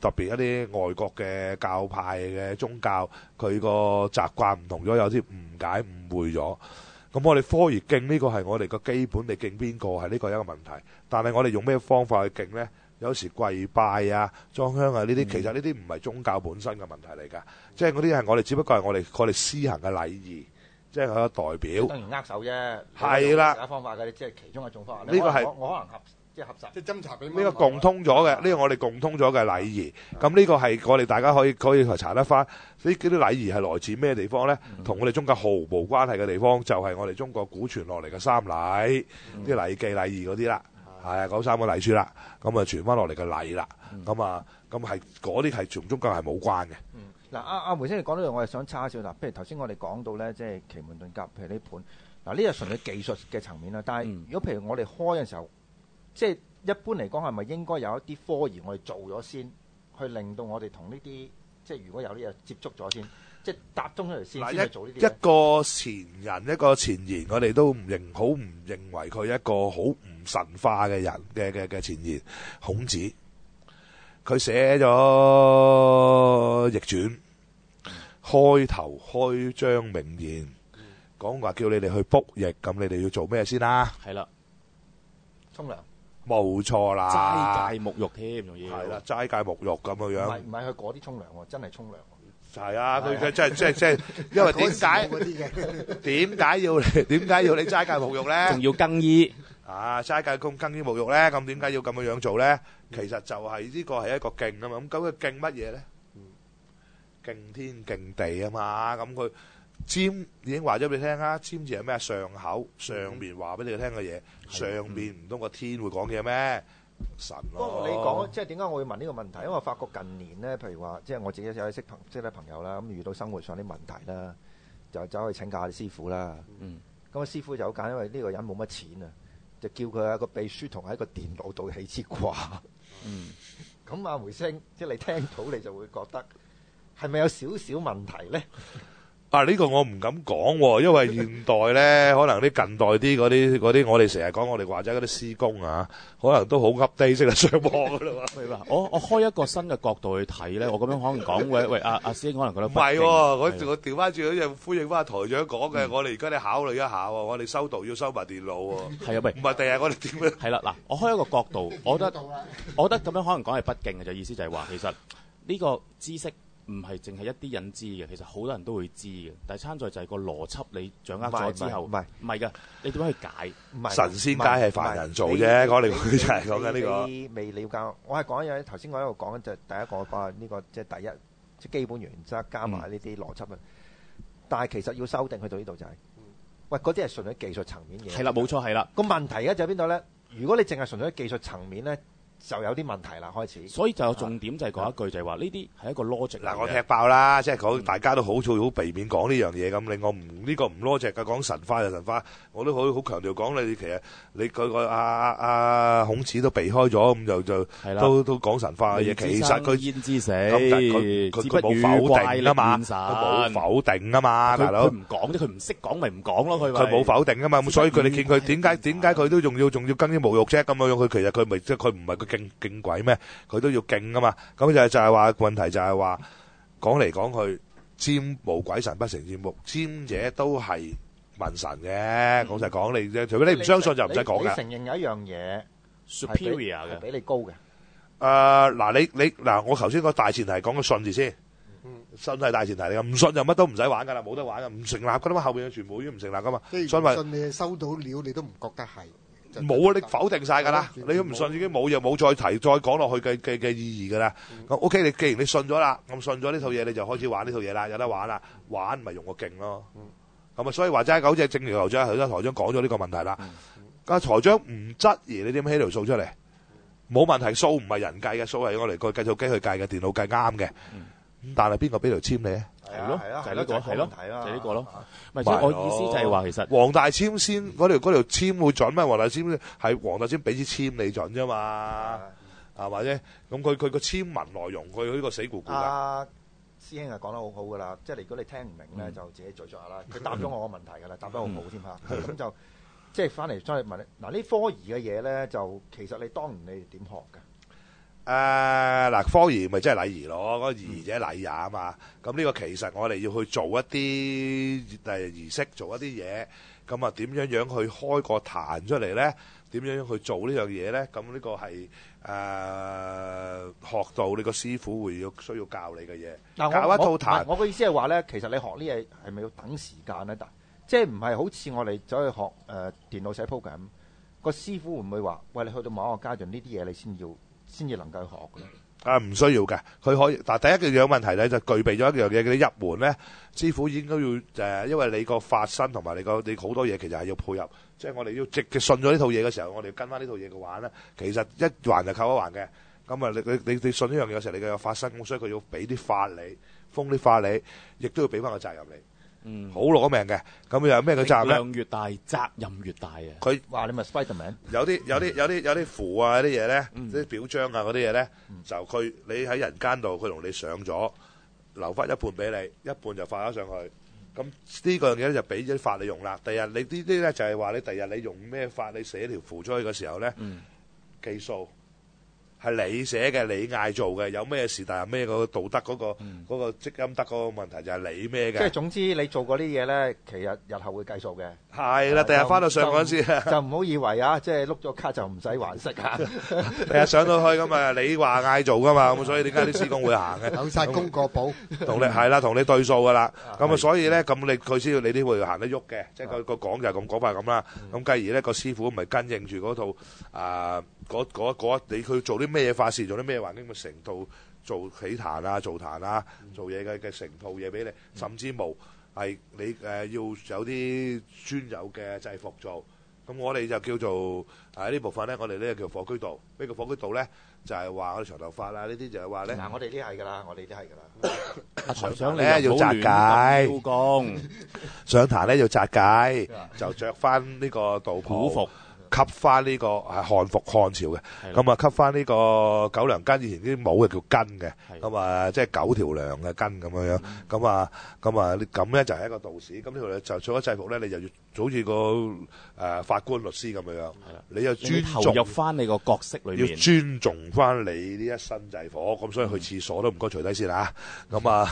特別一啲外國嘅教派嘅宗教，佢個習慣唔同咗，有啲誤解誤會咗。咁我哋科儀敬呢個係我哋個基本，你敬邊個係呢個一個問題。但係我哋用咩方法去敬呢？有時跪拜啊、裝香啊呢啲，其實呢啲唔係宗教本身嘅問題嚟㗎，即係嗰啲係我哋只不過係我哋我哋施行嘅禮儀，即係佢個代表。 當然握手啫， 係啦， 其他方法嘅，即係其中一種方法。 呢個係我我可能合即係合實， 即係斟茶俾呢個共通咗嘅，呢個我哋共通咗嘅禮儀。咁呢個係我哋大家可以可以查得翻。呢啲禮儀係來自咩地方咧？同我哋宗教毫無關係嘅地方，就係我哋中國古傳落嚟嘅三禮，啲禮記禮儀嗰啲啦。係啊，嗰三個禮書啦，咁啊傳翻落嚟嘅禮啦，咁啊咁係嗰啲係同宗教係冇關嘅。 嗱，阿阿梅生你講呢樣，我係想差少嗱，譬如頭先我哋講到咧，即係奇門遁甲，譬如呢盤嗱，呢個純粹技術嘅層面啦。但係如果譬如我哋開嘅時候，即係一般嚟講係咪應該有一啲科儀我哋做咗先，去令到我哋同呢啲即係如果有呢嘢接觸咗先，即係搭通出嚟先先去做呢啲。 一個前人一個前言，我哋都唔認好唔認為佢一個好唔神化嘅人嘅嘅嘅前言。孔子佢寫咗《易傳》，開頭開張明言，講話叫你哋去卜易，咁你哋要做咩先啦？ 係啦， 沖涼。 冇錯啦， 齋戒沐浴添，仲要係啦，齋戒沐浴咁嘅樣。 唔係唔係去嗰啲沖涼喎，真係沖涼。 係啊，佢佢即係即係即係，因為點解點解要點解要你齋戒沐浴咧？ 仲要更衣啊！齋戒更更衣沐浴咧，咁點解要咁樣樣做咧？其實就係呢個係一個敬啊嘛。咁究竟敬乜嘢咧？敬天敬地啊嘛。咁佢尖已經話咗俾你聽啦，尖字係咩？上口上面話俾你聽嘅嘢，上面唔通個天會講嘢咩？神咯。 不過你講即係點解我會問呢個問題？因為我發覺近年咧，譬如話即係我自己有啲識朋識啲朋友啦，咁遇到生活上啲問題啦，就走去請教啲師傅啦。嗯。咁個師傅就好簡單，因為呢個人冇乜錢啊，就叫佢喺個秘書同喺個電腦度起支卦。嗯。咁阿梅生，即係你聽到你就會覺得係咪有少少問題咧？ 啊！呢、這個我唔敢講喎，因為現代咧，可能啲近代啲嗰啲嗰啲，我哋成日講我哋話齋嗰啲師公啊，可能都好 update 識得上網噶啦嘛。 我我開一個新嘅角度去睇咧，我咁樣可能講，喂喂，阿、啊、阿、啊、師兄可能覺得唔係喎，我我調翻轉，好似呼應翻台長講嘅，嗯、我哋而家你考慮一下喎，我哋修道要收埋電腦喎。係啊，喂，唔係第日我哋點樣？係啦，嗱，我開一個角度，我覺得我覺得咁樣可能講係不敬嘅，就意思就係話其實呢個知識。唔係淨係一啲人知嘅，其實好多人都會知嘅。但係參在就係個邏輯，你掌握咗之後，唔係唔係㗎，你點樣去解？ 神仙解係凡人做啫，講嚟講去就係講緊呢個。 你未了解，我係講嘢頭先我喺度講就第一個我講呢個即係第一即係基本原則加埋呢啲邏輯啊。嗯、但係其實要修訂去到呢度就係、是，喂嗰啲係純粹技術層面嘅。 係啦，冇錯係啦。 個問題而家就喺邊度咧？如果你淨係純粹技術層面咧，就有啲問題啦，開始。所以就有重點就係講一句，就係話呢啲係一個 logic。嗱， 我踢爆啦，即係講大家都好似好避免講呢樣嘢咁，令我唔呢個唔 logic 嘅講神化就神化，我都好好強調講你其實你佢個阿阿孔子都避開咗，咁就就都都講神化嘅嘢。其實佢焉知死，佢佢冇否定啊嘛，佢冇否定啊嘛，大佬。 佢唔講啫，佢唔識講咪唔講咯，佢佢冇否定啊嘛，咁所以佢哋見佢點解點解佢都仲要仲要更啲侮辱啫？咁樣佢其實佢咪即係佢唔係佢。敬敬鬼咩？佢都要敬啊嘛！咁就就係話問題就係話講嚟講去，占無鬼神不成占卜，占者都係問神嘅。講實講你啫，除非你唔相信就唔使講噶。 你承認有一樣嘢 superior 嘅， 比你高嘅。 誒嗱，你你嗱，我頭先個大前提講個信字先，信係大前提嚟噶，唔信就乜都唔使玩噶啦，冇得玩噶，唔成立噶啦嘛，後邊嘅全部已經唔成立噶嘛。 即係唔信你收到料，你都唔覺得係。 冇啊！你否定晒㗎啦，你都唔信已經冇，又冇再提再講落去嘅嘅嘅意義㗎啦。咁 OK，你既然你信咗啦，咁信咗呢套嘢，你就開始玩呢套嘢啦，有得玩啦，玩咪用個勁咯。咁啊，所以話齋狗隻正如頭先頭先台長講咗呢個問題啦。但係台長唔質疑你點起條數出嚟，冇問題，數唔係人計嘅，數係我嚟個計數機去計嘅，電腦計啱嘅。咁但係邊個俾條籤你啊？ 係咯，就係呢個，係咯，就係呢個咯。唔係，即係我意思就係話，其實黃大籤先嗰條嗰條籤會準咩？黃大籤係黃大籤俾支籤你準啫嘛，係嘛啫？咁佢佢個籤文內容，佢呢個死咕咕㗎。 阿師兄係講得好好㗎啦，即係如果你聽唔明咧，就自己咀嚼下啦。佢答咗我個問題㗎啦，答得好好添嚇。咁就即係翻嚟再問你嗱，呢科儀嘅嘢咧，就其實你當年你哋點學㗎？ 誒嗱，科儀咪即係禮儀咯，嗰個儀者禮也啊嘛。咁呢個其實我哋要去做一啲誒儀式，做一啲嘢，咁啊點樣樣去開個壇出嚟咧？點樣去做呢樣嘢咧？咁呢個係誒學到你個師傅會要需要教你嘅嘢。 嗱， 教一套壇， 我嘅意思係話咧，其實你學呢嘢係咪要等時間咧？但即係唔係好似我哋走去學誒、呃、電腦寫 program，個師傅會唔會話：喂，你去到某一個階段，呢啲嘢你先要先至能夠學嘅咧？ 啊，唔需要嘅，佢可以。但第一樣問題咧，就具備咗一樣嘢，你入門咧，師傅應該要誒、呃，因為你個法身同埋你個你好多嘢，其實係要配合。即係我哋要直嘅信咗呢套嘢嘅時候，我哋要跟翻呢套嘢嘅話咧，其實一環就扣一環嘅。咁啊，你你你你信呢樣嘢嘅時候，你嘅有法身，咁所以佢要俾啲法你，封啲法你，亦都要俾翻個責任你。嗯，好攞命嘅。咁有咩嘅責任咧？ 力量越大，責任越大啊！ 佢話你咪 Spiderman， 有啲有啲有啲有啲符啊，啲嘢咧，啲表彰啊，嗰啲嘢咧，就佢你喺人間度，佢同你上咗，留翻一半俾你，一半就發咗上去。咁呢個樣嘢咧就俾咗啲法你用啦。第日你呢啲咧就係話你第日你用咩法，你寫條符出去嘅時候咧，計數。係你寫嘅，你嗌做嘅，有咩事，但係咩個道德嗰個嗰個積陰德嗰個問題就係你咩嘅。 即係總之你做過啲嘢咧，其實日後會計數嘅。 係啦，第日翻到上嗰陣時， 就唔好以為啊，即係碌咗卡就唔使還息啊。 第日上到去咁啊，你話嗌做噶嘛，咁所以點解啲施工會行嘅？ 有晒功過簿， 同你係啦，同你對數噶啦。咁啊，所以咧咁你佢先要你啲會行得喐嘅，即係個個講就係咁講法咁啦。咁繼而咧個師傅咪跟應住嗰套啊。嗰嗰嗰你去做啲咩法事，做啲咩環境，咪成套做起壇啊、做壇啊、做嘢嘅嘅成套嘢俾你，甚至無係你誒、呃、要有啲專有嘅制服做。咁我哋就叫做誒呢部分咧，我哋呢個叫火居道。呢個火居道咧就係話我哋長頭髮啦，呢啲就係話咧。 嗱，我哋啲係㗎啦，我哋啲係㗎啦。 阿財長咧要紮戒， 工上壇咧要紮戒，就着翻呢個道袍服。吸翻呢個係漢服漢朝嘅，咁啊吸翻呢個九娘巾，以前啲帽係叫巾嘅，咁啊即係九條娘嘅巾咁樣樣，咁啊咁啊咁咧就係一個道士，咁呢度就做咗制服咧，你就要好似個誒法官律師咁樣樣，你又尊重投入翻你個角色裏面， 要尊重翻你呢一身制服，咁所以去廁所都唔該除低先啦，咁啊。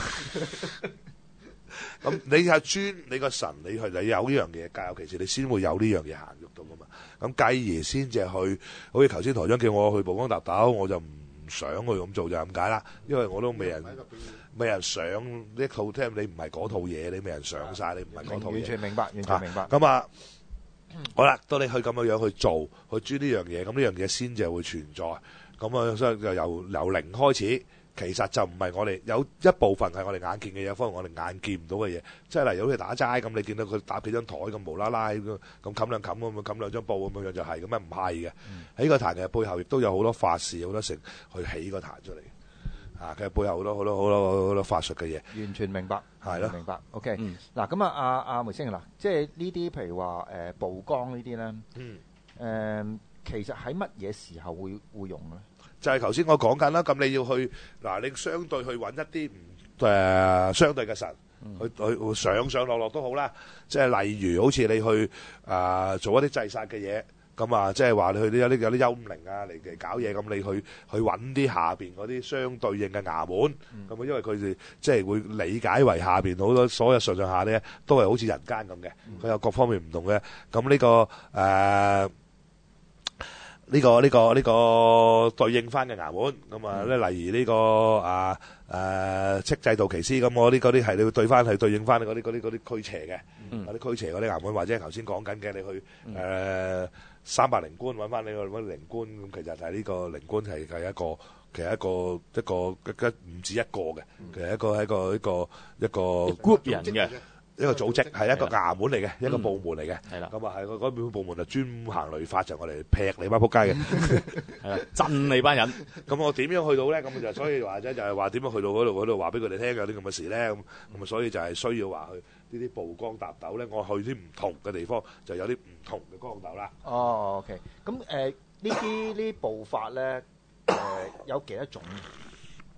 咁你係尊你個神，你係你有呢樣嘢教，尤其是你先會有呢樣嘢行喐到噶嘛。咁繼而先至去，好似頭先台長叫我去曝光搭斗，我就唔想去咁做就咁解啦。因為我都未人未人上呢套聽，你唔係嗰套嘢，你未人上晒，你唔係嗰套嘢。 完全明白，完全明白。 咁啊，好啦，到你去咁樣樣去做，去尊呢樣嘢，咁呢樣嘢先至會存在。咁啊，所以就由由零開始。其實就唔係我哋有一部分係我哋眼見嘅嘢，方我哋眼見唔到嘅嘢，即係例如好似打齋咁，你見到佢搭幾張台咁無啦啦咁冚兩冚咁，冚兩張布咁樣就係咁樣，唔係嘅。喺個壇嘅背後亦都有好多法事，好多成去起個壇出嚟。啊，佢背後好多好多好多好多法術嘅嘢。 完全明白， 係咯， 明白。OK，嗱咁啊，阿阿梅星嗱，即係呢啲譬如話誒曝光呢啲咧，嗯，誒其實喺乜嘢時候會會用咧？ 就係頭先我講緊啦，咁你要去嗱，你相對去揾一啲唔誒相對嘅神，嗯、去去上上落落都好啦。即係例如好似你去誒、呃、做一啲祭殺嘅嘢，咁啊，即係話你去啲有啲有啲幽靈啊嚟嚟搞嘢，咁你去去揾啲下邊嗰啲相對應嘅衙門，咁、嗯、因為佢哋即係會理解為下邊好多所有上上下咧都係好似人間咁嘅，佢、嗯、有各方面唔同嘅，咁呢、呢個誒。呃呢、這個呢、這個呢、這個對應翻嘅衙門，咁啊咧，例如呢、這個啊誒斥制度奇師，咁我啲嗰啲係你要對翻係對應翻嗰啲嗰啲嗰啲驅邪嘅，嗰啲驅邪嗰啲衙門，或者頭先講緊嘅，你去誒、嗯呃、三百靈官揾翻你個揾靈官，咁其實係呢個靈官係係一個，其實一個一個一唔止一個嘅，其實一個係一個一個一個 group 人嘅。 一個組織係一個衙門嚟嘅，一個部門嚟嘅。 係啦， 咁啊係嗰嗰個部門就專行律法，就我哋劈你班仆街嘅。 係啦，震你班人。 咁我點樣去到咧？咁就所以話啫，就係話點樣去到嗰度嗰度話俾佢哋聽有啲咁嘅事咧？咁咁啊，所以就係需要話去呢啲曝光搭斗咧。我去啲唔同嘅地方，就有啲唔同嘅光斗啦。 哦 ，OK。咁誒呢啲呢步法咧誒有幾多種？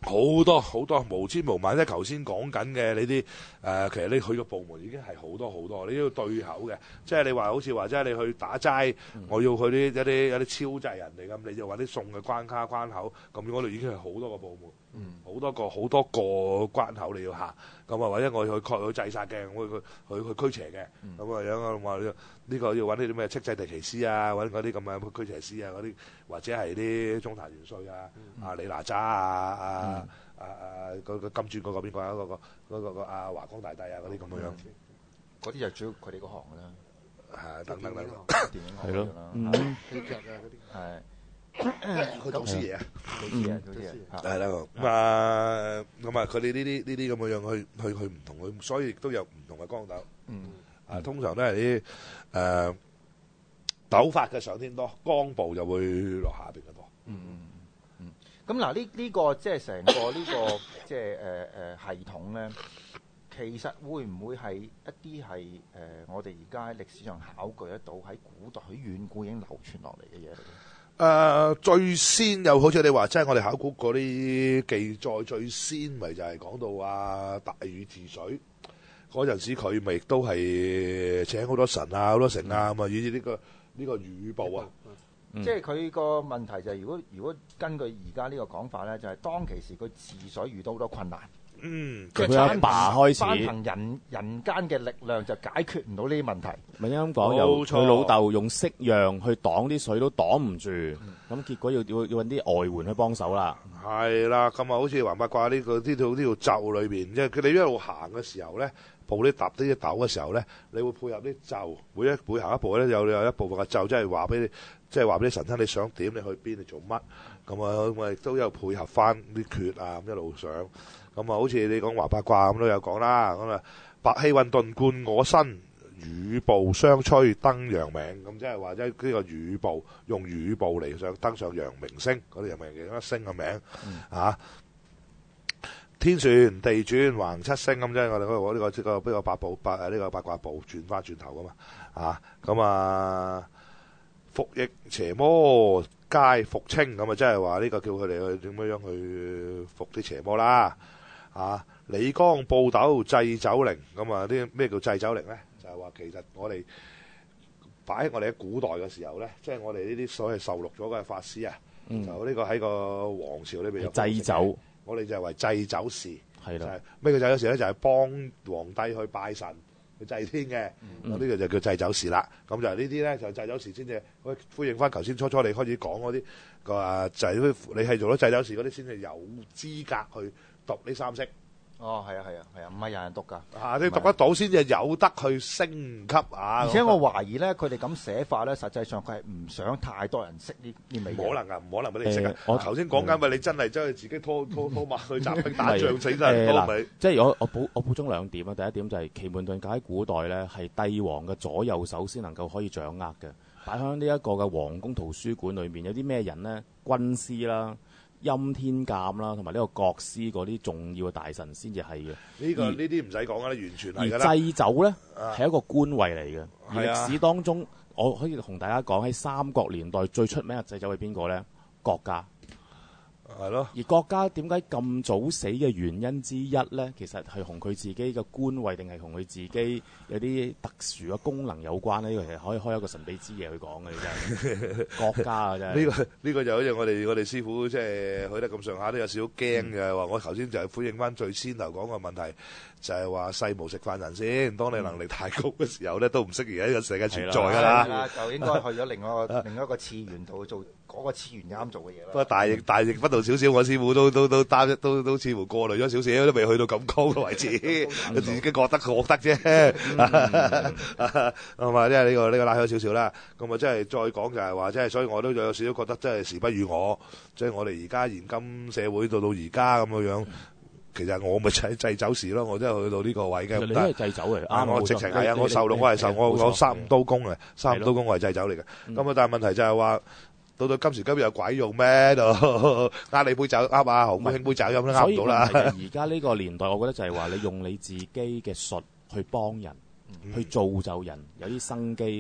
好多好多無千無萬，即係頭先講緊嘅呢啲誒，其實你去個部門已經係好多好多，你都要對口嘅。即係你話好似話，即係你去打齋，嗯、我要去啲一啲一啲超濟人嚟咁，你就揾啲送嘅關卡關口，咁嗰度已經係好多個部門，好、嗯、多個好多個關口你要行。咁啊，或者我去確去制殺嘅，我去去去驅邪嘅，咁啊樣啊話呢個要揾啲咩斥制地奇師啊，揾嗰啲咁嘅驅邪師啊，嗰啲或者係啲中壇元帥啊，嗯、啊李哪吒啊，啊啊啊個個金磚嗰個邊個啊，嗰個嗰個個阿華光大帝啊，嗰啲咁嘅樣， 嗰啲就主要佢哋嗰行㗎啦， 係等等等， 電影行係咯，嗯， 戲劇啊嗰啲係。 佢祖師爺啊， 祖師爺，祖師爺， 係啦，咁啊，咁啊，佢哋呢啲呢啲咁嘅樣去去去唔同嘅，所以亦都有唔同嘅光斗。嗯，啊，通常都係啲誒斗法嘅上天多，光部就會落下邊嘅多。 嗯嗯，咁嗱，呢呢個即係成個呢個即係誒誒系統咧，其實會唔會係一啲係誒我哋而家喺歷史上考據得到喺古代喺遠古已經流傳落嚟嘅嘢嚟嘅？ 誒、呃、最先又好似你話，即係我哋考古嗰啲記載最先咪就係講到啊大禹治水嗰陣時，佢咪都係請好多神啊、好多神啊咁啊，以至呢個呢、呢個禹部啊， 嗯、即係佢個問題就係、是，如果如果根據而家呢個講法咧，就係、是、當其時佢治水遇到好多困難。 嗯， 即係阿爸開始， 單憑人人間嘅力量就解決唔到呢啲問題。 咪啱講，由佢老豆用式樣去擋啲水都擋唔住，咁、嗯、結果要要要揾啲外援去幫手啦。 係啦，咁啊，好似橫八卦呢個呢套呢條咒裏邊，即係佢哋一路行嘅時候咧，步啲踏呢啲斗嘅時候咧，你會配合啲咒，每一每行一步咧有有一部分嘅咒，即係話俾你，即係話俾啲神親你想點，你去邊，你做乜，咁啊，我亦都有配合翻啲訣啊，咁一路上。咁啊，好似你講華八卦咁都有講啦。咁啊，白氣混沌貫我身，禹步相催登陽明。咁即係話即係呢個禹步用禹步嚟上登上陽明星嗰啲陽明嘅一星嘅名、嗯、啊。天旋地轉橫七星咁即係我哋嗰、這個呢、這個呢、這個呢、這個八部八誒呢個八卦步轉翻轉頭噶嘛啊。咁啊，伏逆邪魔皆伏清咁啊，即係話呢個叫佢哋去點樣樣去伏啲邪魔啦。啊！李剛報斗祭酒靈咁啊！啲咩叫祭酒靈咧？就係、是、話其實我哋擺喺我哋喺古代嘅時候咧，即、就、係、是、我哋呢啲所謂受錄咗嘅法師啊，嗯、就呢個喺個皇朝裏邊有祭酒，我哋就係為祭酒士，係啦。咩叫祭酒士咧？就係、是、幫皇帝去拜神、去祭天嘅，咁呢、嗯、個就叫祭酒士啦。咁就係呢啲咧，就祭酒士先至可以呼應翻頭先初初你開始講嗰啲個啊，就係你係做咗祭酒士嗰啲先至有資格去讀呢三式。 哦，係啊，係啊，係啊，唔係人人讀㗎。 啊，你讀得到先至有得去升級啊！ 而且我懷疑咧，佢哋咁寫法咧，實際上佢係唔想太多人識呢啲味嘢。 唔可能啊，唔可能俾你識啊！我頭先講緊咪，你真係真係自己拖拖拖馬去集兵打仗死真係多咪。 即係我我補我補充兩點啊！第一點就係奇門遁甲喺古代咧，係帝王嘅左右手先能夠可以掌握嘅。擺喺呢一個嘅皇宮圖書館裏面，有啲咩人咧？軍師啦。欽天監啦，同埋呢個國師嗰啲重要嘅大臣先至係嘅。 呢個呢啲唔使講啦，完全係㗎啦。 而祭酒咧係、啊、一個官位嚟嘅。而歷史當中，我可以同大家講喺三國年代最出名嘅祭酒係邊個咧？郭嘉。 係咯。 而郭嘉點解咁早死嘅原因之一咧，其實係同佢自己嘅官位定係同佢自己有啲特殊嘅功能有關咧？呢、呢個其實可以開一個神秘之夜去講嘅，真係郭嘉啊，真係。呢、呢個呢、呢個就好似我哋我哋師傅即係去得咁上下都有少少驚嘅，話、嗯、我頭先就係呼應翻最先頭講嘅問題，就係話世無食飯人先。當你能力太高嘅時候咧，都唔適宜喺呢個世界存在㗎啦。係啦， 就應該去咗另外一個另一個次元度做嗰個次元啱做嘅嘢啦。 不過大逆大逆不道少少，我師傅都都都擔都都似乎過濾咗少少，都未去到咁高嘅位置，自己覺得覺得啫。係嘛，即係呢個呢個拉開少少啦。咁啊，即係再講就係話，即係所以我都有少少覺得，即係時不與我。即係我哋而家現今社會到到而家咁嘅樣，其實我咪祭祭酒士咯。我真係去到呢個位嘅。 你都係祭酒嚟，啱我直情係啊！我受錄，我係受我我三五刀功嘅，三五刀功我係祭酒嚟嘅。咁啊，但係問題就係話。到到今時今日有鬼用咩？就呃你杯酒，呃啊紅妹兄杯酒飲都呃唔到啦。 而家呢個年代，我覺得就係話你用你自己嘅術去幫人，嗯、去造就人，有啲生機嘅。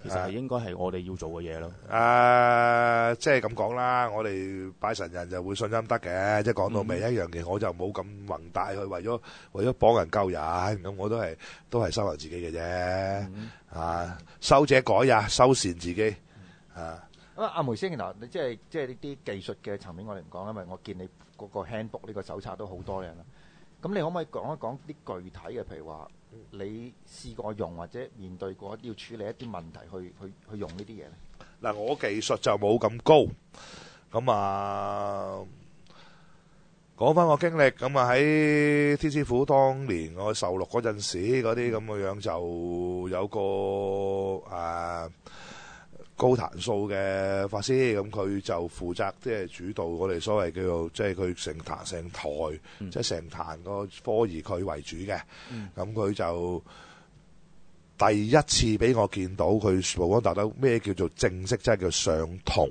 其實係應該係我哋要做嘅嘢咯。 誒，即係咁講啦，我哋拜神人就會信陰德嘅，即係講到尾一樣嘢，我就冇咁宏大去為咗為咗幫人救人，咁我都係都係修行自己嘅啫。嗯、啊，修者改也，修善自己。啊， 啊阿梅師兄嗱，你即係即係呢啲技術嘅層面我哋唔講，因為我見你嗰個 handbook 呢個手冊都好多人啦。咁你可唔可以講一講啲具體嘅，譬如話你試過用或者面對過要處理一啲問題去去去用呢啲嘢咧？ 嗱，我技術就冇咁高，咁啊講翻我經歷，咁啊喺天師府當年我受錄嗰陣時，嗰啲咁嘅樣就有個誒。啊高壇數嘅法師，咁佢就負責即係主導我哋所謂叫做即係佢成壇成台，嗯、即係成壇個科儀佢為主嘅。咁佢、嗯、就第一次俾我見到佢曝光大德咩叫做正式，即係叫上銅。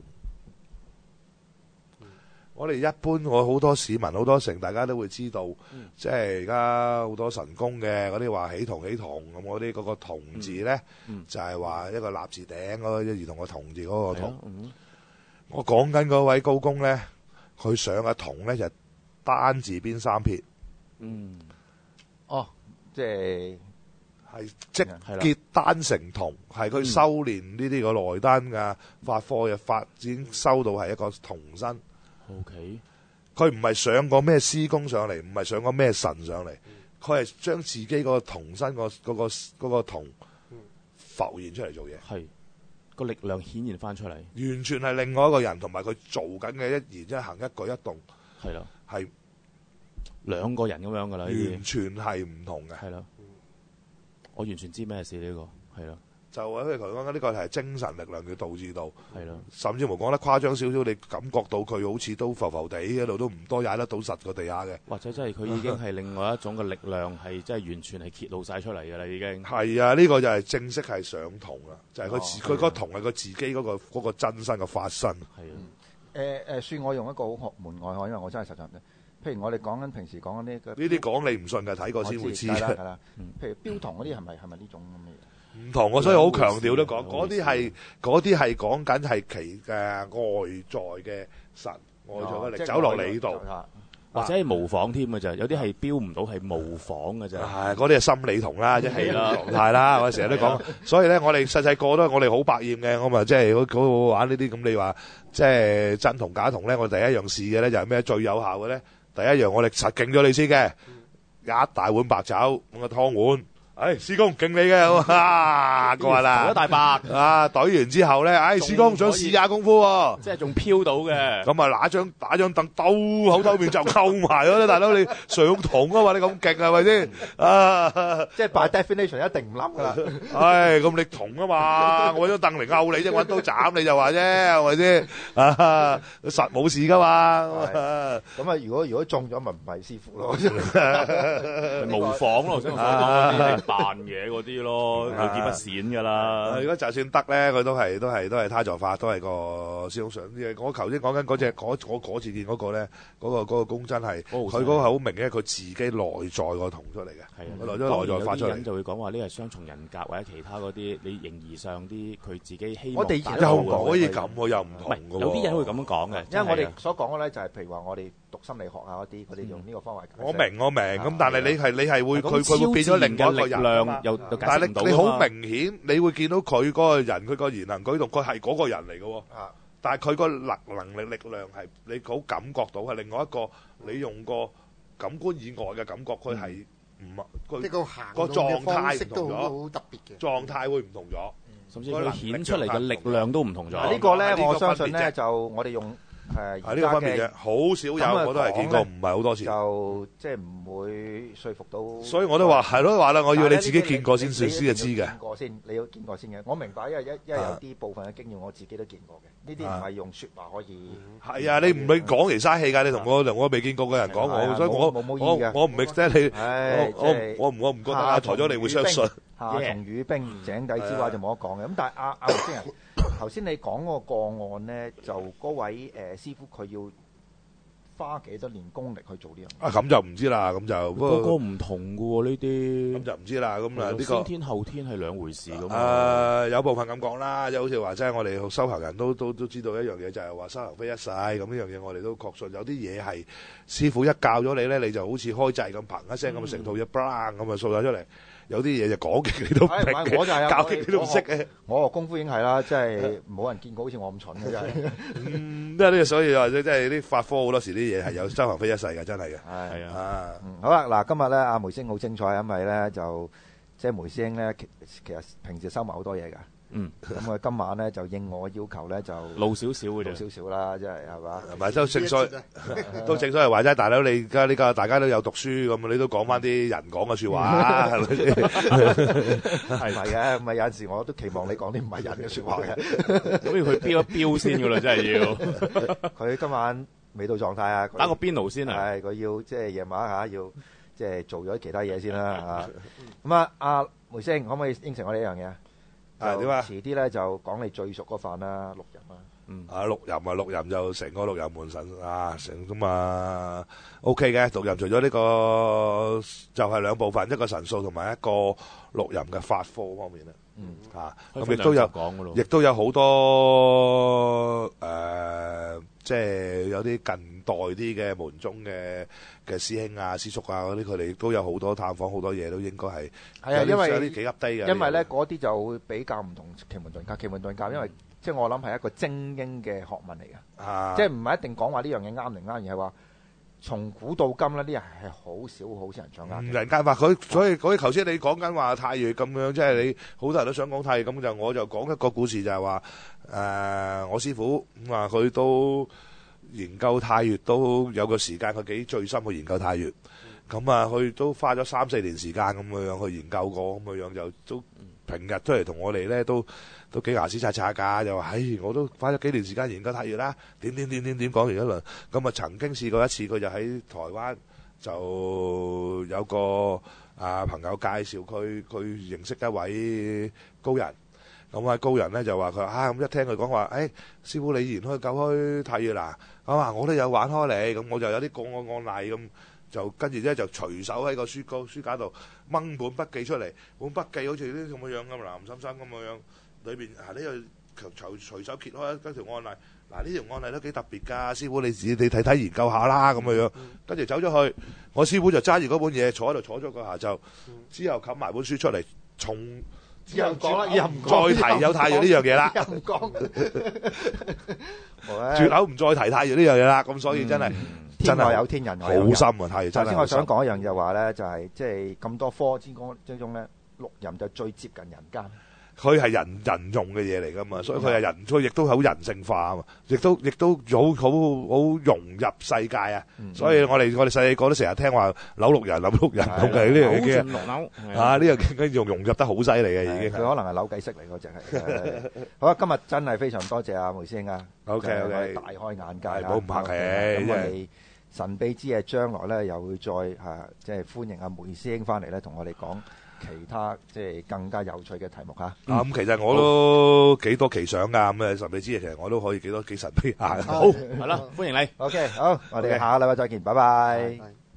嗯、我哋一般我好多市民好多成，大家都會知道，嗯、即係而家好多神功嘅嗰啲話起銅起銅咁，嗰啲嗰個銅字咧。嗯嗯、就係話一個立字頂嗰個兒童個銅字嗰個銅，嗯、我講緊嗰位高公咧，佢上嘅銅咧就係單字邊三撇，嗯， 哦，即係係即結單成銅，係佢修煉呢啲個內丹嘅法科嘅法，已經收到係一個銅身。 O K， 佢唔係上過咩師公上嚟，唔係上過咩神上嚟，佢係將自己個銅身個嗰個嗰個銅。浮現出嚟做嘢， 係個力量顯現翻出嚟， 完全係另外一個人，同埋佢做緊嘅一言一行一舉一動， 係咯， 係兩個人咁樣噶啦， 完全係唔同嘅， 係咯，我完全知咩事呢個，係咯， 就喺佢頭先講緊呢個係精神力量嘅導致到， 係咯， 甚至乎講得誇張少少，你感覺到佢好似都浮浮地一路都唔多踩得到實個地下嘅， 或者真係佢已經係另外一種嘅力量，係真係完全係揭露晒出嚟㗎啦，已經係啊，呢、這個就係正式係上銅啦，就係、是、佢自佢嗰、哦、個銅係佢自己嗰、那個那個真身嘅發生。係啊，誒誒、 呃，算我用一個好學門外漢，因為我真係實習嘅。譬如我哋講緊平時講緊呢個呢啲講你唔信嘅，睇過先會知嘅。係啦， 譬如標銅嗰啲係咪係咪呢種咁嘅嘢？ 唔同，我所以好強調都講，嗰啲係嗰啲係講緊係其嘅外在嘅神，外在嘅力走落嚟呢度， 或者係模仿添嘅啫。有啲係標唔到，係模仿嘅啫。 係嗰啲係心理同啦，即係狀態啦。我成日都講，所以咧，我哋細細個都我哋好百厭嘅。我咪即係好好玩呢啲咁。你話即係真銅假銅咧？我第一樣試嘅咧就係咩？最有效嘅咧，第一樣我哋實勁咗你先嘅，一大碗白酒咁個湯碗。哎，師公敬你嘅，哇，過啦， 一大白啊，懟完之後咧，哎，師公想試下功夫喎， 即係仲飄到嘅， 咁啊，拿張打張凳兜口兜面就扣埋咗啦，大佬你上銅啊嘛，你咁勁係咪先？啊， 即係 by definition 一定唔冧噶啦， 唉，咁你銅啊嘛，我張凳嚟勾你啫，揾刀斬你就話啫，係咪先？啊，實冇事噶嘛， 咁啊，如果如果中咗咪唔係師傅咯， 模仿咯，先扮嘢嗰啲咯，有啲不閃噶啦。 如果就算得咧，佢都係都係都係他助法，都係個師兄上。我頭先講緊嗰隻嗰嗰次見嗰個咧，嗰個嗰個公真係，佢嗰個係好明嘅，佢自己內在個銅出嚟嘅。係啊，佢內在內在發出嚟。有啲人就會講話呢係雙重人格或者其他嗰啲，你形而上啲佢自己希望。我哋又唔可以咁喎，又唔同嘅喎。 有啲人會咁樣講嘅， 因為我哋所講嘅咧就係譬如話我哋讀心理學啊嗰啲，佢哋用呢個方法解釋。 我明我明，咁但係你係你係會佢佢會變咗另外一個人。但係你你好明顯，你會見到佢嗰個人，佢個言行舉動，佢係嗰個人嚟嘅喎。啊！但係佢個能能力力量係你好感覺到係另外一個，你用個感官以外嘅感覺，佢係唔佢個狀態唔同咗， 好特別嘅狀態會唔同咗， 甚至佢顯出嚟嘅力量都唔同咗。 呢個咧，我相信咧就我哋用。係呢個分別嘅，好少有我都係見過，唔係好多次。 就即係唔會說服到。 所以我都話係咯，話啦，我要你自己見過先，先先就知嘅。 見過先，你要見過先嘅。我明白，因為一因為有啲部分嘅經驗，我自己都見過嘅。呢啲唔係用説話可以。 係啊，你唔係講嚟嘥氣㗎。你同我同我未見過嘅人講我，所以我我我唔 expect 你。我我我唔覺得阿台長你會相信。 夏蟲語冰井底之蛙就冇得講嘅。咁但係阿阿先生頭先你講嗰個個案咧，就嗰位誒師傅佢要花幾多年功力去做呢樣？ 啊，咁就唔知啦，咁就個個唔同㗎喎呢啲， 咁就唔知啦。咁啊呢個先天後天係兩回事咁啊。誒有部分咁講啦，即係好似話，即係我哋修行人都都都知道一樣嘢，就係話修行非一世。咁呢樣嘢我哋都確信，有啲嘢係師傅一教咗你咧，你就好似開掣咁，砰一聲咁成套嘢 bang 咁啊掃晒出嚟。有啲嘢就講極你都唔明嘅， 我就係教極你都唔識嘅。 我個功夫已經係啦，即係冇人見過好似我咁蠢嘅真係。 嗯，即係呢個，所以話即係啲法科好多時啲嘢係有修行非一世嘅，真係嘅。 係啊， 啊， 好啦，嗱，今日咧阿梅師兄好精彩，因為咧就即係梅師兄咧，其其實平時收埋好多嘢㗎。 嗯， 咁啊，今晚咧就應我嘅要求咧就露少少嘅啫， 露少少啦，即係係嘛， 唔係都正所都正所謂話齋，大佬你而家呢個大家都有讀書咁，你都講翻啲人講嘅説話，係咪先？ 係咪嘅？咁啊有陣時我都期望你講啲唔係人嘅説話嘅， 咁要佢飆一飆先㗎啦，真係要。 佢今晚未到狀態啊， 打個邊爐先啊！ 係佢要即係夜晚嚇要即係做咗其他嘢先啦嚇。咁啊，阿梅師兄可唔可以應承我哋一樣嘢？ 啊點啊？ 遲啲咧就講你最熟嗰飯啦，六壬啊。 嗯。啊六壬啊六壬就成個六壬門神啊，成咁啊 OK 嘅。六壬除咗呢個就係兩部分，一個神數同埋一個六壬嘅法科方面啦。 嗯。 啊，咁亦都有講㗎咯，亦都有好多誒，即係有啲近代啲嘅門中嘅嘅師兄啊、師叔啊嗰啲，佢哋亦都有好多探訪，好多嘢都應該係係啊，因為有啲幾噏低嘅。 因為咧嗰啲就會比較唔同奇門遁甲，奇門遁甲因為即係我諗係一個精英嘅學問嚟嘅， 啊， 即係唔係一定講話呢樣嘢啱定啱，而係話從古到今咧，啲人係好少好少人掌握嘅。 人間法佢，所以嗰啲頭先你講緊話太乙咁樣，即係你好多人都想講太乙，咁就我就講一個故事，就係話誒我師傅咁話佢都研究太乙都有個時間，佢幾醉心去研究太乙，咁啊佢都花咗三四年時間咁樣去研究過，咁樣就都平日出嚟同我哋咧都都幾牙齒擦擦㗎，就話唉我都花咗幾年時間研究太乙啦，點點點點點講完一輪，咁啊曾經試過一次，佢就喺台灣就有個啊朋友介紹佢，佢認識一位高人。咁啊高人咧就話佢啊咁一聽佢講話，誒師傅你研開救開太乙啦，咁啊我都有玩開你，咁我就有啲個案案例咁，就跟住咧就隨手喺個書個書架度掹本筆記出嚟，本筆記好似啲咁嘅樣咁藍深深咁嘅樣，裏邊啊呢個隨隨手揭開一條案例，嗱呢條案例都幾特別㗎，師傅你自己你睇睇研究下啦咁嘅樣，跟住走咗去，我師傅就揸住嗰本嘢坐喺度坐咗個下晝，之後冚埋本書出嚟，從以後唔講啦，以後唔再提有太乙呢樣嘢啦， 以後唔講， 絕口唔再提太乙呢樣嘢啦。咁所以真係天外有天，人外有人， 好深啊！太乙真係。 頭先我想講一樣就話咧，就係即係咁多科之中之中咧，六壬就最接近人間。 佢係人人用嘅嘢嚟㗎嘛，所以佢係人，所以亦都好人性化啊嘛，亦都亦都好好好融入世界啊。所以我哋我哋細個都成日聽話扭六人扭六人咁嘅呢樣嘢嘅，啊呢樣嘢用融入得好犀利嘅已經。 佢可能係扭計式嚟嗰隻係。好啊，今日真係非常多謝阿梅師兄啊。 OK OK， 大開眼界唔好唔客氣。 咁我哋神秘之夜將來咧又會再嚇即係歡迎阿梅師兄翻嚟咧，同我哋講其他即係更加有趣嘅題目嚇。 啊咁其實我都幾多奇想㗎，咁啊神秘之夜其實我都可以幾多幾神秘下。 好係啦，歡迎你。 OK，好，我哋下個禮拜再見，拜拜。